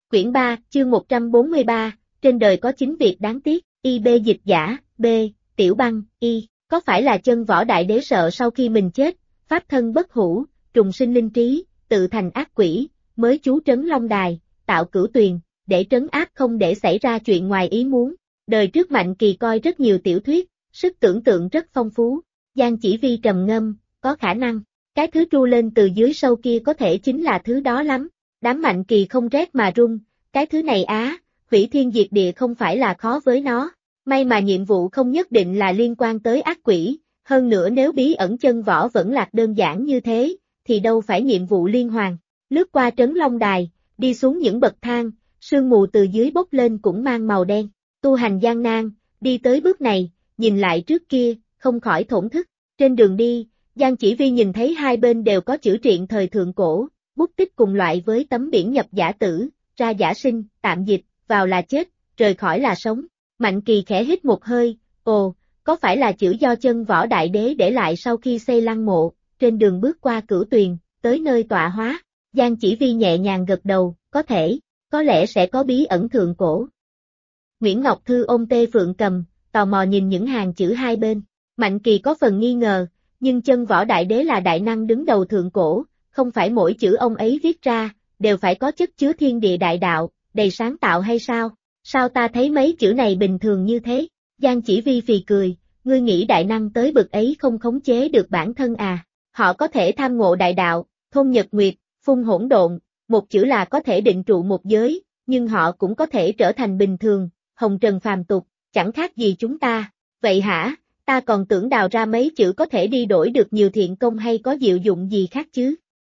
Quyển 3, chương 143, trên đời có 9 việc đáng tiếc, IB dịch giả, B, Tiểu Băng, Y, có phải là chân võ đại đế sợ sau khi mình chết, pháp thân bất hủ, trùng sinh linh trí, tự thành ác quỷ, mới chú trấn Long Đài, tạo cửu tuyền, để trấn áp không để xảy ra chuyện ngoài ý muốn. Đời trước Mạnh Kỳ coi rất nhiều tiểu thuyết, sức tưởng tượng rất phong phú, Giang Chỉ Vi trầm ngâm, có khả năng, cái thứ tru lên từ dưới sâu kia có thể chính là thứ đó lắm. Đám Mạnh Kỳ không rét mà run, cái thứ này hủy thiên diệt địa không phải là khó với nó. May mà nhiệm vụ không nhất định là liên quan tới ác quỷ, hơn nữa nếu bí ẩn chân võ vẫn lạc đơn giản như thế, thì đâu phải nhiệm vụ liên hoàn. Lướt qua trấn Long Đài, đi xuống những bậc thang, sương mù từ dưới bốc lên cũng mang màu đen. Tu hành gian nan, đi tới bước này, nhìn lại trước kia, không khỏi thổn thức. Trên đường đi, Giang Chỉ Vi nhìn thấy hai bên đều có chữ triện thời thượng cổ, bút tích cùng loại với tấm biển nhập giả tử, ra giả sinh, tạm dịch, vào là chết, rời khỏi là sống. Mạnh Kỳ khẽ hít một hơi, ồ, có phải là chữ do chân võ đại đế để lại sau khi xây lăng mộ, trên đường bước qua cửu tuyền, tới nơi tọa hóa. Giang Chỉ Vi nhẹ nhàng gật đầu, có thể, có lẽ sẽ có bí ẩn thượng cổ. Nguyễn Ngọc Thư ôm Tê Phượng Cầm, tò mò nhìn những hàng chữ hai bên. Mạnh Kỳ có phần nghi ngờ, nhưng chân võ đại đế là đại năng đứng đầu thượng cổ, không phải mỗi chữ ông ấy viết ra, đều phải có chất chứa thiên địa đại đạo, đầy sáng tạo hay sao? Sao ta thấy mấy chữ này bình thường như thế? Giang Chỉ Vi phì cười, ngươi nghĩ đại năng tới bực ấy không khống chế được bản thân à? Họ có thể tham ngộ đại đạo, thôn nhật nguyệt, phun hỗn độn, một chữ là có thể định trụ một giới, nhưng họ cũng có thể trở thành bình thường, hồng trần phàm tục, chẳng khác gì chúng ta. Vậy hả? Ta còn tưởng đào ra mấy chữ có thể đi đổi được nhiều thiện công hay có diệu dụng gì khác chứ?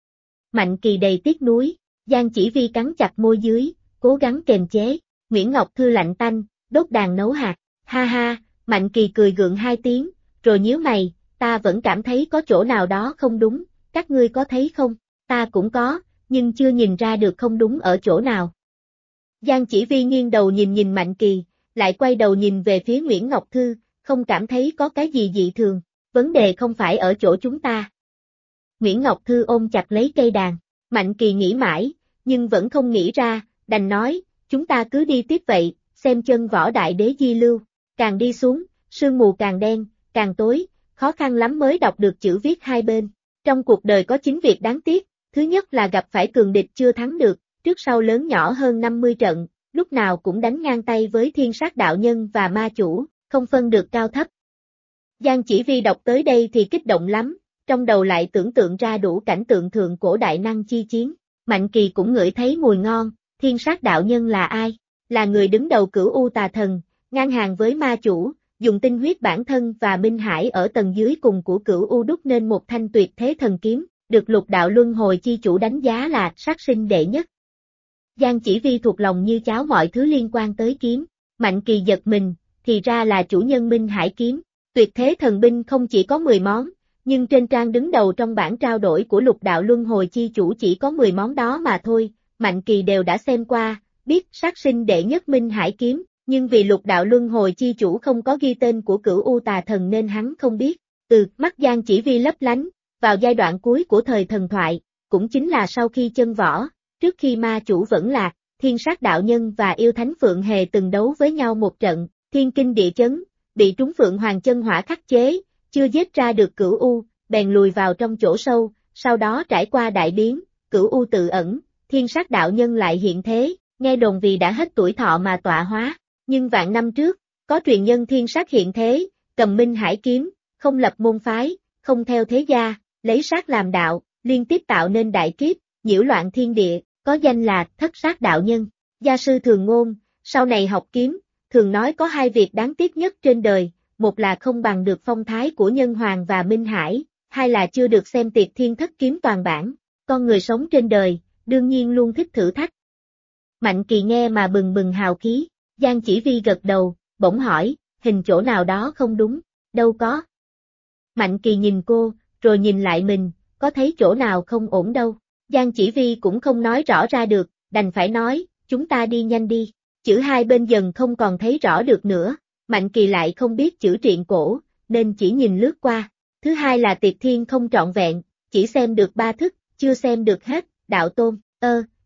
Mạnh Kỳ đầy tiếc nuối, Giang Chỉ Vi cắn chặt môi dưới, cố gắng kềm chế. Nguyễn Ngọc Thư lạnh tanh, đốt đàn nấu hạt, ha ha, Mạnh Kỳ cười gượng hai tiếng, rồi nhíu mày, ta vẫn cảm thấy có chỗ nào đó không đúng, các ngươi có thấy không? Ta cũng có, nhưng chưa nhìn ra được không đúng ở chỗ nào. Giang Chỉ Vi nghiêng đầu nhìn Mạnh Kỳ, lại quay đầu nhìn về phía Nguyễn Ngọc Thư, không cảm thấy có cái gì dị thường, vấn đề không phải ở chỗ chúng ta. Nguyễn Ngọc Thư ôm chặt lấy cây đàn, Mạnh Kỳ nghĩ mãi, nhưng vẫn không nghĩ ra, đành nói, chúng ta cứ đi tiếp vậy, xem chân võ đại đế di lưu, càng đi xuống, sương mù càng đen, càng tối, khó khăn lắm mới đọc được chữ viết hai bên. Trong cuộc đời có 9 việc đáng tiếc, thứ nhất là gặp phải cường địch chưa thắng được, trước sau lớn nhỏ hơn 50 trận, lúc nào cũng đánh ngang tay với thiên sát đạo nhân và ma chủ, không phân được cao thấp. Giang Chỉ Vi đọc tới đây thì kích động lắm, trong đầu lại tưởng tượng ra đủ cảnh tượng thượng cổ đại năng chi chiến. Mạnh Kỳ cũng ngửi thấy mùi ngon, thiên sát đạo nhân là ai? Là người đứng đầu Cửu U Tà Thần, ngang hàng với ma chủ, dùng tinh huyết bản thân và Minh Hải ở tầng dưới cùng của Cửu U đúc nên một thanh tuyệt thế thần kiếm, được Lục Đạo Luân Hồi chi chủ đánh giá là sát sinh đệ nhất. Giang Chỉ Vi thuộc lòng như cháo mọi thứ liên quan tới kiếm, Mạnh Kỳ giật mình, thì ra là chủ nhân Minh Hải kiếm, tuyệt thế thần binh không chỉ có 10 món, nhưng trên trang đứng đầu trong bản trao đổi của Lục Đạo Luân Hồi chi chủ chỉ có 10 món đó mà thôi. Mạnh Kỳ đều đã xem qua, biết sát sinh đệ nhất Minh Hải kiếm, nhưng vì Lục Đạo Luân Hồi chi chủ không có ghi tên của Cửu U Tà Thần nên hắn không biết. Từ mắt Giang Chỉ Vi lấp lánh, vào giai đoạn cuối của thời thần thoại, cũng chính là sau khi chân võ, trước khi ma chủ vẫn lạc, thiên sát đạo nhân và yêu thánh Phượng Hề từng đấu với nhau một trận, thiên kinh địa chấn, bị trúng Phượng Hoàng chân hỏa khắc chế, chưa giết ra được Cửu U, bèn lùi vào trong chỗ sâu, sau đó trải qua đại biến, Cửu U tự ẩn. Thiên sát đạo nhân lại hiện thế, nghe đồn vì đã hết tuổi thọ mà tọa hóa, nhưng vạn năm trước, có truyền nhân thiên sát hiện thế, cầm Minh Hải kiếm, không lập môn phái, không theo thế gia, lấy sát làm đạo, liên tiếp tạo nên đại kiếp, nhiễu loạn thiên địa, có danh là Thất Sát đạo nhân. Gia sư thường ngôn, sau này học kiếm, thường nói có 2 việc đáng tiếc nhất trên đời, một là không bằng được phong thái của Nhân Hoàng và Minh Hải, hai là chưa được xem Tiệt Thiên Thất kiếm toàn bản. Con người sống trên đời, đương nhiên luôn thích thử thách. Mạnh Kỳ nghe mà bừng bừng hào khí, Giang Chỉ Vi gật đầu, bỗng hỏi, hình chỗ nào đó không đúng, đâu có. Mạnh Kỳ nhìn cô, rồi nhìn lại mình, có thấy chỗ nào không ổn đâu. Giang Chỉ Vi cũng không nói rõ ra được, đành phải nói, chúng ta đi nhanh đi. Chữ hai bên dần không còn thấy rõ được nữa, Mạnh Kỳ lại không biết chữ triện cổ, nên chỉ nhìn lướt qua. Thứ hai là Tiệt Thiên không trọn vẹn, chỉ xem được 3 thức, chưa xem được hết. Đạo Tôn,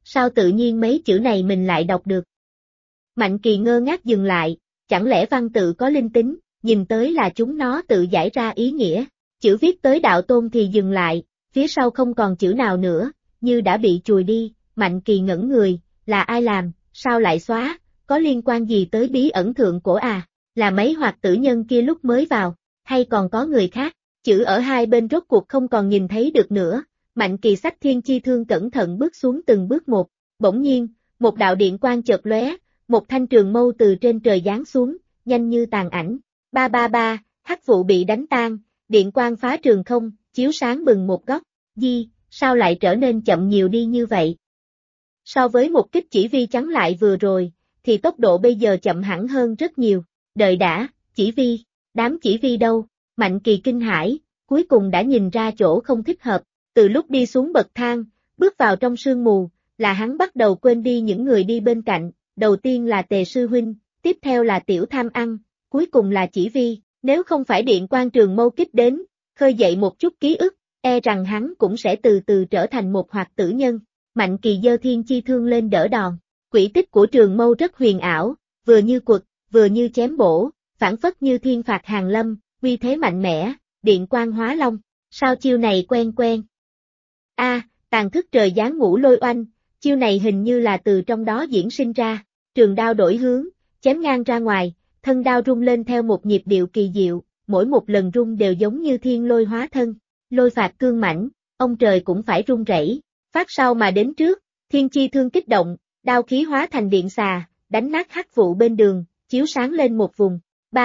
sao tự nhiên mấy chữ này mình lại đọc được. Mạnh Kỳ ngơ ngác dừng lại, chẳng lẽ văn tự có linh tính, nhìn tới là chúng nó tự giải ra ý nghĩa. Chữ viết tới đạo tôn thì dừng lại, phía sau không còn chữ nào nữa, như đã bị chùi đi. Mạnh Kỳ ngẩn người, là ai làm, sao lại xóa, có liên quan gì tới bí ẩn thượng cổ à, là mấy hoạt tử nhân kia lúc mới vào, hay còn có người khác, chữ ở hai bên rốt cuộc không còn nhìn thấy được nữa. Mạnh Kỳ xách thiên chi thương cẩn thận bước xuống từng bước một, bỗng nhiên, một đạo điện quang chợt lóe, một thanh trường mâu từ trên trời giáng xuống, nhanh như tàn ảnh, ba ba ba, hắc vụ bị đánh tan, điện quang phá trường không, chiếu sáng bừng một góc, sao lại trở nên chậm nhiều đi như vậy? So với một kích chỉ vi chắn lại vừa rồi, thì tốc độ bây giờ chậm hẳn hơn rất nhiều, đợi đã, chỉ vi, đám chỉ vi đâu? Mạnh Kỳ kinh hãi, cuối cùng đã nhìn ra chỗ không thích hợp, từ lúc đi xuống bậc thang, bước vào trong sương mù, là hắn bắt đầu quên đi những người đi bên cạnh, đầu tiên là Tề sư huynh, tiếp theo là Tiểu Tham Ăn, cuối cùng là chỉ vi, nếu không phải điện quang trường mâu kích đến, khơi dậy một chút ký ức, e rằng hắn cũng sẽ từ từ trở thành một hoạt tử nhân. Mạnh Kỳ giơ thiên chi thương lên đỡ đòn, quỹ tích của trường mâu rất huyền ảo, vừa như quật, vừa như chém bổ, phảng phất như thiên phạt hàng lâm, uy thế mạnh mẽ, điện quang hóa long, sao chiêu này quen quen. Tàn thức trời giáng ngũ lôi oanh, chiêu này hình như là từ trong đó diễn sinh ra, trường đao đổi hướng, chém ngang ra ngoài, thân đao rung lên theo một nhịp điệu kỳ diệu, mỗi một lần rung đều giống như thiên lôi hóa thân, lôi phạt cương mãnh, ông trời cũng phải run rẩy. Phát sau mà đến trước, thiên chi thương kích động, đao khí hóa thành điện xà, đánh nát hắc vụ bên đường, chiếu sáng lên một vùng.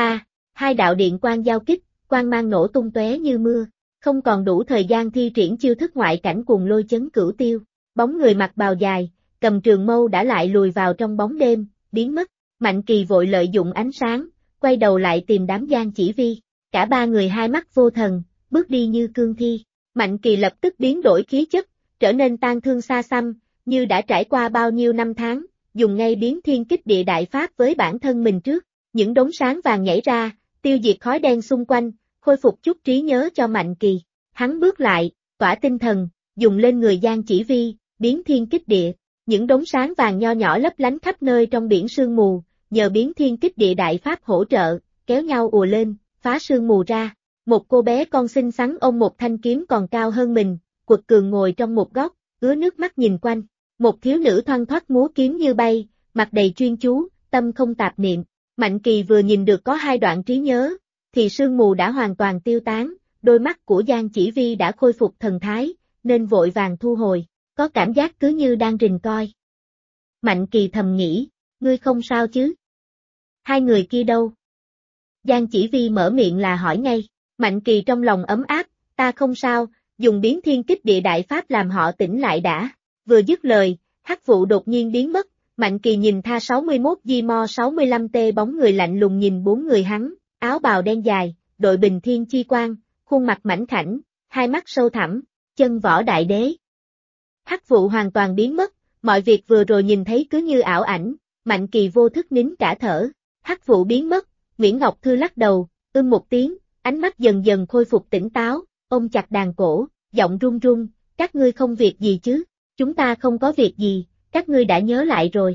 Hai đạo điện quang giao kích, quang mang nổ tung tóe như mưa, không còn đủ thời gian thi triển chiêu thức ngoại cảnh cuồng lôi chấn cửu tiêu. Bóng người mặc bào dài, cầm trường mâu đã lại lùi vào trong bóng đêm, biến mất. Mạnh Kỳ vội lợi dụng ánh sáng, quay đầu lại tìm đám Giang Chỉ Vi. Cả ba người hai mắt vô thần, bước đi như cương thi. Mạnh Kỳ lập tức biến đổi khí chất, trở nên tang thương xa xăm, như đã trải qua bao nhiêu năm tháng, dùng ngay biến thiên kích địa đại pháp với bản thân mình trước. Những đốm sáng vàng nhảy ra, tiêu diệt khói đen xung quanh, khôi phục chút trí nhớ cho Mạnh Kỳ. Hắn bước lại, tỏa tinh thần, dùng lên người Giang Chỉ Vi, biến thiên kích địa. Những đốm sáng vàng nho nhỏ lấp lánh khắp nơi trong biển sương mù, nhờ biến thiên kích địa đại pháp hỗ trợ, kéo nhau ùa lên, phá sương mù ra. Một cô bé con xinh xắn ôm một thanh kiếm còn cao hơn mình, quật cường ngồi trong một góc, ứa nước mắt nhìn quanh. Một thiếu nữ thoăn thoắt múa kiếm như bay, mặt đầy chuyên chú, tâm không tạp niệm. Mạnh Kỳ vừa nhìn được có hai đoạn trí nhớ, thì sương mù đã hoàn toàn tiêu tán, đôi mắt của Giang Chỉ Vi đã khôi phục thần thái, nên vội vàng thu hồi, có cảm giác cứ như đang rình coi. Mạnh Kỳ thầm nghĩ, ngươi không sao chứ? Hai người kia đâu? Giang Chỉ Vi mở miệng là hỏi ngay, Mạnh Kỳ trong lòng ấm áp, ta không sao, dùng biến thiên kích địa đại pháp làm họ tỉnh lại đã. Vừa dứt lời, hắc vụ đột nhiên biến mất, Mạnh Kỳ nhìn Tha 61 Di Mo 65T bóng người lạnh lùng nhìn bốn người hắn, áo bào đen dài, đội bình thiên chi quang, khuôn mặt mảnh khảnh, hai mắt sâu thẳm, chân võ đại đế. Hắc vụ hoàn toàn biến mất, mọi việc vừa rồi nhìn thấy cứ như ảo ảnh, Mạnh Kỳ vô thức nín cả thở. Hắc vụ biến mất, Nguyễn Ngọc Thư lắc đầu, một tiếng, ánh mắt dần dần khôi phục tỉnh táo, ôm chặt đàn cổ, giọng run run, các ngươi không việc gì chứ? Chúng ta không có việc gì, các ngươi đã nhớ lại rồi.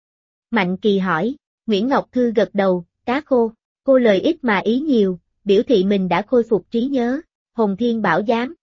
Mạnh Kỳ hỏi, Nguyễn Ngọc Thư gật đầu, cá khô, cô lời ít mà ý nhiều, biểu thị mình đã khôi phục trí nhớ, Hồn Thiên Bảo Giám.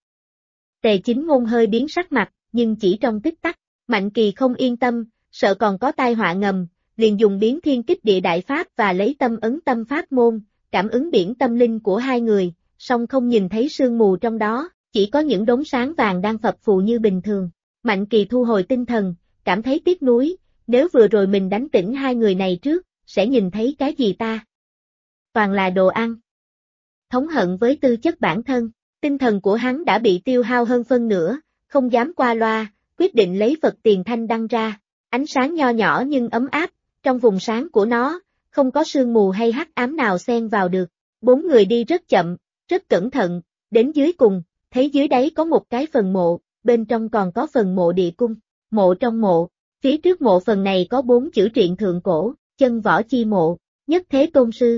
Tề Chính Ngôn hơi biến sắc mặt, nhưng chỉ trong tích tắc, Mạnh Kỳ không yên tâm, sợ còn có tai họa ngầm, liền dùng biến thiên kích địa đại pháp và lấy tâm ấn tâm pháp môn, cảm ứng biển tâm linh của hai người, song không nhìn thấy sương mù trong đó, chỉ có những đốm sáng vàng đang phập phù như bình thường. Mạnh Kỳ thu hồi tinh thần, cảm thấy tiếc nuối, nếu vừa rồi mình đánh tỉnh hai người này trước, sẽ nhìn thấy cái gì ta? Toàn là đồ ăn. Thống hận với tư chất bản thân, tinh thần của hắn đã bị tiêu hao hơn phân nửa, không dám qua loa, quyết định lấy Phật Tiền Thanh đăng ra, ánh sáng nho nhỏ nhưng ấm áp, trong vùng sáng của nó, không có sương mù hay hắc ám nào xen vào được. Bốn người đi rất chậm, rất cẩn thận, đến dưới cùng, thấy dưới đáy có một cái phần mộ, bên trong còn có phần mộ địa cung, mộ trong mộ, phía trước mộ phần này có 4 chữ truyện thượng cổ, chân võ chi mộ, nhất thế tôn sư.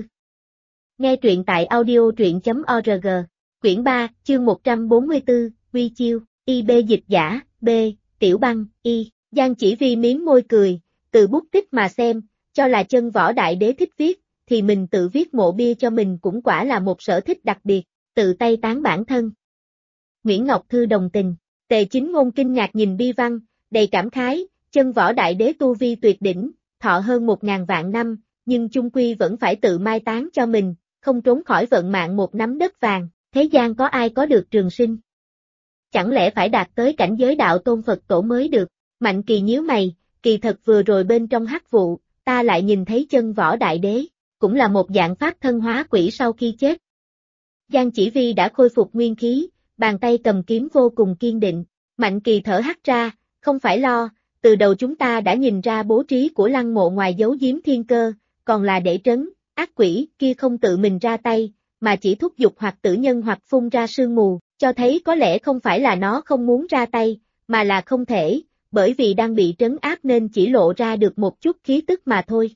Nghe truyện tại audio.org, quyển 3, chương 144, Quy Chiêu, IB dịch giả, B, Tiểu Băng, Y, Giang Chỉ Vi miếm môi cười, từ bút tích mà xem, cho là Chân Võ Đại Đế thích viết, thì mình tự viết mộ bia cho mình cũng quả là một sở thích đặc biệt, tự tay tán bản thân. Nguyễn Ngọc Thư đồng tình, Tề Chính Ngôn kinh ngạc nhìn bi văn, đầy cảm khái, Chân Võ Đại Đế tu vi tuyệt đỉnh, thọ hơn 1000 vạn năm, nhưng chung quy vẫn phải tự mai táng cho mình, không trốn khỏi vận mạng một nắm đất vàng, thế gian có ai có được trường sinh. Chẳng lẽ phải đạt tới cảnh giới đạo tôn Phật tổ mới được, Mạnh Kỳ nhíu mày, kỳ thật vừa rồi bên trong hắc vụ, ta lại nhìn thấy Chân Võ Đại Đế, cũng là một dạng pháp thân hóa quỷ sau khi chết. Giang Chỉ Vi đã khôi phục nguyên khí, bàn tay cầm kiếm vô cùng kiên định, Mạnh Kỳ thở hắt ra, không phải lo, từ đầu chúng ta đã nhìn ra bố trí của Lăng Mộ ngoài giấu giếm thiên cơ, còn là để trấn, ác quỷ kia không tự mình ra tay, mà chỉ thúc giục hoặc tử nhân hoặc phun ra sương mù, cho thấy có lẽ không phải là nó không muốn ra tay, mà là không thể, bởi vì đang bị trấn áp nên chỉ lộ ra được một chút khí tức mà thôi.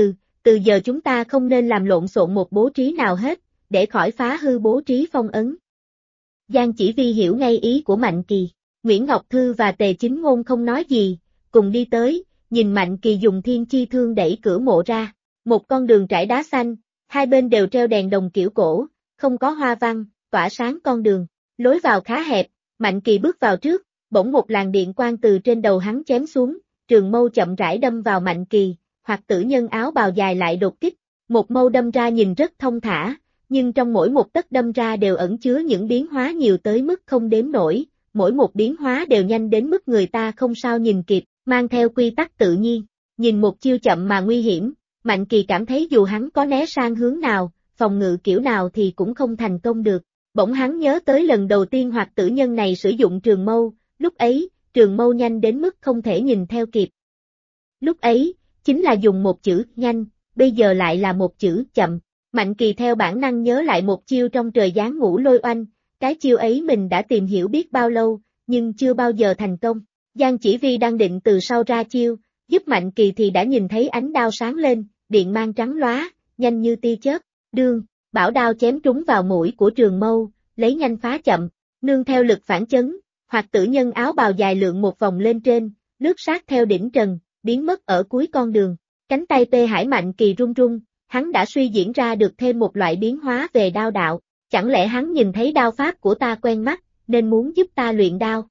Từ giờ chúng ta không nên làm lộn xộn một bố trí nào hết, để khỏi phá hư bố trí phong ấn. Giang Chỉ Vi hiểu ngay ý của Mạnh Kỳ, Nguyễn Ngọc Thư và Tề Chính Ngôn không nói gì, cùng đi tới, nhìn Mạnh Kỳ dùng thiên chi thương đẩy cửa mộ ra, một con đường trải đá xanh, hai bên đều treo đèn đồng kiểu cổ, không có hoa văn, tỏa sáng con đường, lối vào khá hẹp, Mạnh Kỳ bước vào trước, bỗng một làn điện quang từ trên đầu hắn chém xuống, trường mâu chậm rãi đâm vào Mạnh Kỳ, hoặc tử nhân áo bào dài lại đột kích, một mâu đâm ra nhìn rất thông thả, nhưng trong mỗi một tấc đâm ra đều ẩn chứa những biến hóa nhiều tới mức không đếm nổi, mỗi một biến hóa đều nhanh đến mức người ta không sao nhìn kịp, mang theo quy tắc tự nhiên, nhìn một chiêu chậm mà nguy hiểm, Mạnh Kỳ cảm thấy dù hắn có né sang hướng nào, phòng ngự kiểu nào thì cũng không thành công được, bỗng hắn nhớ tới lần đầu tiên hoặc tử nhân này sử dụng trường mâu, lúc ấy, trường mâu nhanh đến mức không thể nhìn theo kịp. Lúc ấy, chính là dùng một chữ nhanh, bây giờ lại là một chữ chậm. Mạnh Kỳ theo bản năng nhớ lại một chiêu trong Trời Giáng Ngũ Lôi Oanh, cái chiêu ấy mình đã tìm hiểu biết bao lâu, nhưng chưa bao giờ thành công. Giang Chỉ Vi đang định từ sau ra chiêu, giúp Mạnh Kỳ thì đã nhìn thấy ánh đao sáng lên, điện mang trắng lóa, nhanh như tia chớp, đương, bảo đao chém trúng vào mũi của trường mâu, lấy nhanh phá chậm, nương theo lực phản chấn, hoặc tử nhân áo bào dài lượn một vòng lên trên, lướt sát theo đỉnh trần, biến mất ở cuối con đường. Cánh tay Tê Hải Mạnh Kỳ run run, hắn đã suy diễn ra được thêm một loại biến hóa về đao đạo, chẳng lẽ hắn nhìn thấy đao pháp của ta quen mắt, nên muốn giúp ta luyện đao.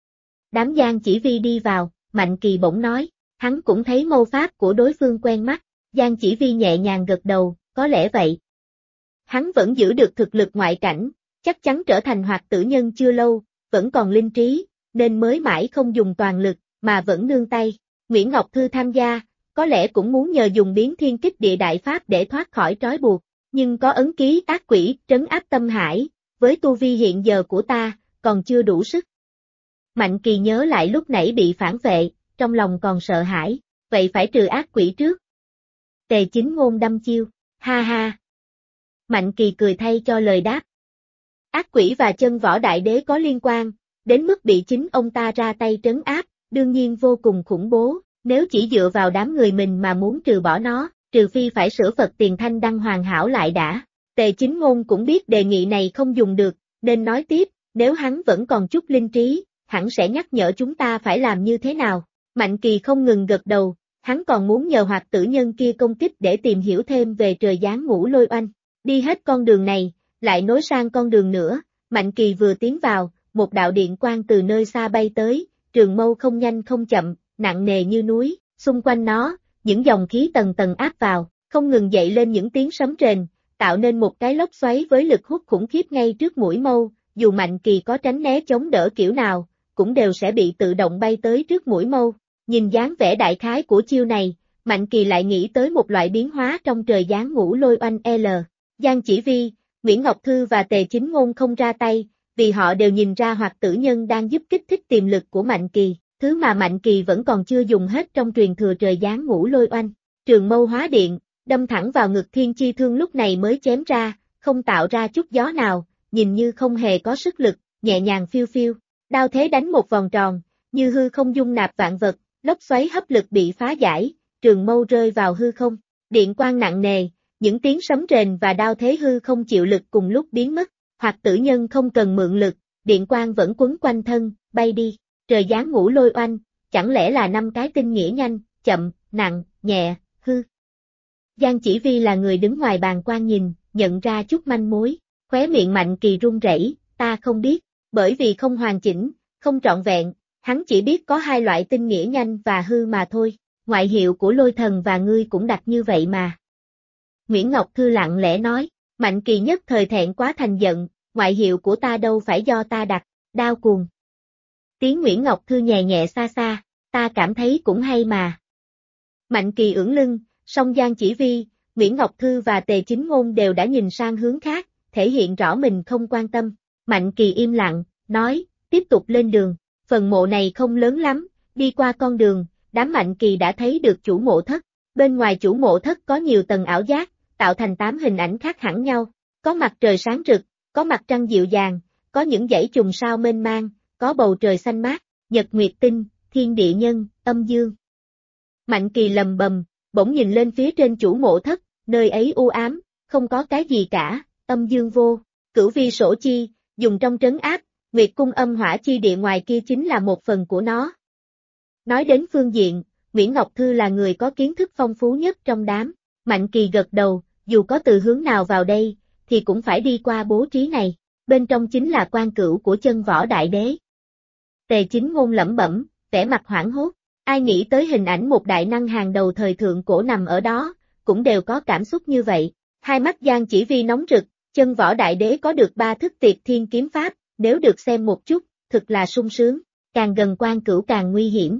Đám Giang Chỉ Vi đi vào, Mạnh Kỳ bỗng nói, hắn cũng thấy mâu pháp của đối phương quen mắt, Giang Chỉ Vi nhẹ nhàng gật đầu, có lẽ vậy. Hắn vẫn giữ được thực lực ngoại cảnh, chắc chắn trở thành hoạt tử nhân chưa lâu, vẫn còn linh trí, nên mới mãi không dùng toàn lực, mà vẫn nương tay. Nguyễn Ngọc Thư tham gia, có lẽ cũng muốn nhờ dùng biến thiên kích địa đại pháp để thoát khỏi trói buộc, nhưng có ấn ký ác quỷ trấn áp tâm hải, với tu vi hiện giờ của ta, còn chưa đủ sức. Mạnh Kỳ nhớ lại lúc nãy bị phản vệ, trong lòng còn sợ hãi, vậy phải trừ ác quỷ trước. Tề Chính Ngôn đâm chiêu, ha ha. Mạnh Kỳ cười thay cho lời đáp. Ác quỷ và Chân Võ Đại Đế có liên quan, đến mức bị chính ông ta ra tay trấn áp, đương nhiên vô cùng khủng bố, nếu chỉ dựa vào đám người mình mà muốn trừ bỏ nó, trừ phi phải sửa Phật Tiền Thanh Đăng hoàn hảo lại đã. Tề Chính Ngôn cũng biết đề nghị này không dùng được, nên nói tiếp, nếu hắn vẫn còn chút linh trí, hẳn sẽ nhắc nhở chúng ta phải làm như thế nào. Mạnh Kỳ không ngừng gật đầu, hắn còn muốn nhờ hoạt tử nhân kia công kích để tìm hiểu thêm về Trời Giáng Ngũ Lôi Oanh. Đi hết con đường này, lại nối sang con đường nữa, Mạnh Kỳ vừa tiến vào, một đạo điện quang từ nơi xa bay tới, trường mâu không nhanh không chậm, nặng nề như núi, xung quanh nó, những dòng khí tầng tầng áp vào, không ngừng dậy lên những tiếng sấm rền, tạo nên một cái lốc xoáy với lực hút khủng khiếp ngay trước mũi mâu, dù Mạnh Kỳ có tránh né chống đỡ kiểu nào, cũng đều sẽ bị tự động bay tới trước mũi mâu. Nhìn dáng vẻ đại khái của chiêu này, Mạnh Kỳ lại nghĩ tới một loại biến hóa trong Trời Giáng Ngũ Lôi Oanh L. Giang Chỉ Vi, Nguyễn Ngọc Thư và Tề Chính Ngôn không ra tay, vì họ đều nhìn ra hoạt tử nhân đang giúp kích thích tiềm lực của Mạnh Kỳ, thứ mà Mạnh Kỳ vẫn còn chưa dùng hết trong truyền thừa Trời Giáng Ngũ Lôi Oanh. Trường mâu hóa điện, đâm thẳng vào ngực thiên chi thương lúc này mới chém ra, không tạo ra chút gió nào, nhìn như không hề có sức lực, nhẹ nhàng phiêu phiêu. Đao thế đánh một vòng tròn, như hư không dung nạp vạn vật, lốc xoáy hấp lực bị phá giải, trường mâu rơi vào hư không, điện quang nặng nề, những tiếng sấm rền và đao thế hư không chịu lực cùng lúc biến mất, hoặc tử nhân không cần mượn lực, điện quang vẫn quấn quanh thân, bay đi. Trời Giáng Ngũ Lôi Oanh, chẳng lẽ là 5 cái tinh nghĩa nhanh, chậm, nặng, nhẹ, hư. Giang Chỉ Vi là người đứng ngoài bàn quan nhìn, nhận ra chút manh mối, khóe miệng Mạnh Kỳ run rẩy, ta không biết, bởi vì không hoàn chỉnh, không trọn vẹn, hắn chỉ biết có 2 loại tinh nghĩa nhanh và hư mà thôi, ngoại hiệu của Lôi Thần và ngươi cũng đặt như vậy mà. Nguyễn Ngọc Thư lặng lẽ nói, Mạnh Kỳ nhất thời thẹn quá thành giận, ngoại hiệu của ta đâu phải do ta đặt, Đao Cuồng. Tiếng Nguyễn Ngọc Thư nhẹ nhẹ xa xa, ta cảm thấy cũng hay mà. Mạnh Kỳ ưỡn lưng, song Giang Chỉ Vi, Nguyễn Ngọc Thư và Tề Chính Ngôn đều đã nhìn sang hướng khác, thể hiện rõ mình không quan tâm. Mạnh Kỳ im lặng, nói, tiếp tục lên đường, phần mộ này không lớn lắm, đi qua con đường, đám Mạnh Kỳ đã thấy được chủ mộ thất. Bên ngoài chủ mộ thất có nhiều tầng ảo giác, tạo thành 8 hình ảnh khác hẳn nhau, có mặt trời sáng rực, có mặt trăng dịu dàng, có những dãy chùm sao mênh mang, có bầu trời xanh mát, nhật nguyệt tinh, thiên địa nhân, âm dương. Mạnh Kỳ lầm bầm, bỗng nhìn lên phía trên chủ mộ thất, nơi ấy u ám, không có cái gì cả, âm dương vô, cửu vi sổ chi, dùng trong trấn áp, nguyệt cung âm hỏa chi địa ngoài kia chính là một phần của nó. Nói đến phương diện, Nguyễn Ngọc Thư là người có kiến thức phong phú nhất trong đám, Mạnh Kỳ gật đầu, dù có từ hướng nào vào đây, thì cũng phải đi qua bố trí này, bên trong chính là quan cửu của chân võ đại đế. Tề Chính Ngôn lẩm bẩm, vẻ mặt hoảng hốt, ai nghĩ tới hình ảnh một đại năng hàng đầu thời thượng cổ nằm ở đó, cũng đều có cảm xúc như vậy, hai mắt Giang Chỉ Vi nóng rực, chân võ đại đế có được 3 thức tiệt thiên kiếm pháp, nếu được xem một chút, thực là sung sướng, càng gần quan cửu càng nguy hiểm.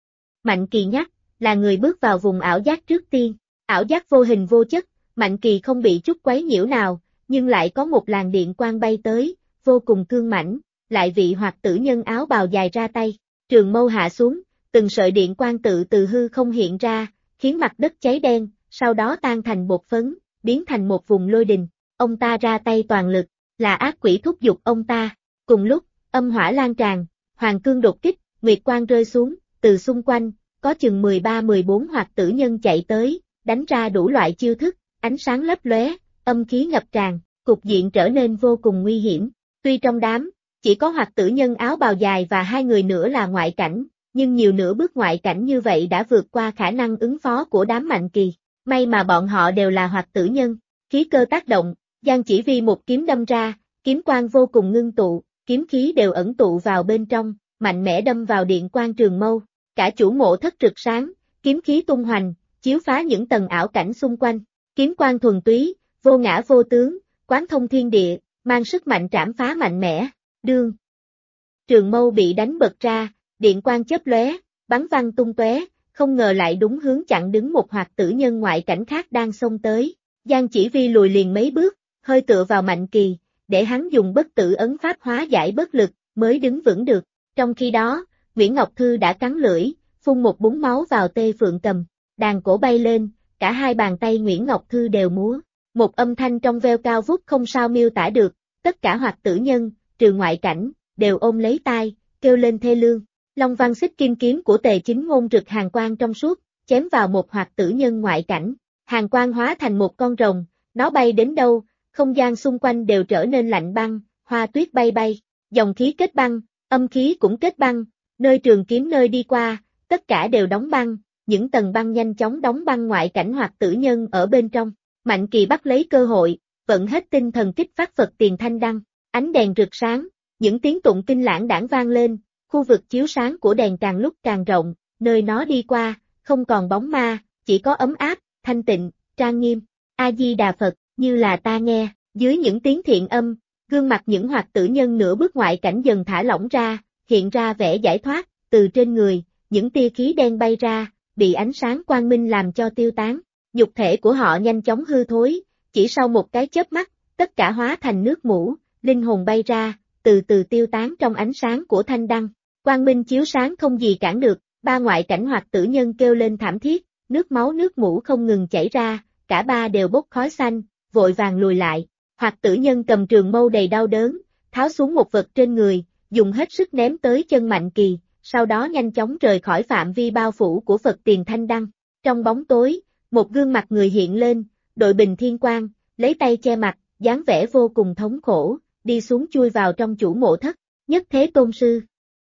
Mạnh Kỳ nhắc, là người bước vào vùng ảo giác trước tiên, ảo giác vô hình vô chất, Mạnh Kỳ không bị chút quấy nhiễu nào, nhưng lại có một làn điện quang bay tới, vô cùng cương mãnh, lại vị hoạt tử nhân áo bào dài ra tay, trường mâu hạ xuống, từng sợi điện quang tự từ hư không hiện ra, khiến mặt đất cháy đen, sau đó tan thành bột phấn, biến thành một vùng lôi đình, ông ta ra tay toàn lực, là ác quỷ thúc giục ông ta, cùng lúc, âm hỏa lan tràn, hoàng cương đột kích, nguyệt quang rơi xuống, từ xung quanh, có chừng 13-14 hoạt tử nhân chạy tới, đánh ra đủ loại chiêu thức, ánh sáng lấp lóe, âm khí ngập tràn, cục diện trở nên vô cùng nguy hiểm. Tuy trong đám, chỉ có hoạt tử nhân áo bào dài và 2 người nữa là ngoại cảnh, nhưng nhiều nửa bước ngoại cảnh như vậy đã vượt qua khả năng ứng phó của đám Mạnh Kỳ. May mà bọn họ đều là hoạt tử nhân, khí cơ tác động, Giang Chỉ Vi một kiếm đâm ra, kiếm quang vô cùng ngưng tụ, kiếm khí đều ẩn tụ vào bên trong, mạnh mẽ đâm vào điện quang trường mâu, cả chủ mộ thất rực sáng, kiếm khí tung hoành, chiếu phá những tầng ảo cảnh xung quanh, kiếm quang thuần túy, vô ngã vô tướng, quán thông thiên địa, mang sức mạnh trảm phá mạnh mẽ, đương. Trường mâu bị đánh bật ra, điện quang chớp lóe, bắn văng tung tóe, không ngờ lại đúng hướng chặn đứng một hoạt tử nhân ngoại cảnh khác đang xông tới. Giang Chỉ Vi lùi liền mấy bước, hơi tựa vào Mạnh Kỳ, để hắn dùng bất tử ấn pháp hóa giải bất lực, mới đứng vững được. Trong khi đó, Nguyễn Ngọc Thư đã cắn lưỡi, phun một búng máu vào Tê Phượng Cầm, đàn cổ bay lên, cả hai bàn tay Nguyễn Ngọc Thư đều múa. Một âm thanh trong veo cao vút không sao miêu tả được, tất cả hoạt tử nhân, trừ ngoại cảnh, đều ôm lấy tai, kêu lên thê lương. Long văn xích kim kiếm của Tề Chính Ngôn rực hàn quang trong suốt, chém vào một hoạt tử nhân ngoại cảnh. Hàn quang hóa thành một con rồng, nó bay đến đâu, không gian xung quanh đều trở nên lạnh băng, hoa tuyết bay bay, dòng khí kết băng, âm khí cũng kết băng, nơi trường kiếm nơi đi qua, tất cả đều đóng băng, những tầng băng nhanh chóng đóng băng ngoại cảnh hoạt tử nhân ở bên trong. Mạnh Kỳ bắt lấy cơ hội, vận hết tinh thần kích phát Phật Tiền Thanh Đăng, ánh đèn rực sáng, những tiếng tụng kinh lãng đãng vang lên, khu vực chiếu sáng của đèn càng lúc càng rộng, nơi nó đi qua, không còn bóng ma, chỉ có ấm áp, thanh tịnh, trang nghiêm. A-di-đà Phật, như là ta nghe, dưới những tiếng thiện âm, gương mặt những hoạt tử nhân nửa bước ngoại cảnh dần thả lỏng ra, hiện ra vẻ giải thoát, từ trên người, những tia khí đen bay ra, bị ánh sáng quang minh làm cho tiêu tán. Nhục thể của họ nhanh chóng hư thối, chỉ sau một cái chớp mắt, tất cả hóa thành nước mũ, linh hồn bay ra, từ từ tiêu tán trong ánh sáng của thanh đăng. Quang minh chiếu sáng không gì cản được, ba ngoại cảnh hoạt tử nhân kêu lên thảm thiết, nước máu nước mũ không ngừng chảy ra, cả ba đều bốc khói xanh, vội vàng lùi lại. Hoạt tử nhân cầm trường mâu đầy đau đớn, tháo xuống một vật trên người, dùng hết sức ném tới chân Mạnh Kỳ, sau đó nhanh chóng rời khỏi phạm vi bao phủ của Phật Tiền Thanh Đăng. Trong bóng tối, một gương mặt người hiện lên, đội bình thiên quang, lấy tay che mặt, dáng vẻ vô cùng thống khổ, đi xuống chui vào trong chủ mộ thất. Nhất Thế Tôn Sư.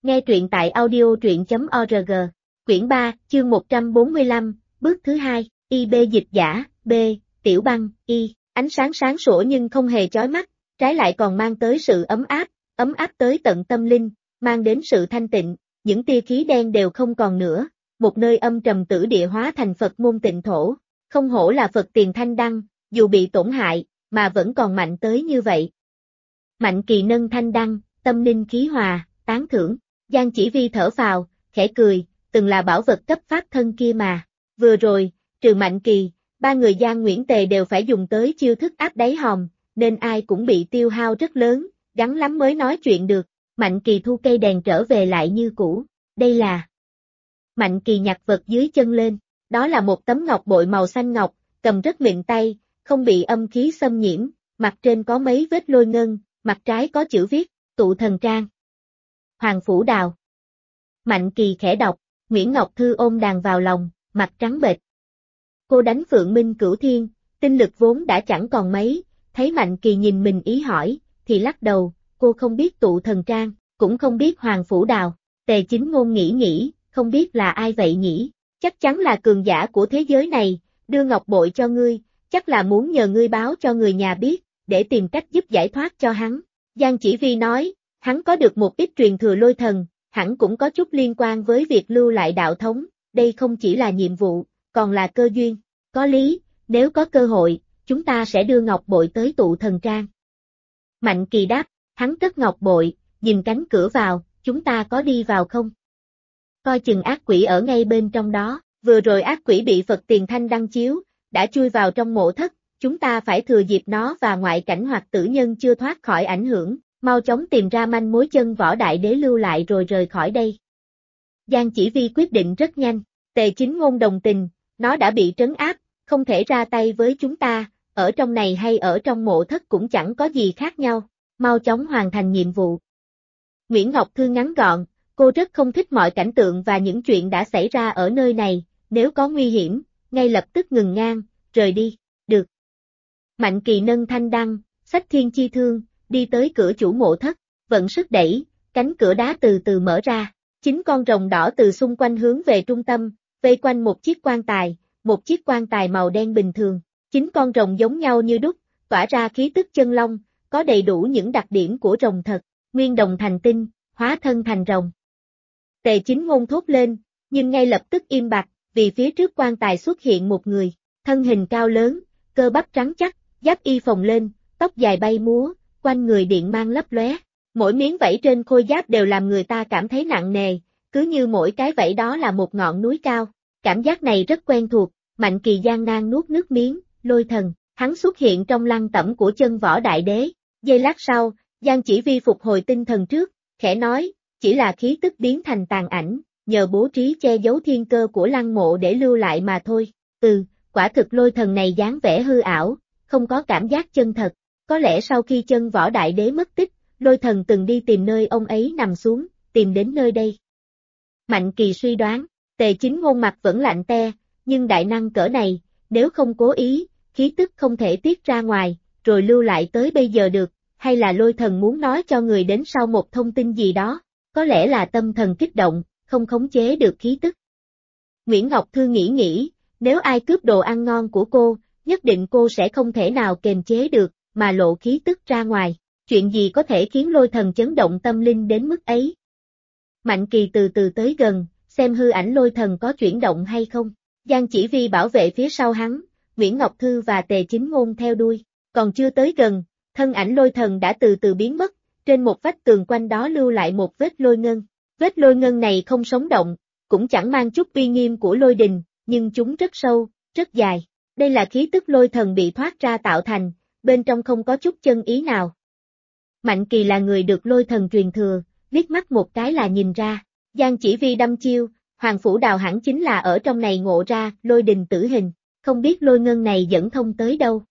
Nghe truyện tại audio truyện.org. Quyển 3, chương 145, bước thứ 2, IB dịch giả, B, Tiểu Băng, Y. Ánh sáng sáng sủa nhưng không hề chói mắt, trái lại còn mang tới sự ấm áp tới tận tâm linh, mang đến sự thanh tịnh, những tia khí đen đều không còn nữa, một nơi âm trầm tử địa hóa thành Phật môn tịnh thổ, không hổ là Phật Tiền Thanh Đăng, dù bị tổn hại, mà vẫn còn mạnh tới như vậy. Mạnh Kỳ nâng thanh đăng, tâm ninh khí hòa, tán thưởng, Giang Chỉ Vi thở phào, khẽ cười, từng là bảo vật cấp pháp thân kia mà, vừa rồi, trừ Mạnh Kỳ, ba người Giang Nguyễn Tề đều phải dùng tới chiêu thức áp đáy hòm, nên ai cũng bị tiêu hao rất lớn, gắng lắm mới nói chuyện được. Mạnh Kỳ thu cây đèn trở về lại như cũ, đây là... Mạnh Kỳ nhặt vật dưới chân lên, đó là một tấm ngọc bội màu xanh ngọc, cầm rất mịn tay, không bị âm khí xâm nhiễm, mặt trên có mấy vết lôi ngân, mặt trái có chữ viết, Tụ Thần Trang. Hoàng Phủ Đào. Mạnh Kỳ khẽ đọc, Nguyễn Ngọc Thư ôm đàn vào lòng, mặt trắng bệch. Cô đánh Phượng Minh Cửu Thiên, tinh lực vốn đã chẳng còn mấy, thấy Mạnh Kỳ nhìn mình ý hỏi, thì lắc đầu, cô không biết Tụ Thần Trang, cũng không biết Hoàng Phủ Đào. Tề Chính Ngôn nghĩ, không biết là ai vậy nhỉ, chắc chắn là cường giả của thế giới này, đưa ngọc bội cho ngươi, chắc là muốn nhờ ngươi báo cho người nhà biết, để tìm cách giúp giải thoát cho hắn. Giang Chỉ Vi nói, hắn có được một ít truyền thừa lôi thần, hẳn cũng có chút liên quan với việc lưu lại đạo thống, đây không chỉ là nhiệm vụ, còn là cơ duyên, có lý, nếu có cơ hội, chúng ta sẽ đưa ngọc bội tới Tụ Thần Trang. Mạnh Kỳ đáp, hắn cất ngọc bội, nhìn cánh cửa vào, chúng ta có đi vào không? Coi chừng ác quỷ ở ngay bên trong đó, vừa rồi ác quỷ bị Phật Tiền Thanh Đăng chiếu, đã chui vào trong mộ thất, chúng ta phải thừa dịp nó và ngoại cảnh hoặc tử nhân chưa thoát khỏi ảnh hưởng, mau chóng tìm ra manh mối chân Võ Đại Đế lưu lại rồi rời khỏi đây. Giang Chỉ Vi quyết định rất nhanh, Tề Chính Ngôn đồng tình, nó đã bị trấn áp, không thể ra tay với chúng ta, ở trong này hay ở trong mộ thất cũng chẳng có gì khác nhau, mau chóng hoàn thành nhiệm vụ. Nguyễn Ngọc Thư ngắn gọn, cô rất không thích mọi cảnh tượng và những chuyện đã xảy ra ở nơi này, nếu có nguy hiểm, ngay lập tức ngừng ngang, rời đi, được. Mạnh Kỳ nâng thanh đăng, xách thiên chi thương, đi tới cửa chủ mộ thất, vận sức đẩy, cánh cửa đá từ từ mở ra, 9 con rồng đỏ từ xung quanh hướng về trung tâm, vây quanh một chiếc quan tài màu đen bình thường, 9 con rồng giống nhau như đúc, tỏa ra khí tức chân long, có đầy đủ những đặc điểm của rồng thật, nguyên đồng thành tinh, hóa thân thành rồng. Tề Chính Ngôn thốt lên, nhưng ngay lập tức im bặt, vì phía trước quan tài xuất hiện một người, thân hình cao lớn, cơ bắp trắng chắc, giáp y phồng lên, tóc dài bay múa, quanh người điện mang lấp lóe, mỗi miếng vảy trên khôi giáp đều làm người ta cảm thấy nặng nề, cứ như mỗi cái vảy đó là một ngọn núi cao, cảm giác này rất quen thuộc. Mạnh Kỳ gian nan nuốt nước miếng, lôi thần, hắn xuất hiện trong lăng tẩm của chân Võ Đại Đế, giây lát sau, Giang Chỉ Vi phục hồi tinh thần trước, khẽ nói, chỉ là khí tức biến thành tàn ảnh, nhờ bố trí che giấu thiên cơ của lăng mộ để lưu lại mà thôi. Quả thực lôi thần này dáng vẻ hư ảo, không có cảm giác chân thật, có lẽ sau khi chân Võ Đại Đế mất tích, lôi thần từng đi tìm nơi ông ấy nằm xuống, tìm đến nơi đây. Mạnh Kỳ suy đoán, Tề Chính Ngôn mặt vẫn lạnh te, nhưng đại năng cỡ này, nếu không cố ý, khí tức không thể tiết ra ngoài, rồi lưu lại tới bây giờ được, hay là lôi thần muốn nói cho người đến sau một thông tin gì đó, có lẽ là tâm thần kích động, không khống chế được khí tức. Nguyễn Ngọc Thư nghĩ, nếu ai cướp đồ ăn ngon của cô, nhất định cô sẽ không thể nào kềm chế được, mà lộ khí tức ra ngoài, chuyện gì có thể khiến lôi thần chấn động tâm linh đến mức ấy. Mạnh Kỳ từ từ tới gần, xem hư ảnh lôi thần có chuyển động hay không. Giang Chỉ Vi bảo vệ phía sau hắn, Nguyễn Ngọc Thư và Tề Chính Ngôn theo đuôi, còn chưa tới gần, thân ảnh lôi thần đã từ từ biến mất, trên một vách tường quanh đó lưu lại một vết lôi ngân. Vết lôi ngân này không sống động, cũng chẳng mang chút uy nghiêm của lôi đình, nhưng chúng rất sâu, rất dài. Đây là khí tức lôi thần bị thoát ra tạo thành, bên trong không có chút chân ý nào. Mạnh Kỳ là người được lôi thần truyền thừa, liếc mắt một cái là nhìn ra. Giang Chỉ Vi đâm chiêu, Hoàng Phủ Đào hẳn chính là ở trong này ngộ ra lôi đình tử hình, không biết lôi ngân này dẫn thông tới đâu.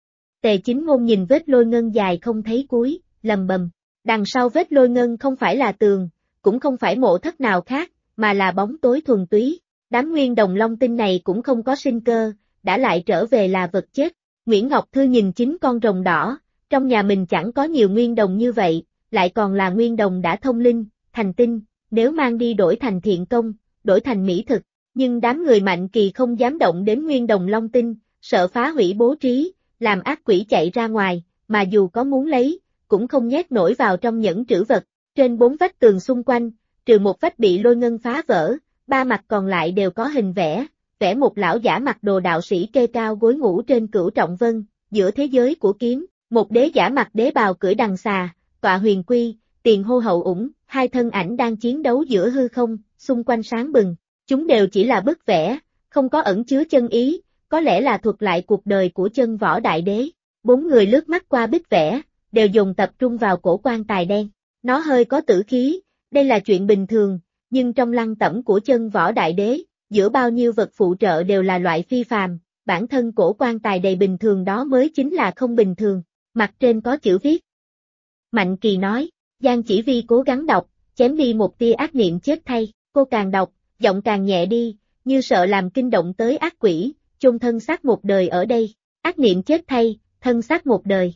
Tề Chính Ngôn nhìn vết lôi ngân dài không thấy cuối, lầm bầm, đằng sau vết lôi ngân không phải là tường, cũng không phải mộ thất nào khác, mà là bóng tối thuần túy, đám nguyên đồng long tinh này cũng không có sinh cơ, đã lại trở về là vật chết. Nguyễn Ngọc Thư nhìn 9 con rồng đỏ, trong nhà mình chẳng có nhiều nguyên đồng như vậy, lại còn là nguyên đồng đã thông linh, thành tinh, nếu mang đi đổi thành thiện công, đổi thành mỹ thực, nhưng đám người Mạnh Kỳ không dám động đến Nguyên Đồng Long Tinh, sợ phá hủy bố trí, làm ác quỷ chạy ra ngoài, mà dù có muốn lấy, cũng không nhét nổi vào trong nhẫn trữ vật. Trên 4 vách tường xung quanh, trừ một vách bị lôi ngân phá vỡ, 3 mặt còn lại đều có hình vẽ, vẽ một lão giả mặc đồ đạo sĩ kê cao gối ngủ trên cửu trọng vân, giữa thế giới của kiếm, một đế giả mặc đế bào cưỡi đằng xà, tọa huyền quy, tiền hô hậu ủng, 2 thân ảnh đang chiến đấu giữa hư không, xung quanh sáng bừng. Chúng đều chỉ là bức vẽ, không có ẩn chứa chân ý, có lẽ là thuật lại cuộc đời của chân võ đại đế. 4 người lướt mắt qua bức vẽ, đều dùng tập trung vào cổ quan tài đen. Nó hơi có tử khí, đây là chuyện bình thường, nhưng trong lăng tẩm của chân võ đại đế, giữa bao nhiêu vật phụ trợ đều là loại phi phàm, bản thân cổ quan tài đầy bình thường đó mới chính là không bình thường. Mặt trên có chữ viết. Mạnh Kỳ nói, Giang Chỉ Vi cố gắng đọc, chém đi một tia ác niệm chết thay, cô càng đọc, giọng càng nhẹ đi, như sợ làm kinh động tới ác quỷ, chôn thân xác một đời ở đây, ác niệm chết thay, thân xác một đời.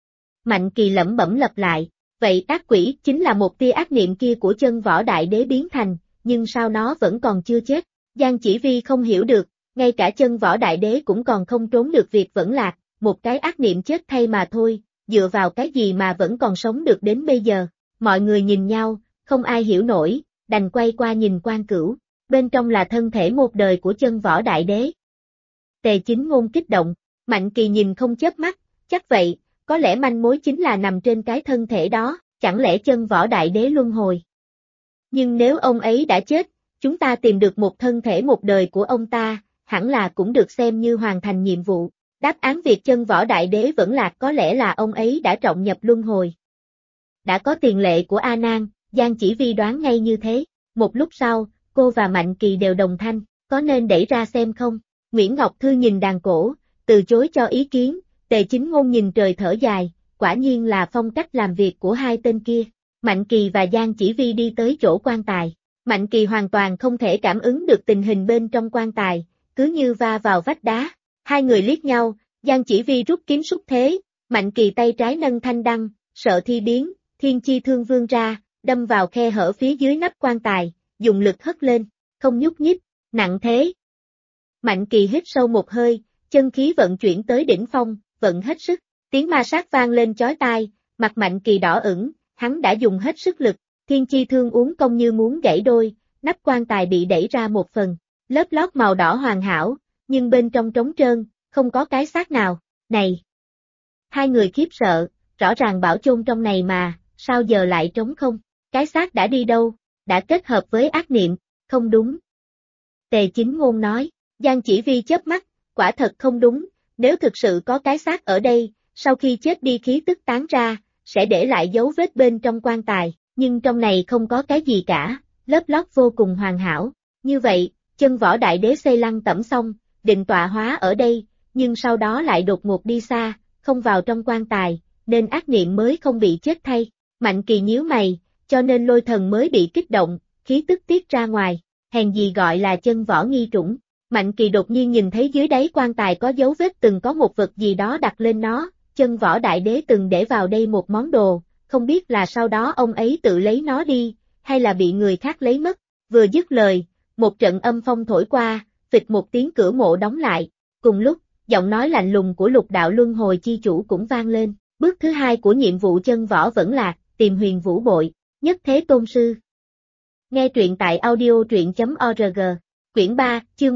Mạnh Kỳ lẩm bẩm lặp lại, vậy ác quỷ chính là một tia ác niệm kia của chân võ đại đế biến thành, nhưng sao nó vẫn còn chưa chết? Giang Chỉ Vi không hiểu được, ngay cả chân võ đại đế cũng còn không trốn được việc vẫn lạc, một cái ác niệm chết thay mà thôi, dựa vào cái gì mà vẫn còn sống được đến bây giờ? Mọi người nhìn nhau, không ai hiểu nổi, đành quay qua nhìn Quan Cửu, bên trong là thân thể một đời của chân võ đại đế. Tề Chính Ngôn kích động, Mạnh Kỳ nhìn không chớp mắt, chắc vậy, có lẽ manh mối chính là nằm trên cái thân thể đó, chẳng lẽ chân võ đại đế luân hồi. Nhưng nếu ông ấy đã chết, chúng ta tìm được một thân thể một đời của ông ta, hẳn là cũng được xem như hoàn thành nhiệm vụ. Đáp án việc chân võ đại đế vẫn lạc có lẽ là ông ấy đã trọng nhập luân hồi. Đã có tiền lệ của A Nan, Giang Chỉ Vi đoán ngay như thế. Một lúc sau, cô và Mạnh Kỳ đều đồng thanh, có nên đẩy ra xem không? Nguyễn Ngọc Thư nhìn đàn cổ, từ chối cho ý kiến, Tề Chính Ngôn nhìn trời thở dài, quả nhiên là phong cách làm việc của hai tên kia. Mạnh Kỳ và Giang Chỉ Vi đi tới chỗ quan tài. Mạnh Kỳ hoàn toàn không thể cảm ứng được tình hình bên trong quan tài, cứ như va vào vách đá. Hai người liếc nhau, Giang Chỉ Vi rút kiếm xúc thế, Mạnh Kỳ tay trái nâng thanh đăng, sợ thi biến, thiên chi thương vươn ra, đâm vào khe hở phía dưới nắp quan tài, dùng lực hất lên, không nhúc nhích, nặng thế. Mạnh Kỳ hít sâu một hơi, chân khí vận chuyển tới đỉnh phong, vận hết sức, tiếng ma sát vang lên chói tai, mặt Mạnh Kỳ đỏ ửng, hắn đã dùng hết sức lực, thiên chi thương uốn cong như muốn gãy đôi, nắp quan tài bị đẩy ra một phần, lớp lót màu đỏ hoàn hảo, nhưng bên trong trống trơn, không có cái xác nào, này. Hai người khiếp sợ, rõ ràng bảo chôn trong này mà, sao giờ lại trống không, cái xác đã đi đâu, đã kết hợp với ác niệm, không đúng. Tề Chính Ngôn nói, Giang Chỉ Vi chớp mắt, quả thật không đúng, nếu thực sự có cái xác ở đây, sau khi chết đi khí tức tán ra, sẽ để lại dấu vết bên trong quan tài, nhưng trong này không có cái gì cả, lớp lót vô cùng hoàn hảo, như vậy, chân võ đại đế xây lăng tẩm xong, định tọa hóa ở đây, nhưng sau đó lại đột ngột đi xa, không vào trong quan tài, nên ác niệm mới không bị chết thay. Mạnh Kỳ nhíu mày, cho nên lôi thần mới bị kích động, khí tức tiết ra ngoài, hèn gì gọi là chân võ nghi trũng. Mạnh Kỳ đột nhiên nhìn thấy dưới đáy quan tài có dấu vết từng có một vật gì đó đặt lên nó, chân võ đại đế từng để vào đây một món đồ, không biết là sau đó ông ấy tự lấy nó đi, hay là bị người khác lấy mất. Vừa dứt lời, một trận âm phong thổi qua, phịch một tiếng cửa mộ đóng lại, cùng lúc, giọng nói lạnh lùng của Lục Đạo Luân Hồi chi chủ cũng vang lên, bước thứ 2 của nhiệm vụ chân võ vẫn lạc, tìm Huyền Vũ Bội, Nhất Thế Tôn Sư. Nghe truyện tại audio.org, quyển 3, chương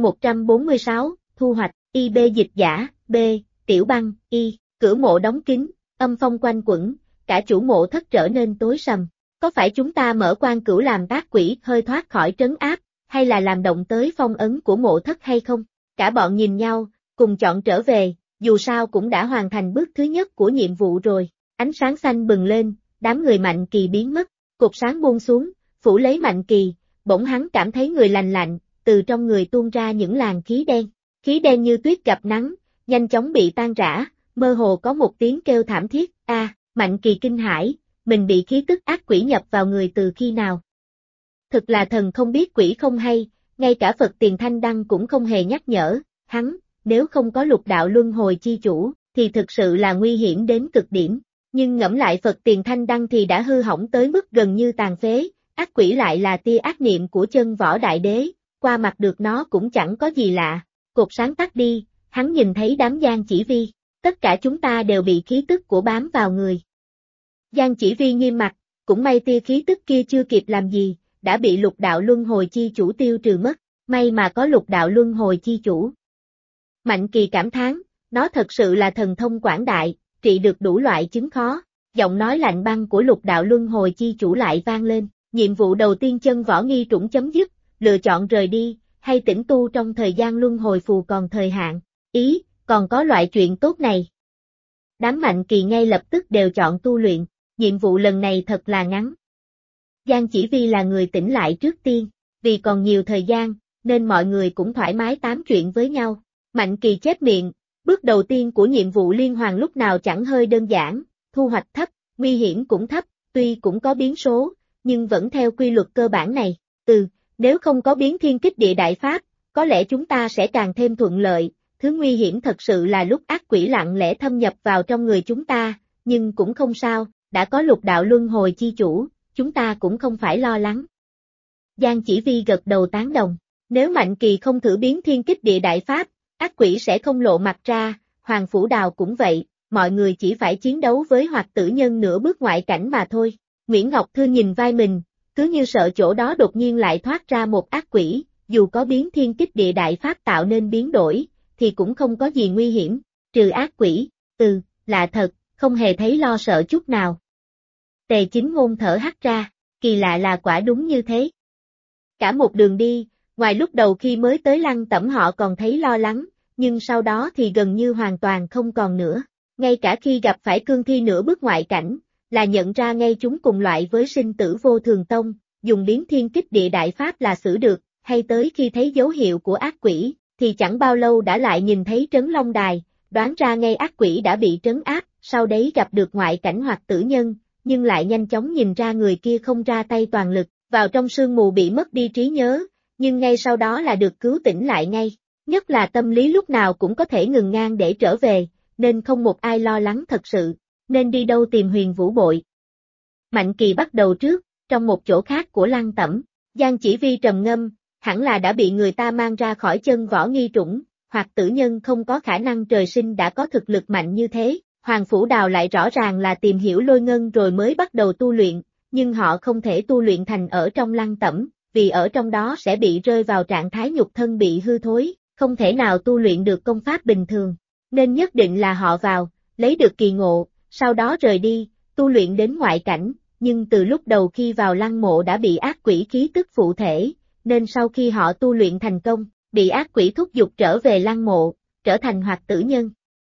146, thu hoạch, IB dịch giả, B, Tiểu Băng, Y, cửa mộ đóng kín, âm phong quanh quẩn, cả chủ mộ thất trở nên tối sầm. Có phải chúng ta mở Quan Cửu làm tác quỷ hơi thoát khỏi trấn áp, hay là làm động tới phong ấn của mộ thất hay không? Cả bọn nhìn nhau, cùng chọn trở về, dù sao cũng đã hoàn thành bước thứ nhất của nhiệm vụ rồi. Ánh sáng xanh bừng lên, đám người Mạnh Kỳ biến mất, cột sáng buông xuống, phủ lấy Mạnh Kỳ, bỗng hắn cảm thấy người lành lạnh, từ trong người tuôn ra những làn khí đen như tuyết gặp nắng, nhanh chóng bị tan rã, mơ hồ có một tiếng kêu thảm thiết, Mạnh Kỳ kinh hãi, mình bị khí tức ác quỷ nhập vào người từ khi nào? Thực là thần không biết quỷ không hay, ngay cả Phật Tiền Thanh Đăng cũng không hề nhắc nhở, hắn, nếu không có Lục Đạo Luân Hồi chi chủ, thì thực sự là nguy hiểm đến cực điểm, nhưng ngẫm lại Phật Tiền Thanh Đăng thì đã hư hỏng tới mức gần như tàn phế, ác quỷ lại là tia ác niệm của chân võ đại đế, qua mặt được nó cũng chẳng có gì lạ. Cột sáng tắt đi, hắn nhìn thấy đám Giang Chỉ Vi, tất cả chúng ta đều bị khí tức của bám vào người. Giang Chỉ Vi nghiêm mặt, cũng may tia khí tức kia chưa kịp làm gì, đã bị lục đạo luân hồi chi chủ tiêu trừ mất, may mà có lục đạo luân hồi chi chủ. Mạnh Kỳ cảm thán, nó thật sự là thần thông quảng đại, trị được đủ loại chứng khó. Giọng nói lạnh băng của lục đạo luân hồi chi chủ lại vang lên, nhiệm vụ đầu tiên chân võ nghi trũng chấm dứt, lựa chọn rời đi, hay tĩnh tu trong thời gian luân hồi phù còn thời hạn. Ý, còn có loại chuyện tốt này. Đám Mạnh Kỳ ngay lập tức đều chọn tu luyện, nhiệm vụ lần này thật là ngắn. Giang Chỉ Vi là người tỉnh lại trước tiên, vì còn nhiều thời gian, nên mọi người cũng thoải mái tám chuyện với nhau. Mạnh Kỳ chép miệng, bước đầu tiên của nhiệm vụ liên hoàn lúc nào chẳng hơi đơn giản, thu hoạch thấp, nguy hiểm cũng thấp, tuy cũng có biến số, nhưng vẫn theo quy luật cơ bản này. Nếu không có biến thiên kích địa đại pháp, có lẽ chúng ta sẽ càng thêm thuận lợi. Thứ nguy hiểm thật sự là lúc ác quỷ lặng lẽ thâm nhập vào trong người chúng ta, nhưng cũng không sao, đã có lục đạo luân hồi chi chủ, chúng ta cũng không phải lo lắng. Giang Chỉ Vi gật đầu tán đồng, nếu Mạnh Kỳ không thử biến thiên kích địa đại pháp, ác quỷ sẽ không lộ mặt ra, Hoàng Phủ Đào cũng vậy, mọi người chỉ phải chiến đấu với Hoạt Tử Nhân nửa bước ngoại cảnh mà thôi. Nguyễn Ngọc Thư nhìn vai mình, cứ như sợ chỗ đó đột nhiên lại thoát ra một ác quỷ, dù có biến thiên kích địa đại pháp tạo nên biến đổi, thì cũng không có gì nguy hiểm, trừ ác quỷ, lạ thật, không hề thấy lo sợ chút nào. Tề Chính Ngôn thở hắt ra, kỳ lạ là quả đúng như thế. Cả một đường đi, ngoài lúc đầu khi mới tới Lăng Tẩm họ còn thấy lo lắng, nhưng sau đó thì gần như hoàn toàn không còn nữa. Ngay cả khi gặp phải cương thi nửa bước ngoại cảnh, là nhận ra ngay chúng cùng loại với sinh tử vô thường tông, dùng biến thiên kích địa đại pháp là xử được, hay tới khi thấy dấu hiệu của ác quỷ, thì chẳng bao lâu đã lại nhìn thấy Trấn Long Đài, đoán ra ngay ác quỷ đã bị trấn áp, sau đấy gặp được ngoại cảnh Hoạt Tử Nhân, nhưng lại nhanh chóng nhìn ra người kia không ra tay toàn lực, vào trong sương mù bị mất đi trí nhớ, nhưng ngay sau đó là được cứu tỉnh lại ngay. Nhất là tâm lý lúc nào cũng có thể ngừng ngang để trở về, nên không một ai lo lắng thật sự, nên đi đâu tìm Huyền Vũ Bội. Mạnh Kỳ bắt đầu trước, trong một chỗ khác của Lăng Tẩm, Giang Chỉ Vi trầm ngâm, hẳn là đã bị người ta mang ra khỏi chân võ nghi trũng, Hoặc Tử Nhân không có khả năng trời sinh đã có thực lực mạnh như thế, Hoàng Phủ Đào lại rõ ràng là tìm hiểu lôi ngân rồi mới bắt đầu tu luyện, nhưng họ không thể tu luyện thành ở trong Lăng Tẩm, vì ở trong đó sẽ bị rơi vào trạng thái nhục thân bị hư thối, không thể nào tu luyện được công pháp bình thường, nên nhất định là họ vào, lấy được kỳ ngộ, sau đó rời đi, tu luyện đến ngoại cảnh, nhưng từ lúc đầu khi vào lăng mộ đã bị ác quỷ khí tức phụ thể, nên sau khi họ tu luyện thành công, bị ác quỷ thúc giục trở về lăng mộ, trở thành Hoạt Tử Nhân.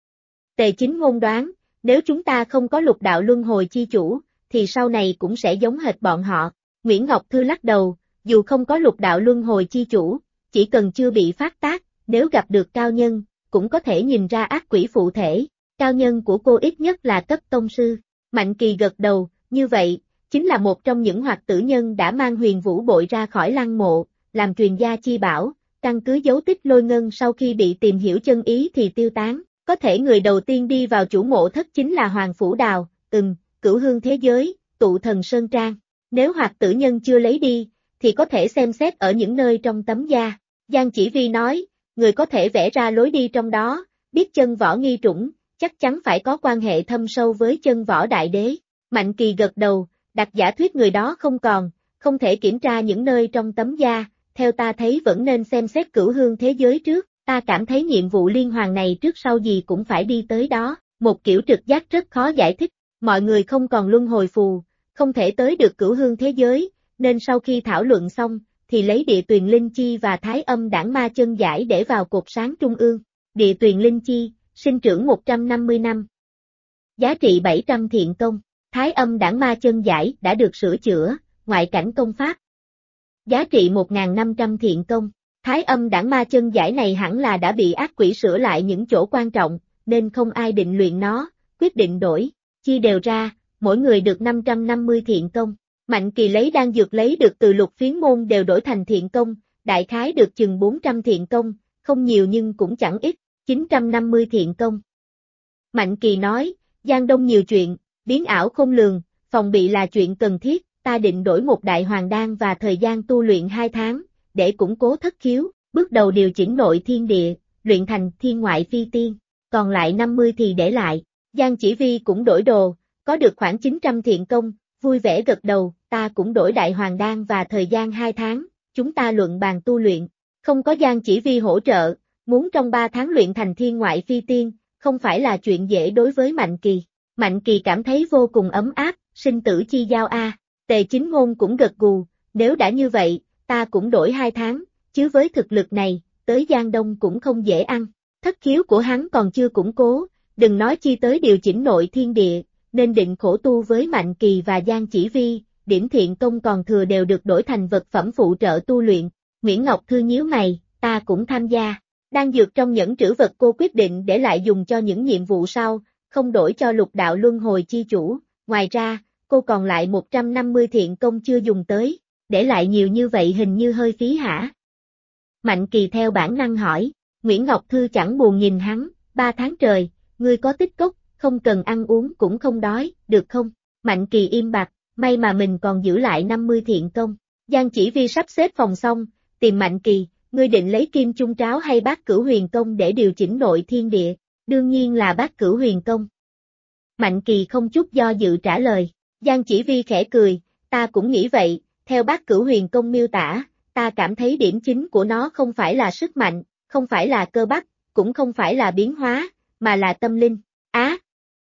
Tề Chính Ngôn đoán, nếu chúng ta không có lục đạo luân hồi chi chủ, thì sau này cũng sẽ giống hệt bọn họ. Nguyễn Ngọc Thư lắc đầu, dù không có lục đạo luân hồi chi chủ, chỉ cần chưa bị phát tác, nếu gặp được cao nhân, cũng có thể nhìn ra ác quỷ phụ thể, cao nhân của cô ít nhất là cấp tông sư. Mạnh Kỳ gật đầu, như vậy, chính là một trong những Hoạt Tử Nhân đã mang Huyền Vũ Bội ra khỏi lăng mộ, làm truyền gia chi bảo, căn cứ dấu tích lôi ngân sau khi bị tìm hiểu chân ý thì tiêu tán, có thể người đầu tiên đi vào chủ mộ thất chính là Hoàng Phủ Đào, Cửu Hương Thế Giới, Tụ Thần Sơn Trang, nếu Hoạt Tử Nhân chưa lấy đi, thì có thể xem xét ở những nơi trong tấm da. Giang Chỉ Vi nói, người có thể vẽ ra lối đi trong đó, biết chân võ nghi trũng, chắc chắn phải có quan hệ thâm sâu với chân võ đại đế. Mạnh Kỳ gật đầu, đặt giả thuyết người đó không còn, không thể kiểm tra những nơi trong tấm da, theo ta thấy vẫn nên xem xét Cửu Hương Thế Giới trước, ta cảm thấy nhiệm vụ liên hoàn này trước sau gì cũng phải đi tới đó, một kiểu trực giác rất khó giải thích, mọi người không còn luân hồi phù, không thể tới được Cửu Hương Thế Giới, nên sau khi thảo luận xong, thì lấy địa tuyền linh chi và thái âm đảng ma chân giải để vào cột sáng trung ương. Địa tuyền linh chi, sinh trưởng 150 năm. Giá trị 700 thiện công. Thái âm đảng ma chân giải đã được sửa chữa, ngoại cảnh công pháp. Giá trị 1.500 thiện công. Thái âm đảng ma chân giải này hẳn là đã bị ác quỷ sửa lại những chỗ quan trọng, nên không ai định luyện nó, quyết định đổi, chia đều ra, mỗi người được 550 thiện công. Mạnh Kỳ lấy đan dược lấy được từ Lục Phiến Môn đều đổi thành thiện công, đại khái được chừng 400 thiện công, không nhiều nhưng cũng chẳng ít, 950 thiện công. Mạnh Kỳ nói, Giang Đông nhiều chuyện, biến ảo khôn lường, phòng bị là chuyện cần thiết, ta định đổi một đại hoàng đan và thời gian tu luyện 2 tháng, để củng cố thất khiếu, bước đầu điều chỉnh nội thiên địa, luyện thành thiên ngoại phi tiên, còn lại 50 thì để lại. Giang Chỉ Vi cũng đổi đồ, có được khoảng 900 thiện công, vui vẻ gật đầu, ta cũng đổi đại hoàng đan và thời gian 2 tháng, chúng ta luận bàn tu luyện. Không có Giang Chỉ Vi hỗ trợ, muốn trong 3 tháng luyện thành thiên ngoại phi tiên, không phải là chuyện dễ đối với Mạnh Kỳ. Mạnh Kỳ cảm thấy vô cùng ấm áp, sinh tử chi giao a. Tề Chính Ngôn cũng gật gù, nếu đã như vậy, ta cũng đổi 2 tháng, chứ với thực lực này, tới Giang Đông cũng không dễ ăn. Thất khiếu của hắn còn chưa củng cố, đừng nói chi tới điều chỉnh nội thiên địa, nên định khổ tu với Mạnh Kỳ và Giang Chỉ Vi, điểm thiện công còn thừa đều được đổi thành vật phẩm phụ trợ tu luyện. Nguyễn Ngọc Thư nhíu mày, ta cũng tham gia. Đan dược trong nhẫn trữ vật cô quyết định để lại dùng cho những nhiệm vụ sau, không đổi cho lục đạo luân hồi chi chủ. Ngoài ra, cô còn lại 150 thiện công chưa dùng tới, để lại nhiều như vậy hình như hơi phí hả? Mạnh Kỳ theo bản năng hỏi, Nguyễn Ngọc Thư chẳng buồn nhìn hắn, 3 tháng trời, ngươi có tích cốc, không cần ăn uống cũng không đói, được không? Mạnh Kỳ im bặt, may mà mình còn giữ lại 50 thiện công. Giang Chỉ Vi sắp xếp phòng xong, tìm Mạnh Kỳ, ngươi định lấy kim chung tráo hay bát cửu huyền công để điều chỉnh nội thiên địa? Đương nhiên là bát cửu huyền công. Mạnh Kỳ không chút do dự trả lời. Giang Chỉ Vi khẽ cười, ta cũng nghĩ vậy, theo bát cửu huyền công miêu tả, ta cảm thấy điểm chính của nó không phải là sức mạnh, không phải là cơ bắp, cũng không phải là biến hóa, mà là tâm linh. Á!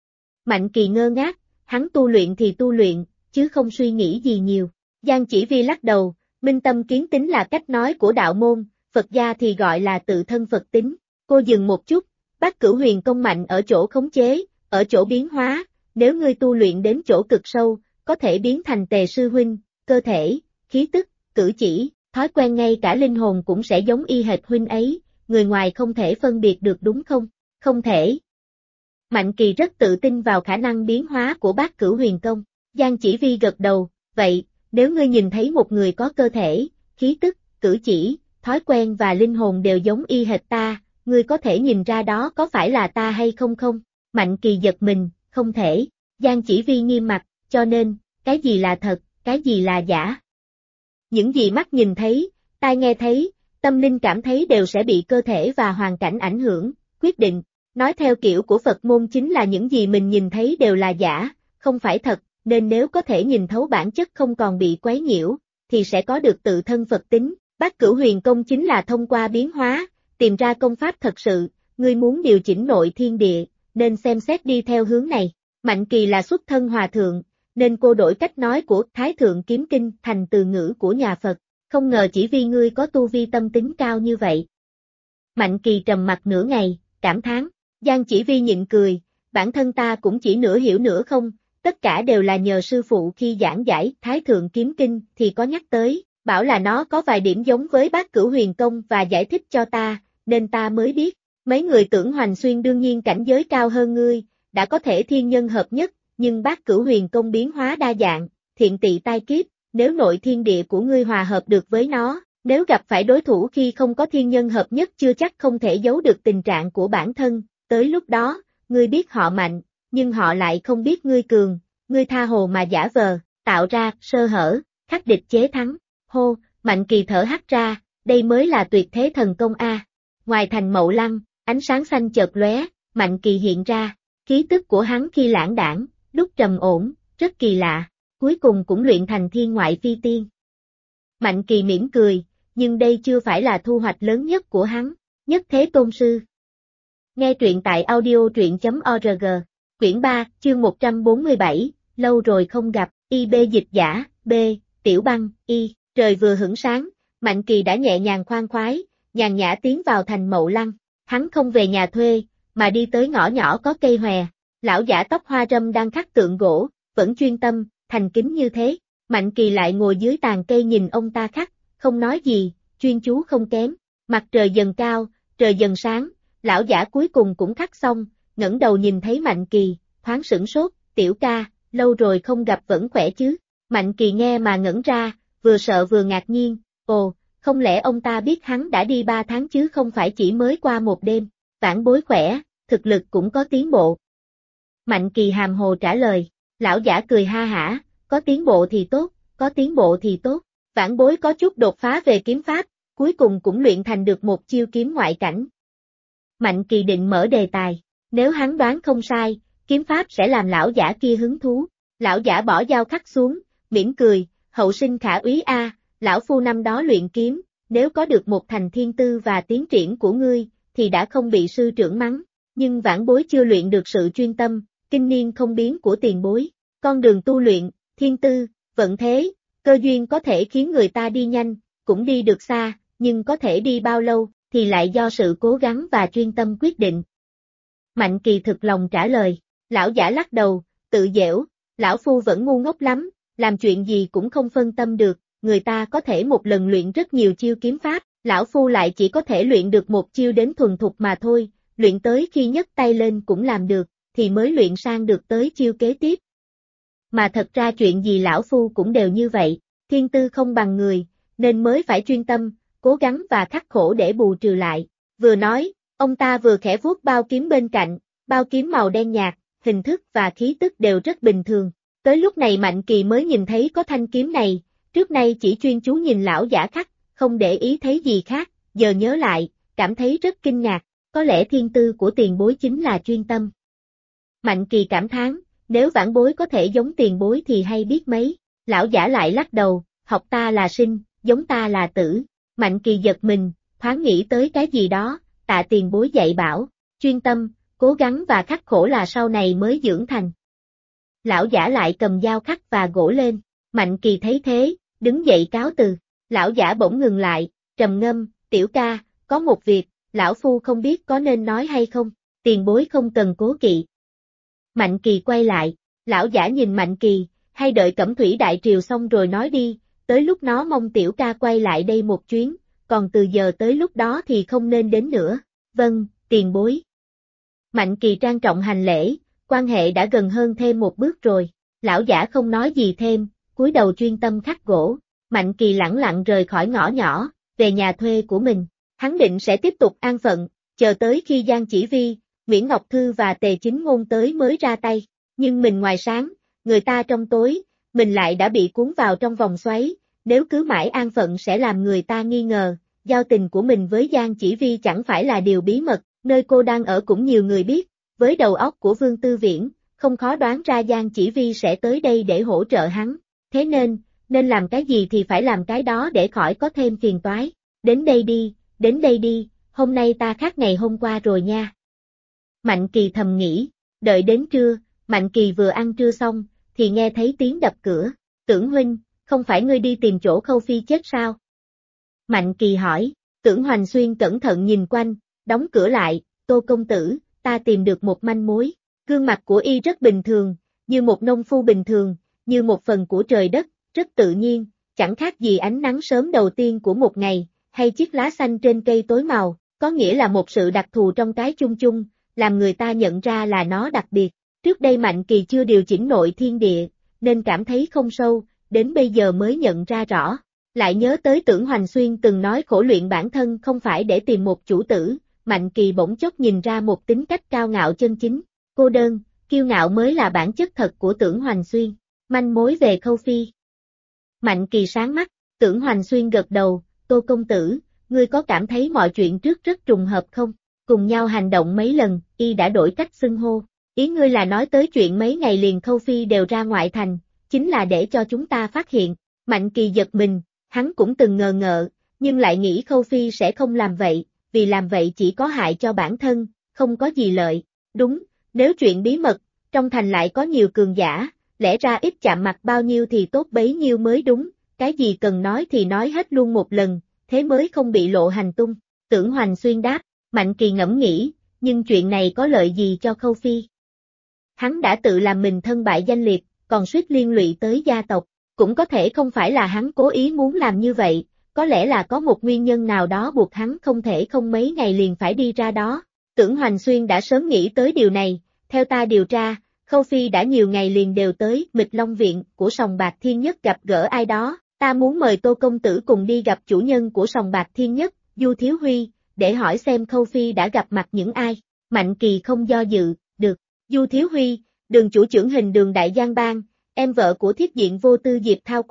Mạnh Kỳ ngơ ngác, hắn tu luyện thì tu luyện, chứ không suy nghĩ gì nhiều. Giang Chỉ Vi lắc đầu, minh tâm kiến tính là cách nói của đạo môn, Phật gia thì gọi là tự thân Phật tính. Cô dừng một chút, bát cửu huyền công mạnh ở chỗ khống chế, ở chỗ biến hóa, nếu ngươi tu luyện đến chỗ cực sâu, có thể biến thành Tề sư huynh, cơ thể, khí tức, cử chỉ, thói quen ngay cả linh hồn cũng sẽ giống y hệt huynh ấy, người ngoài không thể phân biệt được đúng không? Không thể. Mạnh Kỳ rất tự tin vào khả năng biến hóa của bát cửu huyền công. Giang Chỉ Vi gật đầu, vậy, nếu ngươi nhìn thấy một người có cơ thể, khí tức, cử chỉ, thói quen và linh hồn đều giống y hệt ta, ngươi có thể nhìn ra đó có phải là ta hay không không? Mạnh Kỳ giật mình, không thể. Giang Chỉ Vi nghiêm mặt, cho nên, cái gì là thật, cái gì là giả? Những gì mắt nhìn thấy, tai nghe thấy, tâm linh cảm thấy đều sẽ bị cơ thể và hoàn cảnh ảnh hưởng, quyết định. Nói theo kiểu của Phật môn chính là những gì mình nhìn thấy đều là giả, không phải thật, nên nếu có thể nhìn thấu bản chất không còn bị quấy nhiễu, thì sẽ có được tự thân Phật tính. Bát cửu huyền công chính là thông qua biến hóa, tìm ra công pháp thật sự, ngươi muốn điều chỉnh nội thiên địa, nên xem xét đi theo hướng này. Mạnh Kỳ là xuất thân hòa thượng, nên cô đổi cách nói của Thái Thượng Kiếm Kinh thành từ ngữ của nhà Phật, không ngờ chỉ vì ngươi có tu vi tâm tính cao như vậy. Mạnh Kỳ trầm mặc nửa ngày, cảm thán. Giang Chỉ Vi nhịn cười, bản thân ta cũng chỉ nửa hiểu nửa không, tất cả đều là nhờ sư phụ khi giảng giải Thái Thượng Kiếm Kinh thì có nhắc tới, bảo là nó có vài điểm giống với bát cửu huyền công và giải thích cho ta, nên ta mới biết. Mấy người tưởng Hoành Xuyên đương nhiên cảnh giới cao hơn ngươi, đã có thể thiên nhân hợp nhất, nhưng bát cửu huyền công biến hóa đa dạng, thiện tị tai kiếp, nếu nội thiên địa của ngươi hòa hợp được với nó, nếu gặp phải đối thủ khi không có thiên nhân hợp nhất chưa chắc không thể giấu được tình trạng của bản thân. Tới lúc đó, ngươi biết họ mạnh, nhưng họ lại không biết ngươi cường, ngươi tha hồ mà giả vờ, tạo ra sơ hở, khắc địch chế thắng. Hô, Mạnh Kỳ thở hắt ra, đây mới là tuyệt thế thần công a. Ngoài thành Mậu Lăng, ánh sáng xanh chợt lóe, Mạnh Kỳ hiện ra, khí tức của hắn khi lãng đãng, lúc trầm ổn, rất kỳ lạ, cuối cùng cũng luyện thành thiên ngoại phi tiên. Mạnh Kỳ mỉm cười, nhưng đây chưa phải là thu hoạch lớn nhất của hắn, nhất thế tôn sư. Nghe truyện tại audio.org, quyển 3, chương 147, lâu rồi không gặp, IB dịch giả, B, Tiểu Băng, Y, trời vừa hửng sáng, Mạnh Kỳ đã nhẹ nhàng khoan khoái, nhàn nhã tiến vào thành Mậu Lăng, hắn không về nhà thuê, mà đi tới ngõ nhỏ có cây hòe, lão giả tóc hoa râm đang khắc tượng gỗ, vẫn chuyên tâm, thành kính như thế, Mạnh Kỳ lại ngồi dưới tàn cây nhìn ông ta khắc, không nói gì, chuyên chú không kém, mặt trời dần cao, trời dần sáng. Lão giả cuối cùng cũng khắc xong, ngẩng đầu nhìn thấy Mạnh Kỳ, thoáng sửng sốt, Tiểu ca, lâu rồi không gặp vẫn khỏe chứ. Mạnh Kỳ nghe mà ngẩn ra, vừa sợ vừa ngạc nhiên, ồ, không lẽ ông ta biết hắn đã đi 3 tháng chứ không phải chỉ mới qua một đêm, vãn bối khỏe, thực lực cũng có tiến bộ. Mạnh Kỳ hàm hồ trả lời, lão giả cười ha hả, có tiến bộ thì tốt, có tiến bộ thì tốt. Vãn bối có chút đột phá về kiếm pháp, cuối cùng cũng luyện thành được một chiêu kiếm ngoại cảnh. Mạnh Kỳ định mở đề tài, nếu hắn đoán không sai, kiếm pháp sẽ làm lão giả kia hứng thú. Lão giả bỏ dao khắc xuống, mỉm cười, hậu sinh khả úy a, lão phu năm đó luyện kiếm, nếu có được một thành thiên tư và tiến triển của ngươi, thì đã không bị sư trưởng mắng, nhưng vãn bối chưa luyện được sự chuyên tâm, kinh niên không biến của tiền bối. Con đường tu luyện, thiên tư, vận thế, cơ duyên có thể khiến người ta đi nhanh, cũng đi được xa, nhưng có thể đi bao lâu, thì lại do sự cố gắng và chuyên tâm quyết định. Mạnh Kỳ thực lòng trả lời, lão giả lắc đầu, tự giễu, lão phu vẫn ngu ngốc lắm, làm chuyện gì cũng không phân tâm được, người ta có thể một lần luyện rất nhiều chiêu kiếm pháp, lão phu lại chỉ có thể luyện được một chiêu đến thuần thục mà thôi, luyện tới khi nhấc tay lên cũng làm được, thì mới luyện sang được tới chiêu kế tiếp. Mà thật ra chuyện gì lão phu cũng đều như vậy, thiên tư không bằng người, nên mới phải chuyên tâm, cố gắng và khắc khổ để bù trừ lại. Vừa nói, ông ta vừa khẽ vuốt bao kiếm bên cạnh, bao kiếm màu đen nhạt, hình thức và khí tức đều rất bình thường. Tới lúc này Mạnh Kỳ mới nhìn thấy có thanh kiếm này, trước nay chỉ chuyên chú nhìn lão giả khắc, không để ý thấy gì khác, giờ nhớ lại, cảm thấy rất kinh ngạc, có lẽ thiên tư của tiền bối chính là chuyên tâm. Mạnh Kỳ cảm thán, nếu vãn bối có thể giống tiền bối thì hay biết mấy, lão giả lại lắc đầu, học ta là sinh, giống ta là tử. Mạnh Kỳ giật mình, thoáng nghĩ tới cái gì đó, tạ tiền bối dạy bảo, chuyên tâm, cố gắng và khắc khổ là sau này mới dưỡng thành. Lão giả lại cầm dao khắc và gỗ lên, Mạnh Kỳ thấy thế, đứng dậy cáo từ, lão giả bỗng ngừng lại, trầm ngâm, tiểu ca, có một việc, lão phu không biết có nên nói hay không, tiền bối không cần cố kỵ. Mạnh Kỳ quay lại, lão giả nhìn Mạnh Kỳ, hay đợi Cẩm Thủy Đại Triều xong rồi nói đi, tới lúc nó mong tiểu ca quay lại đây một chuyến, còn từ giờ tới lúc đó thì không nên đến nữa, vâng, tiền bối. Mạnh Kỳ trang trọng hành lễ, quan hệ đã gần hơn thêm một bước rồi, lão giả không nói gì thêm, cúi đầu chuyên tâm khắc gỗ, Mạnh Kỳ lẳng lặng rời khỏi ngõ nhỏ, về nhà thuê của mình, hắn định sẽ tiếp tục an phận, chờ tới khi Giang Chỉ Vi, Nguyễn Ngọc Thư và Tề Chính Ngôn tới mới ra tay, nhưng mình ngoài sáng, người ta trong tối, mình lại đã bị cuốn vào trong vòng xoáy, nếu cứ mãi an phận sẽ làm người ta nghi ngờ, giao tình của mình với Giang Chỉ Vi chẳng phải là điều bí mật, nơi cô đang ở cũng nhiều người biết, với đầu óc của Vương Tư Viễn, không khó đoán ra Giang Chỉ Vi sẽ tới đây để hỗ trợ hắn, thế nên làm cái gì thì phải làm cái đó để khỏi có thêm phiền toái, đến đây đi, hôm nay ta khác ngày hôm qua rồi nha. Mạnh Kỳ thầm nghĩ, đợi đến trưa, Mạnh Kỳ vừa ăn trưa xong, thì nghe thấy tiếng đập cửa, Tưởng huynh, không phải ngươi đi tìm chỗ Khâu Phi chết sao? Mạnh Kỳ hỏi, Tưởng Hoành Xuyên cẩn thận nhìn quanh, đóng cửa lại, Tô công tử, ta tìm được một manh mối, gương mặt của y rất bình thường, như một nông phu bình thường, như một phần của trời đất, rất tự nhiên, chẳng khác gì ánh nắng sớm đầu tiên của một ngày, hay chiếc lá xanh trên cây tối màu, có nghĩa là một sự đặc thù trong cái chung chung, làm người ta nhận ra là nó đặc biệt. Trước đây Mạnh Kỳ chưa điều chỉnh nội thiên địa, nên cảm thấy không sâu, đến bây giờ mới nhận ra rõ. Lại nhớ tới Tưởng Hoành Xuyên từng nói khổ luyện bản thân không phải để tìm một chủ tử, Mạnh Kỳ bỗng chốc nhìn ra một tính cách cao ngạo chân chính, cô đơn, kiêu ngạo mới là bản chất thật của Tưởng Hoành Xuyên. Manh mối về Khâu Phi. Mạnh Kỳ sáng mắt, Tưởng Hoành Xuyên gật đầu, Tô công tử, ngươi có cảm thấy mọi chuyện trước rất trùng hợp không? Cùng nhau hành động mấy lần, y đã đổi cách xưng hô. Ý ngươi là nói tới chuyện mấy ngày liền Khâu Phi đều ra ngoại thành, chính là để cho chúng ta phát hiện. Mạnh Kỳ giật mình, hắn cũng từng ngờ ngợ, nhưng lại nghĩ Khâu Phi sẽ không làm vậy, vì làm vậy chỉ có hại cho bản thân, không có gì lợi. Đúng, nếu chuyện bí mật, trong thành lại có nhiều cường giả, lẽ ra ít chạm mặt bao nhiêu thì tốt bấy nhiêu mới đúng, cái gì cần nói thì nói hết luôn một lần, thế mới không bị lộ hành tung. Tưởng Hoành Xuyên đáp, Mạnh Kỳ ngẫm nghĩ, nhưng chuyện này có lợi gì cho Khâu Phi? Hắn đã tự làm mình thân bại danh liệt, còn suýt liên lụy tới gia tộc, cũng có thể không phải là hắn cố ý muốn làm như vậy, có lẽ là có một nguyên nhân nào đó buộc hắn không thể không mấy ngày liền phải đi ra đó. Tưởng Hoành Xuyên đã sớm nghĩ tới điều này, theo ta điều tra, Khâu Phi đã nhiều ngày liền đều tới Mịch Long Viện của Sòng Bạc Thiên Nhất gặp gỡ ai đó, ta muốn mời Tô công tử cùng đi gặp chủ nhân của Sòng Bạc Thiên Nhất, Du Thiếu Huy, để hỏi xem Khâu Phi đã gặp mặt những ai. Mạnh Kỳ không do dự, được. Du Thiếu Huy, Đường chủ trưởng hình Đường Đại Giang Bang, em vợ của thiết diện vô tư Diệp Thao Quang,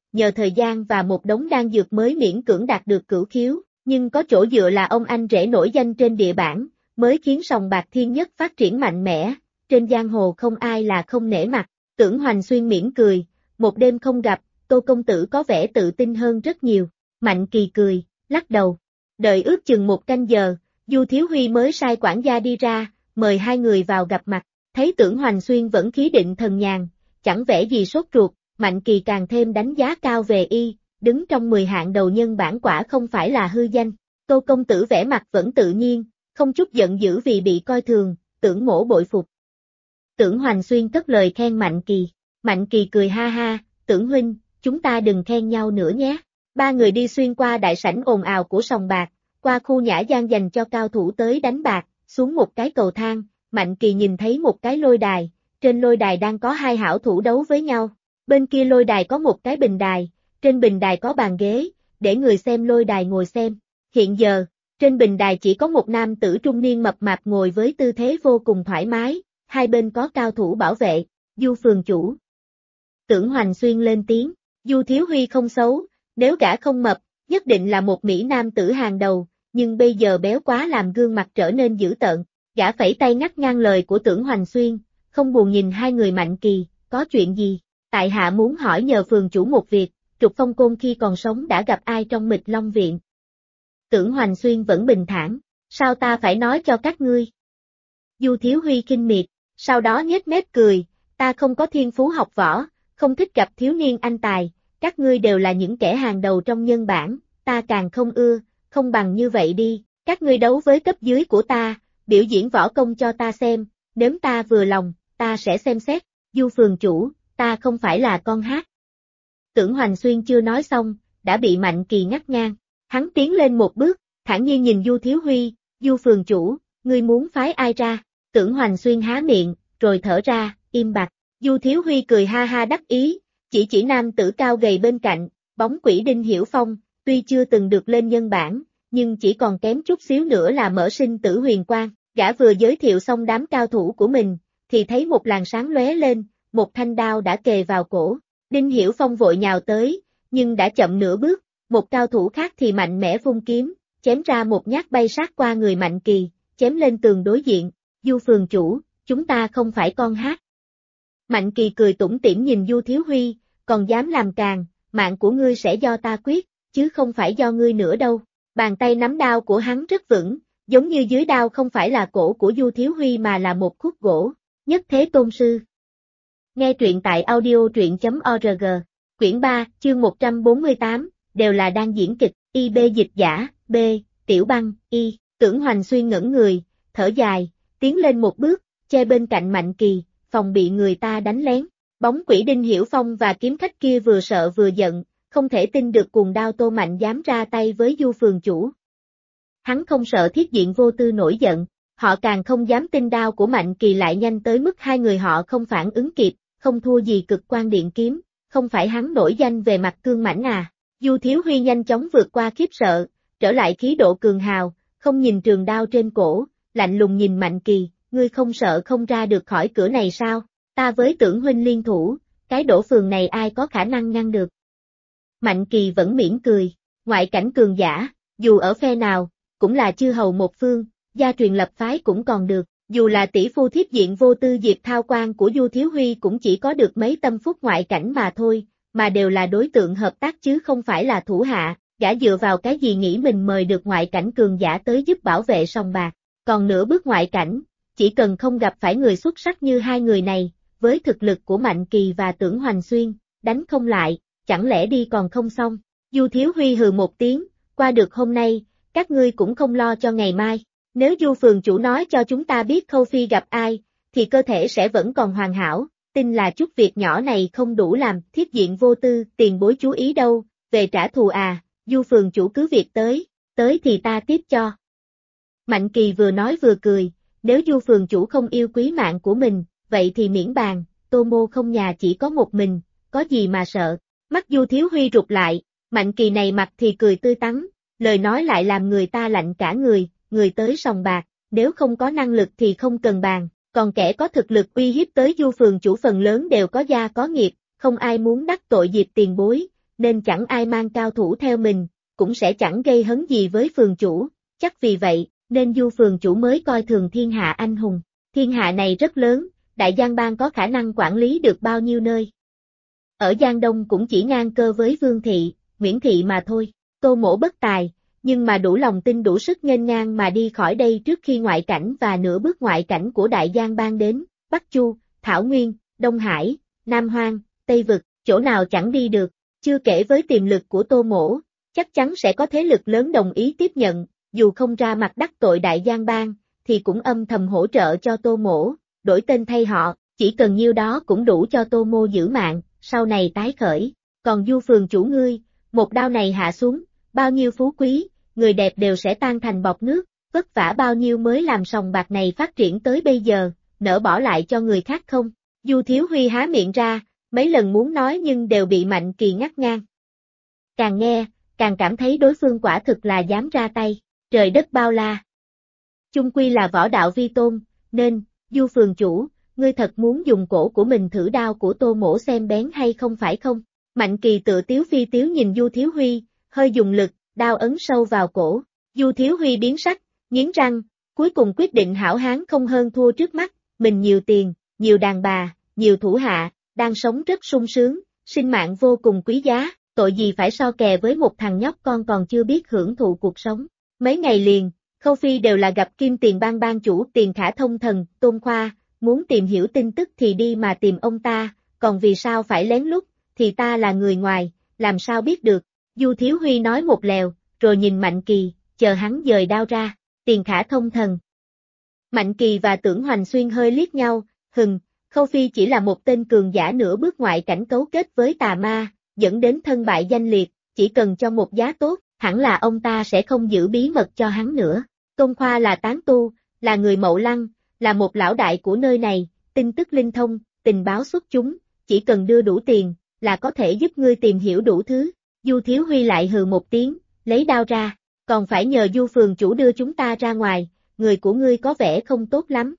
nhờ thời gian và một đống đan dược mới miễn cưỡng đạt được cửu khiếu, nhưng có chỗ dựa là ông anh rể nổi danh trên địa bản, mới khiến sòng bạc thiên nhất phát triển mạnh mẽ, trên giang hồ không ai là không nể mặt. Tưởng Hoành Xuyên mỉm cười, một đêm không gặp, Tô công tử có vẻ tự tin hơn rất nhiều. Mạnh Kỳ cười, lắc đầu. Đợi ước chừng 1 canh giờ, Du Thiếu Huy mới sai quản gia đi ra, mời hai người vào gặp mặt. Thấy Tưởng Hoành Xuyên vẫn khí định thần nhàn, chẳng vẻ gì sốt ruột, Mạnh Kỳ càng thêm đánh giá cao về y, đứng trong 10 hạng đầu nhân bản quả không phải là hư danh. Tô công tử vẻ mặt vẫn tự nhiên, không chút giận dữ vì bị coi thường, Tưởng mỗ bội phục. Tưởng Hoành Xuyên cất lời khen Mạnh Kỳ. Mạnh Kỳ cười ha ha, Tưởng huynh, chúng ta đừng khen nhau nữa nhé. Ba người đi xuyên qua đại sảnh ồn ào của sòng bạc, qua khu nhã gian dành cho cao thủ tới đánh bạc, xuống một cái cầu thang, Mạnh Kỳ nhìn thấy một cái lôi đài, trên lôi đài đang có 2 hảo thủ đấu với nhau. Bên kia lôi đài có một cái bình đài, trên bình đài có bàn ghế, để người xem lôi đài ngồi xem. Hiện giờ, trên bình đài chỉ có một nam tử trung niên mập mạp ngồi với tư thế vô cùng thoải mái, hai bên có cao thủ bảo vệ, Du phường chủ. Tưởng Hoành Xuyên lên tiếng, Du Thiếu Huy không xấu, nếu gã không mập, nhất định là một mỹ nam tử hàng đầu, nhưng bây giờ béo quá làm gương mặt trở nên dữ tợn. Gã phẩy tay ngắt ngang lời của Tưởng Hoành Xuyên, không buồn nhìn hai người Mạnh Kỳ, có chuyện gì? Tại hạ muốn hỏi nhờ phường chủ một việc, Trục Phong Côn khi còn sống đã gặp ai trong Mịch Long Viện? Tưởng Hoành Xuyên vẫn bình thản, sao ta phải nói cho các ngươi? Du Thiếu Huy khinh miệt, sau đó nhếch mép cười, ta không có thiên phú học võ, không thích gặp thiếu niên anh tài, các ngươi đều là những kẻ hàng đầu trong nhân bản, ta càng không ưa, không bằng như vậy đi, các ngươi đấu với cấp dưới của ta, biểu diễn võ công cho ta xem, nếu ta vừa lòng, ta sẽ xem xét. Du phường chủ, ta không phải là con hát. Tưởng Hoành Xuyên chưa nói xong, đã bị Mạnh Kỳ ngắt ngang. Hắn tiến lên một bước, thản nhiên nhìn Du Thiếu Huy, Du phường chủ, ngươi muốn phái ai ra? Tưởng Hoành Xuyên há miệng, rồi thở ra, im bặt. Du Thiếu Huy cười ha ha đắc ý, chỉ nam tử cao gầy bên cạnh, bóng quỷ Đinh Hiểu Phong, tuy chưa từng được lên nhân bản, nhưng chỉ còn kém chút xíu nữa là mở sinh tử huyền quang. Gã vừa giới thiệu xong đám cao thủ của mình, thì thấy một làn sáng lóe lên, một thanh đao đã kề vào cổ. Đinh Hiểu Phong vội nhào tới, nhưng đã chậm nửa bước, một cao thủ khác thì mạnh mẽ vung kiếm, chém ra một nhát bay sát qua người Mạnh Kỳ, chém lên tường đối diện. Du phường chủ, chúng ta không phải con hát. Mạnh Kỳ cười tủm tỉm nhìn Du Thiếu Huy, còn dám làm càn, mạng của ngươi sẽ do ta quyết, chứ không phải do ngươi nữa đâu. Bàn tay nắm đao của hắn rất vững, giống như dưới đao không phải là cổ của Du Thiếu Huy mà là một khúc gỗ. Nhất Thế Tôn Sư. Nghe truyện tại audio.org, quyển 3, chương 148, đều là đang diễn kịch, IB dịch giả, B, Tiểu Băng, Y. Tưởng Hoành Xuyên ngẩn người, thở dài, tiến lên một bước, che bên cạnh Mạnh Kỳ, phòng bị người ta đánh lén. Bóng quỷ Đinh Hiểu Phong và kiếm khách kia vừa sợ vừa giận, không thể tin được cuồng đao Tô Mạnh dám ra tay với Du phường chủ. Hắn không sợ Thiết Diện Vô Tư nổi giận, họ càng không dám tin đao của Mạnh Kỳ lại nhanh tới mức hai người họ không phản ứng kịp, không thua gì Cực Quan Điện Kiếm, không phải hắn nổi danh về mặt cương mãnh à. Du Thiếu Huy nhanh chóng vượt qua khiếp sợ, trở lại khí độ cường hào, không nhìn trường đao trên cổ, lạnh lùng nhìn Mạnh Kỳ, ngươi không sợ không ra được khỏi cửa này sao? Ta với Tưởng huynh liên thủ, cái đổ phường này ai có khả năng ngăn được? Mạnh Kỳ vẫn mỉm cười, ngoại cảnh cường giả, dù ở phe nào, cũng là chư hầu một phương, gia truyền lập phái cũng còn được, dù là tỷ phu Thiết Diện Vô Tư Diệp Thao Quan của Du Thiếu Huy cũng chỉ có được mấy tâm phúc ngoại cảnh mà thôi, mà đều là đối tượng hợp tác chứ không phải là thủ hạ, gã dựa vào cái gì nghĩ mình mời được ngoại cảnh cường giả tới giúp bảo vệ sòng bạc, còn nửa bước ngoại cảnh, chỉ cần không gặp phải người xuất sắc như hai người này, với thực lực của Mạnh Kỳ và Tưởng Hoành Xuyên, đánh không lại, chẳng lẽ đi còn không xong. Du Thiếu Huy hừ một tiếng, qua được hôm nay, các ngươi cũng không lo cho ngày mai. Nếu Du phường chủ nói cho chúng ta biết Khâu Phi gặp ai, thì cơ thể sẽ vẫn còn hoàn hảo, tin là chút việc nhỏ này không đủ làm. Thiết Diện Vô Tư, tiền bối chú ý đâu, về trả thù à, Du phường chủ cứ việc tới thì ta tiếp cho. Mạnh Kỳ vừa nói vừa cười, nếu Du phường chủ không yêu quý mạng của mình, vậy thì miễn bàn, Tô Mô không nhà chỉ có một mình, có gì mà sợ. Mắt Du Thiếu Huy rụt lại, Mạnh Kỳ này mặt thì cười tươi tắn, lời nói lại làm người ta lạnh cả người tới sòng bạc, nếu không có năng lực thì không cần bàn, còn kẻ có thực lực uy hiếp tới Du phường chủ phần lớn đều có gia có nghiệp, không ai muốn đắc tội Diệp tiền bối, nên chẳng ai mang cao thủ theo mình, cũng sẽ chẳng gây hấn gì với phường chủ, chắc vì vậy, nên Du phường chủ mới coi thường thiên hạ anh hùng. Thiên hạ này rất lớn, Đại Giang Bang có khả năng quản lý được bao nhiêu nơi. Ở Giang Đông cũng chỉ ngang cơ với Vương Thị, Nguyễn Thị mà thôi. Tô Mỗ bất tài, nhưng mà đủ lòng tin đủ sức nghênh ngang mà đi khỏi đây trước khi ngoại cảnh và nửa bước ngoại cảnh của Đại Giang Bang đến, Bắc Chu, Thảo Nguyên, Đông Hải, Nam Hoang, Tây Vực, chỗ nào chẳng đi được, chưa kể với tiềm lực của Tô Mỗ, chắc chắn sẽ có thế lực lớn đồng ý tiếp nhận, dù không ra mặt đắc tội Đại Giang Bang, thì cũng âm thầm hỗ trợ cho Tô Mỗ, đổi tên thay họ, chỉ cần nhiêu đó cũng đủ cho Tô Mô giữ mạng, sau này tái khởi. Còn Du phường chủ ngươi, một đao này hạ xuống, bao nhiêu phú quý, người đẹp đều sẽ tan thành bọt nước, vất vả bao nhiêu mới làm sòng bạc này phát triển tới bây giờ, nỡ bỏ lại cho người khác không? Du Thiếu Huy há miệng ra, mấy lần muốn nói nhưng đều bị Mạnh Kỳ ngắt ngang. Càng nghe, càng cảm thấy đối phương quả thực là dám ra tay, trời đất bao la. Chung quy là võ đạo vi tôn, nên, Du phường chủ, ngươi thật muốn dùng cổ của mình thử đao của Tô Mỗ xem bén hay không phải không? Mạnh Kỳ tự tiếu phi tiếu nhìn Du Thiếu Huy, hơi dùng lực, đao ấn sâu vào cổ. Du Thiếu Huy biến sắc, nghiến răng, cuối cùng quyết định hảo hán không hơn thua trước mắt, mình nhiều tiền, nhiều đàn bà, nhiều thủ hạ, đang sống rất sung sướng, sinh mạng vô cùng quý giá, tội gì phải so kè với một thằng nhóc con còn chưa biết hưởng thụ cuộc sống. Mấy ngày liền, Khâu Phi đều là gặp Kim Tiền Bang bang chủ Tiền Khả Thông Thần, Tôn Khoa, muốn tìm hiểu tin tức thì đi mà tìm ông ta, còn vì sao phải lén lút, thì ta là người ngoài, làm sao biết được. Du Thiếu Huy nói một lèo, rồi nhìn Mạnh Kỳ, chờ hắn dời đao ra, Tiền Khả Thông Thần. Mạnh Kỳ và Tưởng Hoành Xuyên hơi liếc nhau, Khâu Phi chỉ là một tên cường giả nửa bước ngoại cảnh cấu kết với tà ma, dẫn đến thân bại danh liệt, chỉ cần cho một giá tốt, hẳn là ông ta sẽ không giữ bí mật cho hắn nữa. Tôn Khoa là tán tu, là người Mậu Lăng, là một lão đại của nơi này, tin tức linh thông, tình báo xuất chúng, chỉ cần đưa đủ tiền, là có thể giúp ngươi tìm hiểu đủ thứ. Du Thiếu Huy lại hừ một tiếng, lấy đao ra, còn phải nhờ Du phường chủ đưa chúng ta ra ngoài, người của ngươi có vẻ không tốt lắm.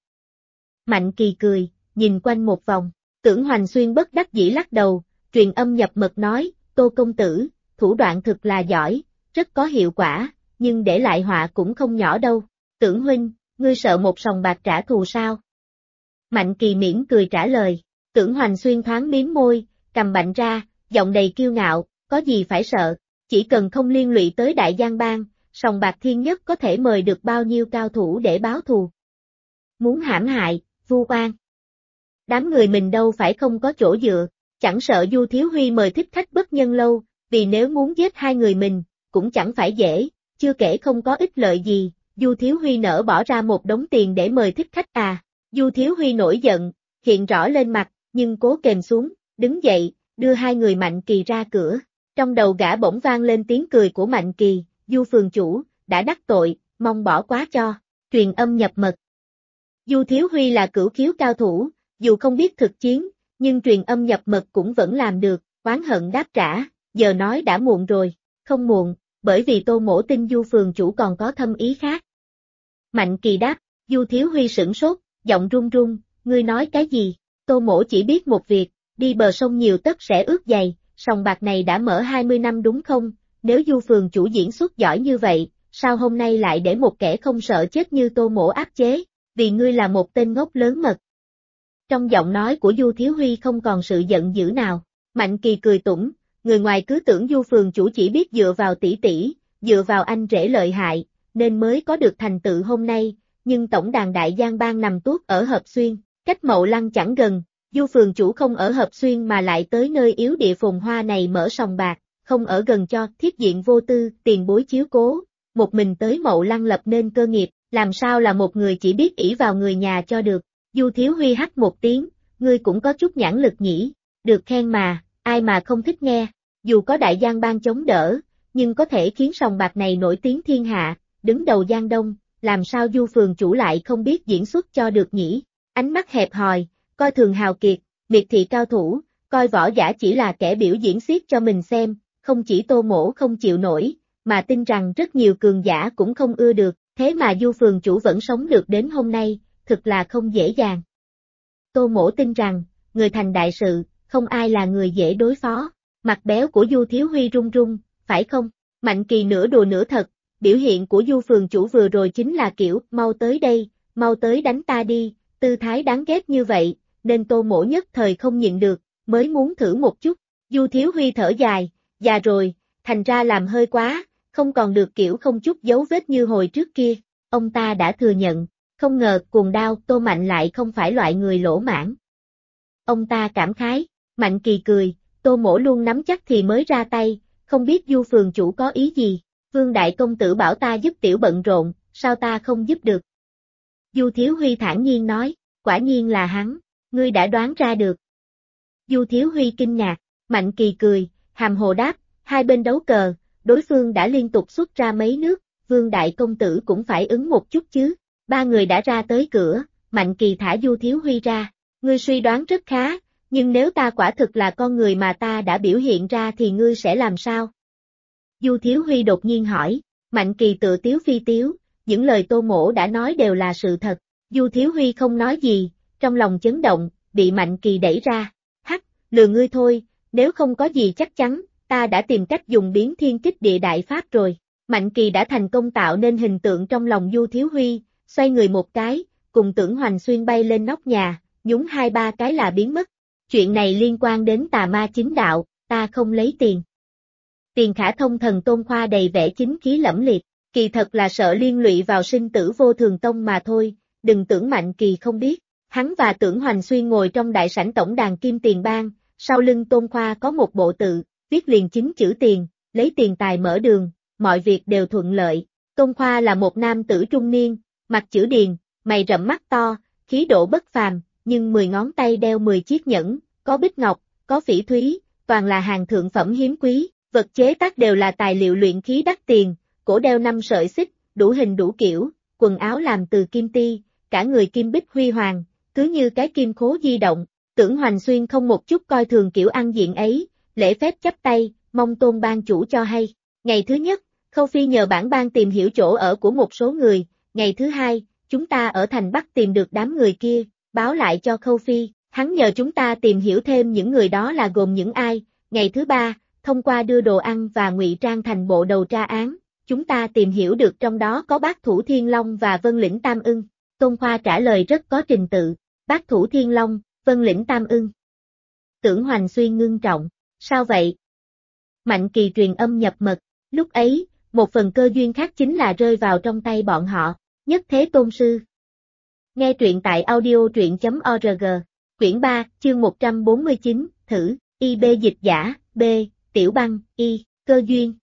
Mạnh Kỳ cười, nhìn quanh một vòng, Tưởng Hoành Xuyên bất đắc dĩ lắc đầu, truyền âm nhập mật nói, Tô công tử, thủ đoạn thực là giỏi, rất có hiệu quả, nhưng để lại họa cũng không nhỏ đâu. Tưởng huynh, ngươi sợ một sòng bạc trả thù sao? Mạnh Kỳ mỉm cười trả lời, Tưởng Hoành Xuyên thoáng miếm môi, cầm bạnh ra, giọng đầy kiêu ngạo, có gì phải sợ, chỉ cần không liên lụy tới Đại Giang Bang, sòng bạc Thiên Nhất có thể mời được bao nhiêu cao thủ để báo thù. Muốn hãm hại, vu oan. Đám người mình đâu phải không có chỗ dựa, chẳng sợ Du Thiếu Huy mời thích khách bất nhân lâu, vì nếu muốn giết hai người mình, cũng chẳng phải dễ, chưa kể không có ích lợi gì, Du Thiếu Huy nỡ bỏ ra một đống tiền để mời thích khách à. Du Thiếu Huy nổi giận, hiện rõ lên mặt, nhưng cố kềm xuống, đứng dậy, đưa hai người Mạnh Kỳ ra cửa. Trong đầu gã bỗng vang lên tiếng cười của Mạnh Kỳ, Du phường chủ, đã đắc tội, mong bỏ quá cho, truyền âm nhập mật. Du Thiếu Huy là cửu khiếu cao thủ, dù không biết thực chiến, nhưng truyền âm nhập mật cũng vẫn làm được, oán hận đáp trả, giờ nói đã muộn rồi, không muộn, bởi vì Tô Mỗ tin Du phường chủ còn có thâm ý khác. Mạnh Kỳ đáp, Du Thiếu Huy sửng sốt, giọng run run, ngươi nói cái gì? Tô Mỗ chỉ biết một việc, đi bờ sông nhiều tất sẽ ướt giày, sòng bạc này đã mở 20 năm đúng không? Nếu Du phường chủ diễn xuất giỏi như vậy, sao hôm nay lại để một kẻ không sợ chết như Tô Mỗ áp chế? Vì ngươi là một tên ngốc lớn mật. Trong giọng nói của Du Thiếu Huy không còn sự giận dữ nào. Mạnh Kỳ cười tủm, người ngoài cứ tưởng Du phường chủ chỉ biết dựa vào tỷ tỷ, dựa vào anh rể lợi hại, nên mới có được thành tựu hôm nay, nhưng tổng đàn Đại Giang Bang nằm tuốt ở Hợp Xuyên, cách Mậu Lăng chẳng gần, Du phường chủ không ở Hợp Xuyên mà lại tới nơi yếu địa phồn hoa này mở sòng bạc, không ở gần cho thiết diện vô tư, tiền bối chiếu cố, một mình tới Mậu Lăng lập nên cơ nghiệp, làm sao là một người chỉ biết ỷ vào người nhà cho được. Du Thiếu Huy hắt một tiếng, ngươi cũng có chút nhãn lực nhỉ, được khen mà, ai mà không thích nghe, dù có Đại Giang Bang chống đỡ, nhưng có thể khiến sòng bạc này nổi tiếng thiên hạ, đứng đầu Giang Đông, làm sao Du phường chủ lại không biết diễn xuất cho được nhỉ, ánh mắt hẹp hòi, coi thường hào kiệt, miệt thị cao thủ, coi võ giả chỉ là kẻ biểu diễn xiết cho mình xem, không chỉ Tô Mỗ không chịu nổi, mà tin rằng rất nhiều cường giả cũng không ưa được, thế mà Du phường chủ vẫn sống được đến hôm nay, thực là không dễ dàng. Tô Mỗ tin rằng, người thành đại sự, không ai là người dễ đối phó. Mặt béo của Du Thiếu Huy run run, phải không? Mạnh Kỳ nửa đùa nửa thật, biểu hiện của Du phường chủ vừa rồi chính là kiểu, mau tới đây, mau tới đánh ta đi, tư thái đáng ghét như vậy, nên Tô Mỗ nhất thời không nhịn được, mới muốn thử một chút. Du Thiếu Huy thở dài, già rồi, thành ra làm hơi quá, không còn được kiểu không chút dấu vết như hồi trước kia. Ông ta đã thừa nhận, không ngờ cuồng đao Tô Mạnh lại không phải loại người lỗ mãn. Ông ta cảm khái, Mạnh Kỳ cười, Tô Mỗ luôn nắm chắc thì mới ra tay, không biết Du phường chủ có ý gì. Vương đại công tử bảo ta giúp tiểu bận rộn, sao ta không giúp được? Du Thiếu Huy thản nhiên nói, quả nhiên là hắn, ngươi đã đoán ra được. Du Thiếu Huy kinh ngạc, Mạnh Kỳ cười, hàm hồ đáp, hai bên đấu cờ, đối phương đã liên tục xuất ra mấy nước, Vương đại công tử cũng phải ứng một chút chứ. Ba người đã ra tới cửa, Mạnh Kỳ thả Du Thiếu Huy ra, ngươi suy đoán rất khá, nhưng nếu ta quả thực là con người mà ta đã biểu hiện ra thì ngươi sẽ làm sao? Du Thiếu Huy đột nhiên hỏi, Mạnh Kỳ tự tiếu phi tiếu, những lời Tô Mỗ đã nói đều là sự thật. Du Thiếu Huy không nói gì, trong lòng chấn động, bị Mạnh Kỳ đẩy ra. Hắc, lừa ngươi thôi, nếu không có gì chắc chắn, ta đã tìm cách dùng biến thiên kích địa đại pháp rồi. Mạnh Kỳ đã thành công tạo nên hình tượng trong lòng Du Thiếu Huy, xoay người một cái, cùng Tưởng Hoành Xuyên bay lên nóc nhà, nhúng hai ba cái là biến mất. Chuyện này liên quan đến tà ma chính đạo, ta không lấy tiền. Tiền Khả Thông thần Tôn Khoa đầy vẻ chính khí lẫm liệt, kỳ thật là sợ liên lụy vào sinh tử vô thường tông mà thôi, đừng tưởng Mạnh Kỳ không biết. Hắn và Tưởng Hoành Xuyên ngồi trong đại sảnh tổng đàn Kim Tiền Bang, sau lưng Tôn Khoa có một bộ tự, viết liền chính chữ tiền, lấy tiền tài mở đường, mọi việc đều thuận lợi. Tôn Khoa là một nam tử trung niên, mặt chữ điền, mày rậm mắt to, khí độ bất phàm, nhưng 10 ngón tay đeo 10 chiếc nhẫn, có bích ngọc, có phỉ thúy, toàn là hàng thượng phẩm hiếm quý, vật chế tác đều là tài liệu luyện khí đắt tiền, cổ đeo 5 sợi xích, đủ hình đủ kiểu, quần áo làm từ kim ti, cả người kim bích huy hoàng, cứ như cái kim khố di động. Tưởng Hoành Xuyên không một chút coi thường kiểu ăn diện ấy, lễ phép chắp tay, mong Tôn ban chủ cho hay. Ngày thứ nhất, Khâu Phi nhờ bản ban tìm hiểu chỗ ở của một số người, ngày thứ hai, chúng ta ở thành Bắc tìm được đám người kia, báo lại cho Khâu Phi, hắn nhờ chúng ta tìm hiểu thêm những người đó là gồm những ai. Ngày thứ ba, thông qua đưa đồ ăn và ngụy trang thành bộ đầu tra án, chúng ta tìm hiểu được trong đó có Bác Thủ Thiên Long và Vân Lĩnh Tam Ưng. Tôn Khoa trả lời rất có trình tự, Bác Thủ Thiên Long, Vân Lĩnh Tam Ưng. Tưởng Hoành Xuyên ngưng trọng, sao vậy? Mạnh Kỳ truyền âm nhập mật, lúc ấy, một phần cơ duyên khác chính là rơi vào trong tay bọn họ, Nhất Thế Tôn Sư. Nghe truyện tại audio.org, quyển 3, chương 149, thử, IB dịch giả, B, Tiểu Băng, Y, cơ duyên.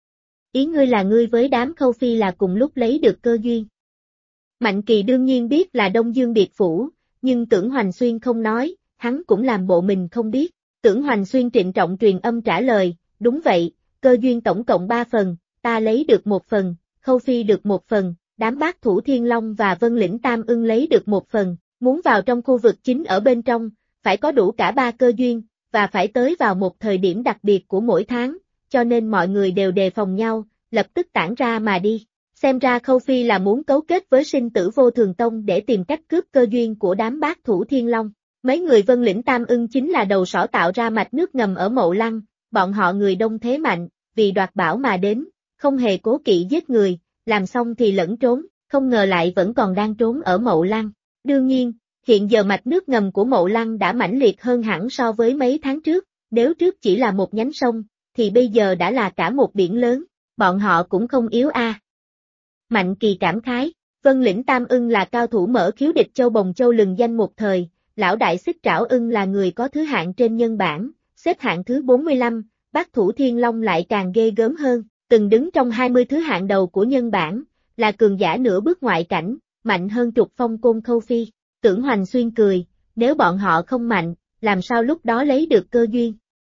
Ý ngươi là ngươi với đám Khâu Phi là cùng lúc lấy được cơ duyên. Mạnh Kỳ đương nhiên biết là Đông Dương Biệt Phủ, nhưng Tưởng Hoành Xuyên không nói, hắn cũng làm bộ mình không biết. Tưởng Hoành Xuyên trịnh trọng truyền âm trả lời, đúng vậy, cơ duyên tổng cộng 3 phần, ta lấy được 1 phần, Khâu Phi được 1 phần, đám Bác Thủ Thiên Long và Vân Lĩnh Tam Ưng lấy được 1 phần, muốn vào trong khu vực chính ở bên trong, phải có đủ cả 3 cơ duyên, và phải tới vào một thời điểm đặc biệt của mỗi tháng, cho nên mọi người đều đề phòng nhau, lập tức tản ra mà đi. Xem ra Khâu Phi là muốn cấu kết với sinh tử vô thường tông để tìm cách cướp cơ duyên của đám Bác Thủ Thiên Long. Mấy người Vân Lĩnh Tam Ưng chính là đầu sỏ tạo ra mạch nước ngầm ở Mậu Lăng, bọn họ người đông thế mạnh, vì đoạt bảo mà đến, không hề cố kỵ giết người, làm xong thì lẫn trốn, không ngờ lại vẫn còn đang trốn ở Mậu Lăng. Đương nhiên, hiện giờ mạch nước ngầm của Mậu Lăng đã mãnh liệt hơn hẳn so với mấy tháng trước, nếu trước chỉ là một nhánh sông, thì bây giờ đã là cả một biển lớn, bọn họ cũng không yếu a. Mạnh Kỳ cảm khái, Vân Lĩnh Tam Ưng là cao thủ mở khiếu địch châu bồng châu lừng danh một thời, lão đại Xích Trảo Ưng là người có thứ hạng trên nhân bảng, xếp hạng thứ 45, Bác Thủ Thiên Long lại càng ghê gớm hơn, từng đứng trong 20 thứ hạng đầu của nhân bảng, là cường giả nửa bước ngoại cảnh, mạnh hơn trục phong côn Khâu Phi. Tưởng Hoành Xuyên cười, nếu bọn họ không mạnh, làm sao lúc đó lấy được cơ duyên?